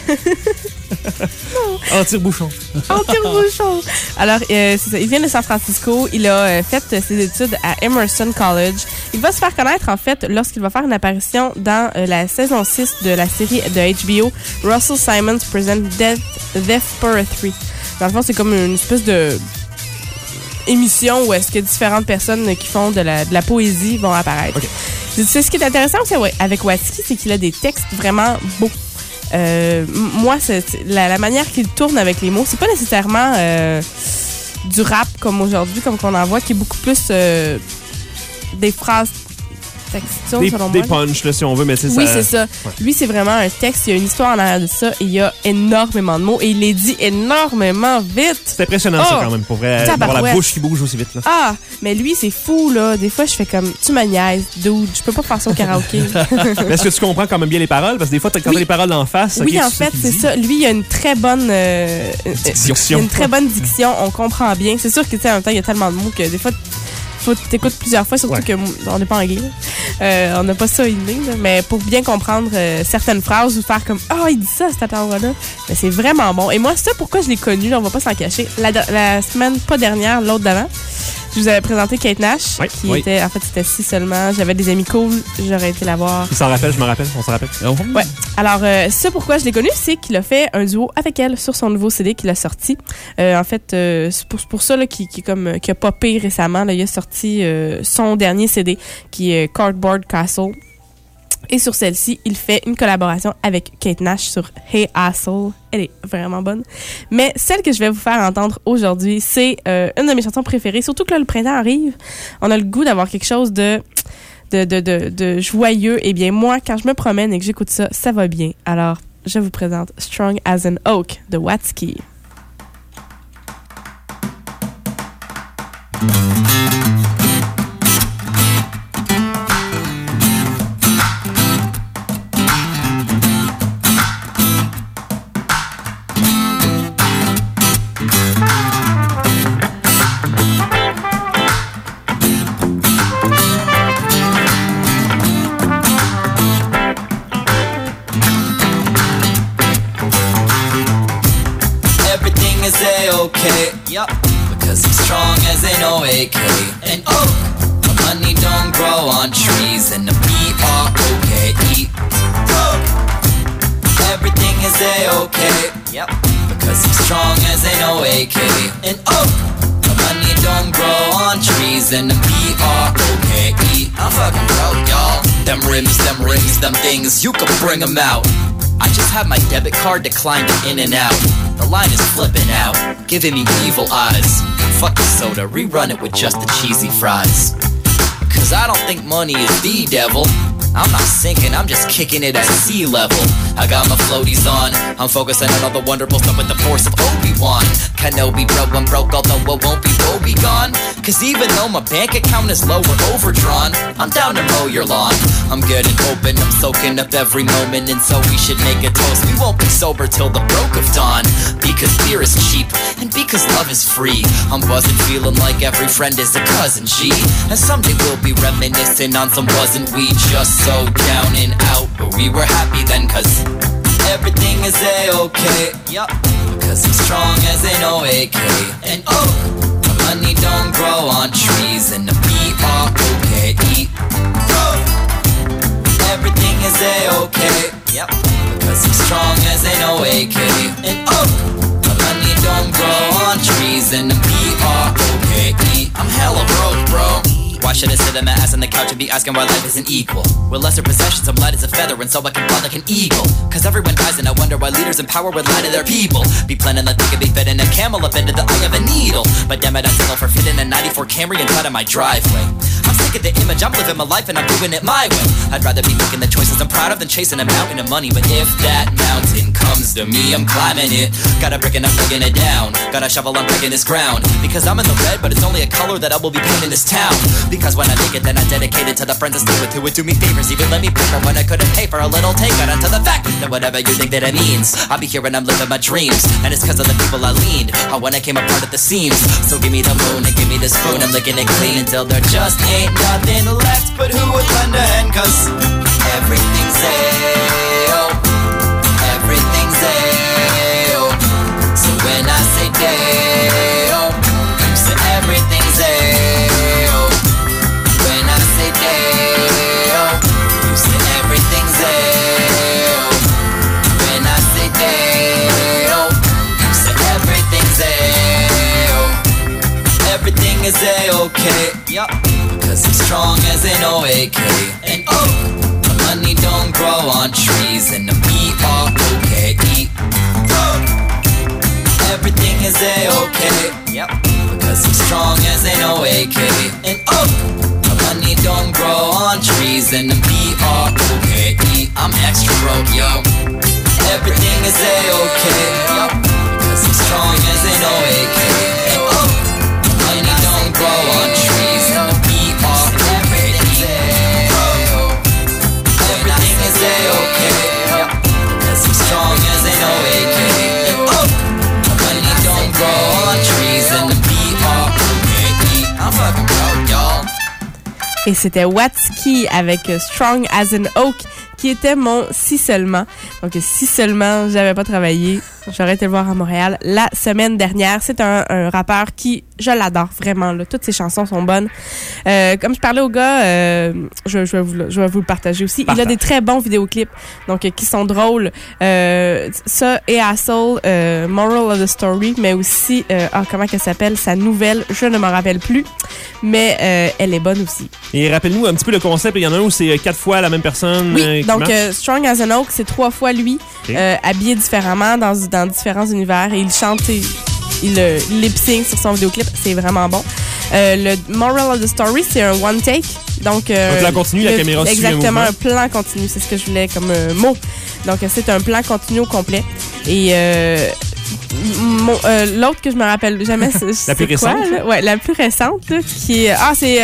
En tire-bouchon. Alors, c'est ça. Il vient de San Francisco. Il a fait ses études à Emerson College. Il va se faire connaître, en fait, lorsqu'il va faire une apparition dans la saison 6 de la série de HBO Russell Simons Present Death Poetry. Dans le fond, c'est comme une espèce de émission où est-ce que différentes personnes qui font de la poésie vont apparaître. Okay. Ce qui est intéressant avec Watsky, c'est qu'il a des textes vraiment beaux. Moi, la manière qu'il tourne avec les mots, c'est pas nécessairement du rap comme aujourd'hui, comme qu'on en voit, qui est beaucoup plus des phrases textuelles, selon moi. Des punchs, là, si on veut, mais c'est ça. Oui, c'est ça. Ouais. Lui, c'est vraiment un texte, il y a une histoire en arrière de ça, et il y a énormément de mots, et il les dit énormément vite. C'est impressionnant, ça, quand même, pour vrai. Avoir la bouche qui bouge aussi vite, là. Ah, mais lui, c'est fou, là. Des fois, je fais comme, tu me niaises, dude, je peux pas faire ça au karaoké. Est-ce que tu comprends quand même bien les paroles? Parce que des fois, quand t'as les paroles en face, oui, en fait, c'est ça. Lui, il a une très bonne diction. Une très bonne diction, on comprend bien. C'est sûr que, tu sais, en même temps, il y a tellement de mots que des fois, faut t'écouter plusieurs fois, surtout qu'on n'est pas anglais. On n'a pas ça inné, mais pour bien comprendre certaines phrases ou faire comme « Ah, il dit ça, cet endroit-là », mais c'est vraiment bon. Et moi, c'est ça pourquoi je l'ai connu, là, on va pas s'en cacher. La semaine, pas dernière, l'autre d'avant, Je vous avais présenté Kate Nash, Oui. qui était, en fait, c'était Si seulement. J'avais des amis cool, j'aurais été la voir. Il s'en rappelle, je me rappelle, on s'en rappelle. Ouais. Alors, ça, pourquoi je l'ai connu, c'est qu'il a fait un duo avec elle sur son nouveau CD qu'il a sorti. En fait, c'est pour ça là, qui a popé récemment. Là, il a sorti son dernier CD, qui est Cardboard Castle. Et sur celle-ci, il fait une collaboration avec Kate Nash sur Hey Asshole. Elle est vraiment bonne. Mais celle que je vais vous faire entendre aujourd'hui, c'est une de mes chansons préférées. Surtout que là, le printemps arrive. On a le goût d'avoir quelque chose de joyeux. Eh bien, moi, quand je me promène et que j'écoute ça, ça va bien. Alors, je vous présente Strong as an Oak de Watsky. Okay, yep, because I'm strong as an OAK. And oh, my money don't grow on trees, and the B-R-O-K-E. Oh, everything is A-okay, yep, because I'm strong as an OAK. And oh, my money don't grow on trees, and the B-R-O-K-E. I'm fucking broke, y'all. Them rims, them rings, them things, you can bring them out. I just have my debit card declined in and out. The line is flipping out, giving me evil eyes. Fuck the soda, rerun it with just the cheesy fries. Cause I don't think money is the devil. I'm not sinking, I'm just kicking it at sea level. I got my floaties on, I'm focusing on all the wonderful stuff with the force of Obi-Wan. Kenobi broke, I'm broke, although it won't be woe be gone. Cause even though my bank account is low or overdrawn, I'm down to mow your lawn. I'm getting open, I'm soaking up every moment, and so we should make a toast. We won't be sober till the broke of dawn. Because beer is cheap, and because love is free. I'm buzzing, feeling like every friend is a cousin, G. And someday we'll be reminiscing on some wasn't we just so down and out, but we were happy then, cause everything is A-okay, yup, because I'm strong as an OAK. And oh, my money don't grow on trees, and the B-R-O-K-E. Oh, everything is A-okay, yep, because I'm strong as an OAK. And oh, my money don't grow on trees, and the B-R-O-K-E. I'm hella broke, bro. Why should I sit on my ass on the couch and be asking why life isn't equal? With lesser possessions, I'm light as a feather, and so I can fly like an eagle. Cause everyone dies, and I wonder why leaders in power would lie to their people. Be planning like they could be fitting a camel up into the eye of a needle. But damn it, I settle for fitting a 94 Camry inside of my driveway. I'm sick of the image, I'm living my life and I'm doing it my way. I'd rather be making the choices I'm proud of than chasing a mountain of money. But if that mountain comes to me, I'm climbing it. Got a brick and I'm breaking it down. Got a shovel, I'm breaking this ground. Because I'm in the red, but it's only a color that I will be painting this town. Because when I make it, then I dedicate it to the friends I stay with who would do me favors, even let me pay for when I couldn't pay for a little takeout. Onto the fact that whatever you think that it means, I'll be here and I'm living my dreams. And it's cause of the people I leaned on when I came apart at the seams. So give me the moon and give me the spoon, I'm licking it clean until there just ain't nothing left. But who would lend a hand? Cause everything's A-oh, everything's A-oh. So when I say day-oh, you say everything's A-oh. When I say day-oh, you say everything's A-oh. When I say day-oh, you say everything's A-oh. Everything is A-okay, yup, because I'm strong as an OAK. And oh, my money don't grow on trees, and the B-R-O-K-E. Oh, everything is A-okay, yep, because I'm strong as an OAK. And oh, my money don't grow on trees, and the B-R-O-K-E. I'm extra broke, yo. Everything is A-okay, yup, because I'm strong as an OAK. And oh, my money don't grow on trees, and the B-R-O-K-E. Everything is A-okay, yup, because I'm strong as an OAK. And oh, my money don't grow on trees, and the B-R-O-K-E. I'm fucking broke, y'all. Et c'était Watsky avec Strong as an Oak, qui était mon Si seulement. Donc, si seulement j'avais pas travaillé, J'aurais été le voir à Montréal la semaine dernière. C'est un rappeur qui, je l'adore vraiment. Là. Toutes ses chansons sont bonnes. Comme je parlais au gars, je vais vous le partager aussi. Il a des très bons vidéoclips, donc qui sont drôles. Ça et Asshole, Moral of the Story, mais aussi, comment qu'elle s'appelle, sa nouvelle, je ne m'en rappelle plus, mais elle est bonne aussi. Et rappelle-nous un petit peu le concept. Il y en a un où c'est 4 fois la même personne. Oui, donc Strong as an Oak, c'est 3 fois lui, habillé différemment dans différents univers, et il chante, il lip-sync sur son vidéoclip. C'est vraiment bon. Le Moral of the Story, c'est un one take. Donc, un plan continu, la caméra suit exactement, un plan continu. C'est ce que je voulais comme mot. Donc, c'est un plan continu au complet. Et l'autre que je me rappelle jamais, c'est la plus récente? Ouais, la plus récente, là, qui est... c'est...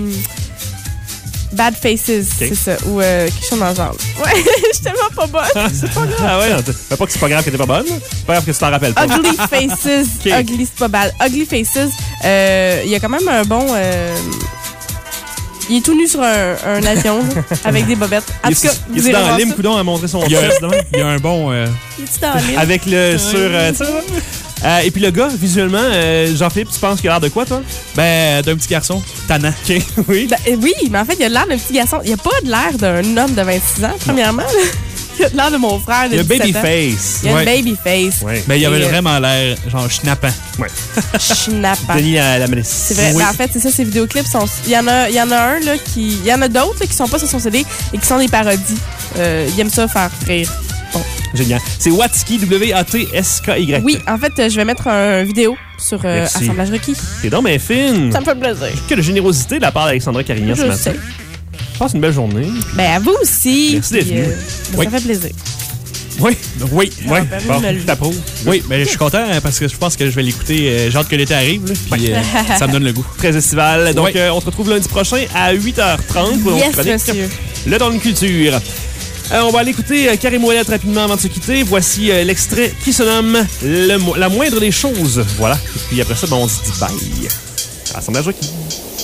Bad Faces, c'est ça. Ou quelque chose dans le genre. Ouais, je suis tellement pas bonne. C'est pas grave. Ah ouais, non, pas que c'est pas grave que t'es pas bonne. C'est pas grave que tu t'en rappelles pas. Ugly Faces. Okay. Ugly, c'est pas bad. Ugly Faces, il y a quand même un bon... il est tout nu sur un avion avec des bobettes. En tout cas, il est dans Lim Coudon à montrer son chest. Il y a un bon... Il est dans Lim? Avec le sur... et puis le gars, visuellement, Jean-Philippe, tu penses qu'il a l'air de quoi, toi? Ben, d'un petit garçon. Tannant. Okay. Oui. Oui, mais en fait, il a l'air d'un petit garçon. Il a pas de l'air d'un homme de 26 ans, premièrement. Il a l'air de mon frère de 17 ans. Il a baby face. Il a une baby face. Ouais. Mais il avait vraiment l'air, genre, schnappant. Ouais. Schnappant. Denis à la Mélisse. C'est vrai. Oui. Ben, en fait, c'est ça, ces vidéoclips sont... Il y en a un, là, qui... Il y en a d'autres, là, qui sont pas sur son CD et qui sont des parodies. Il aime ça faire rire. Bon. Génial. C'est Watski, W-A-T-S-K-Y. Oui, en fait, je vais mettre une vidéo sur Assemblage requis. T'es donc bien fine. Ça me fait plaisir. Quelle générosité de la part d'Alexandra Carignan ce matin. Passe une belle journée. Ben, à vous aussi. Merci d'être venu. Oui. Ça fait plaisir. Oui. Oui. Bon, je t'approuve. Oui, mais je suis content parce que je pense que je vais l'écouter. J'ai hâte que l'été arrive, là, puis ça me donne le goût. Très estival. Donc, on se retrouve lundi prochain à 8h30 pour notre chronique Le Don de Culture. On va aller écouter Karim Ouellet rapidement avant de se quitter. Voici l'extrait qui se nomme La moindre des choses. Voilà. Et puis après ça, on se dit bye. Assemblage requis.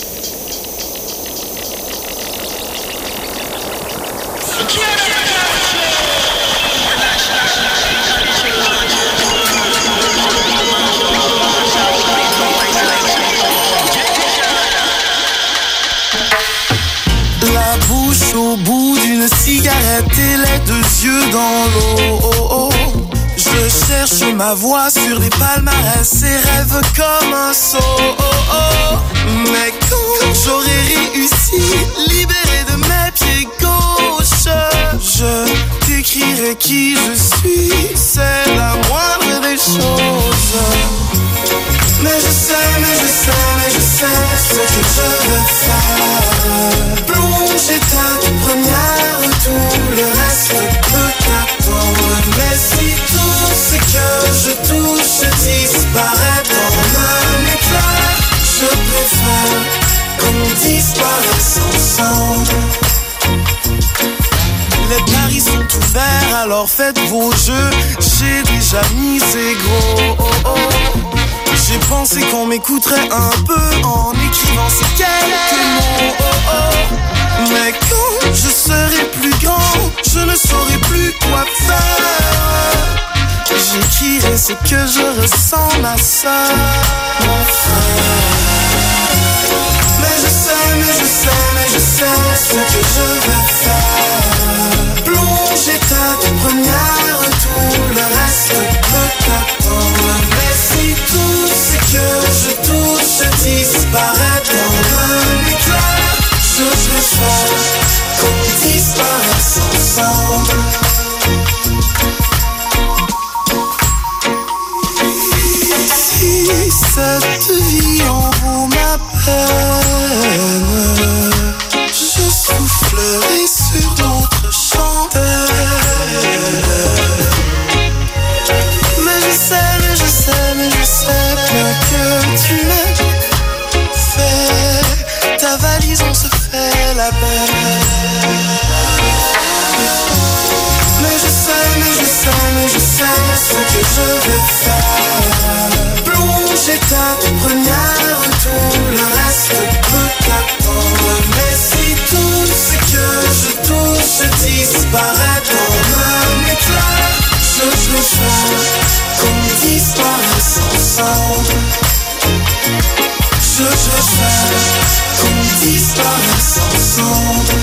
La bouche au bout d'une cigarette et les deux yeux dans l'eau. Je cherche ma voix sur les palmarès et rêve comme un saut. Mais quand j'aurai réussi, libéré de mes pieds gauches, je t'écrirai qui je suis, c'est la moindre des choses. Mais je sais ce que je veux faire. Plonger ta première, tout le reste peut attendre. Mais si tout ce que je touche disparaît dans un éclair, je préfère qu'on disparaisse ensemble. Les paris sont ouverts, alors faites vos jeux. J'ai déjà misé gros. J'ai pensé qu'on m'écouterait un peu en écrivant ces quelques mots. Mais quand je serai plus grand, je ne saurai plus quoi faire. J'écrirai ce que je ressens, ma soeur, mon frère. Mais je sais ce que je veux faire. Plonger ta première, tout le reste peut attendre. Mais si tout ce que je touche disparaît dans un éclair, je préfère qu'on disparaisse ensemble. Si cette vie en vaut ma peine, je soufflerai sur d'autres chandelles. Mais je sais bien que tu m'aimes. Fais ta valise, on se fait la belle. Mais je sais ce que je veux faire. Plonger ta première, tout le reste peut attendre. Mais si tout ce que je touche disparaît dans un éclair, je préfère disparaisse ensemble. Je veux qu'on disparaisse ensemble.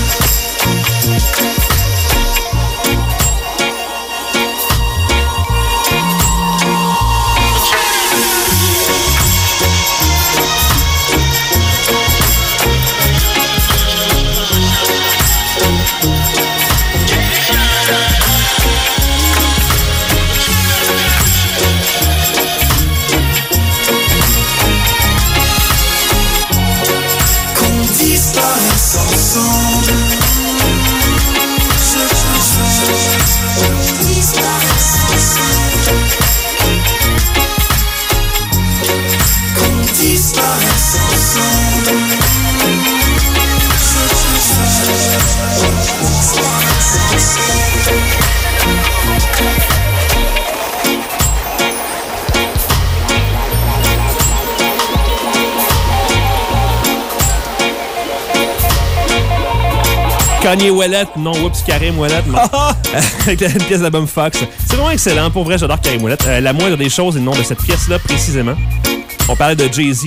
Kanye Ouellet, non, oups, Karim Ouellet, non. Avec une pièce d'album Fox. C'est vraiment excellent. Pour vrai, j'adore Karim Ouellet. La moindre des choses est le nom de cette pièce-là, précisément. On parlait de Jay-Z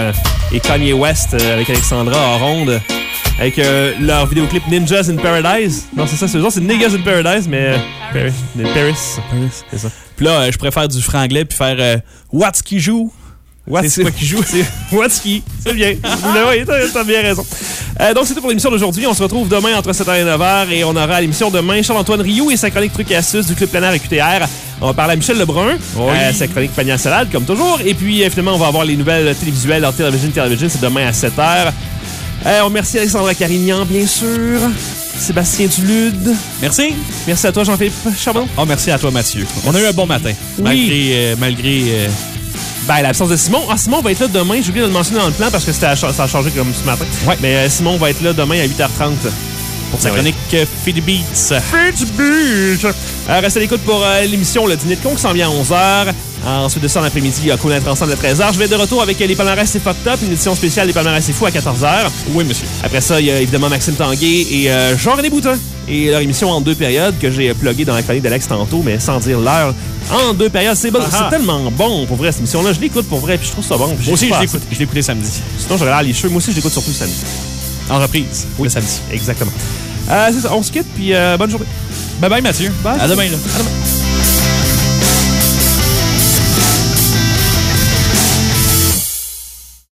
et Kanye West avec Alexandra en ronde. Avec leur vidéoclip Ninjas in Paradise. Non, c'est ça, c'est Niggas in Paradise, mais Paris. C'est ça. Puis là, je préfère du franglais puis faire What's qui joue? C'est quoi qui joue? C'est What's qui? C'est bien. Oui, t'as bien raison. Donc, c'est tout pour l'émission d'aujourd'hui. On se retrouve demain entre 7h et 9h et on aura à l'émission demain Charles-Antoine Rioux et sa chronique trucs et astuces du Club Plein Air et QTR. On va parler à Michel Lebrun, sa chronique panier à salade, comme toujours. Et puis, finalement, on va avoir les nouvelles télévisuelles dans Télévision. C'est demain à 7h. On remercie Alexandra Carignan, bien sûr. Sébastien Dulude. Merci. Merci à toi, Jean-Philippe Charbon. Oh, merci à toi, Mathieu. On a eu un bon matin. Oui. Malgré l'absence de Simon. Simon va être là demain. J'ai oublié de le mentionner dans le plan parce que ça a changé comme ce matin. Ouais. Mais Simon va être là demain à 8h30 pour sa chronique Feed the Beats. Restez à l'écoute pour l'émission Le Dîner de Con qui s'en vient à 11h. Ensuite de ça, en après-midi, il y a Cool Être Ensemble à 13h. Je vais être de retour avec les palmarès c'est fucked up, une édition spéciale des palmarès c'est fou à 14h. Oui, monsieur. Après ça, il y a évidemment Maxime Tanguay et Jean-René Boutin. Et leur émission en 2 périodes que j'ai plugué dans la chronique d'Alex tantôt, mais sans dire l'heure. En 2 périodes, c'est bon, c'est tellement bon pour vrai cette émission-là. Je l'écoute pour vrai, puis je trouve ça bon. Moi aussi, je l'ai écouté samedi. Sinon, j'aurais l'air les cheveux. Moi aussi, je l'écoute surtout le samedi. En reprise, oui. Le samedi. Exactement. C'est ça, on se quitte, puis bonne journée. Bye bye, Mathieu. Bye. À demain, là. À demain.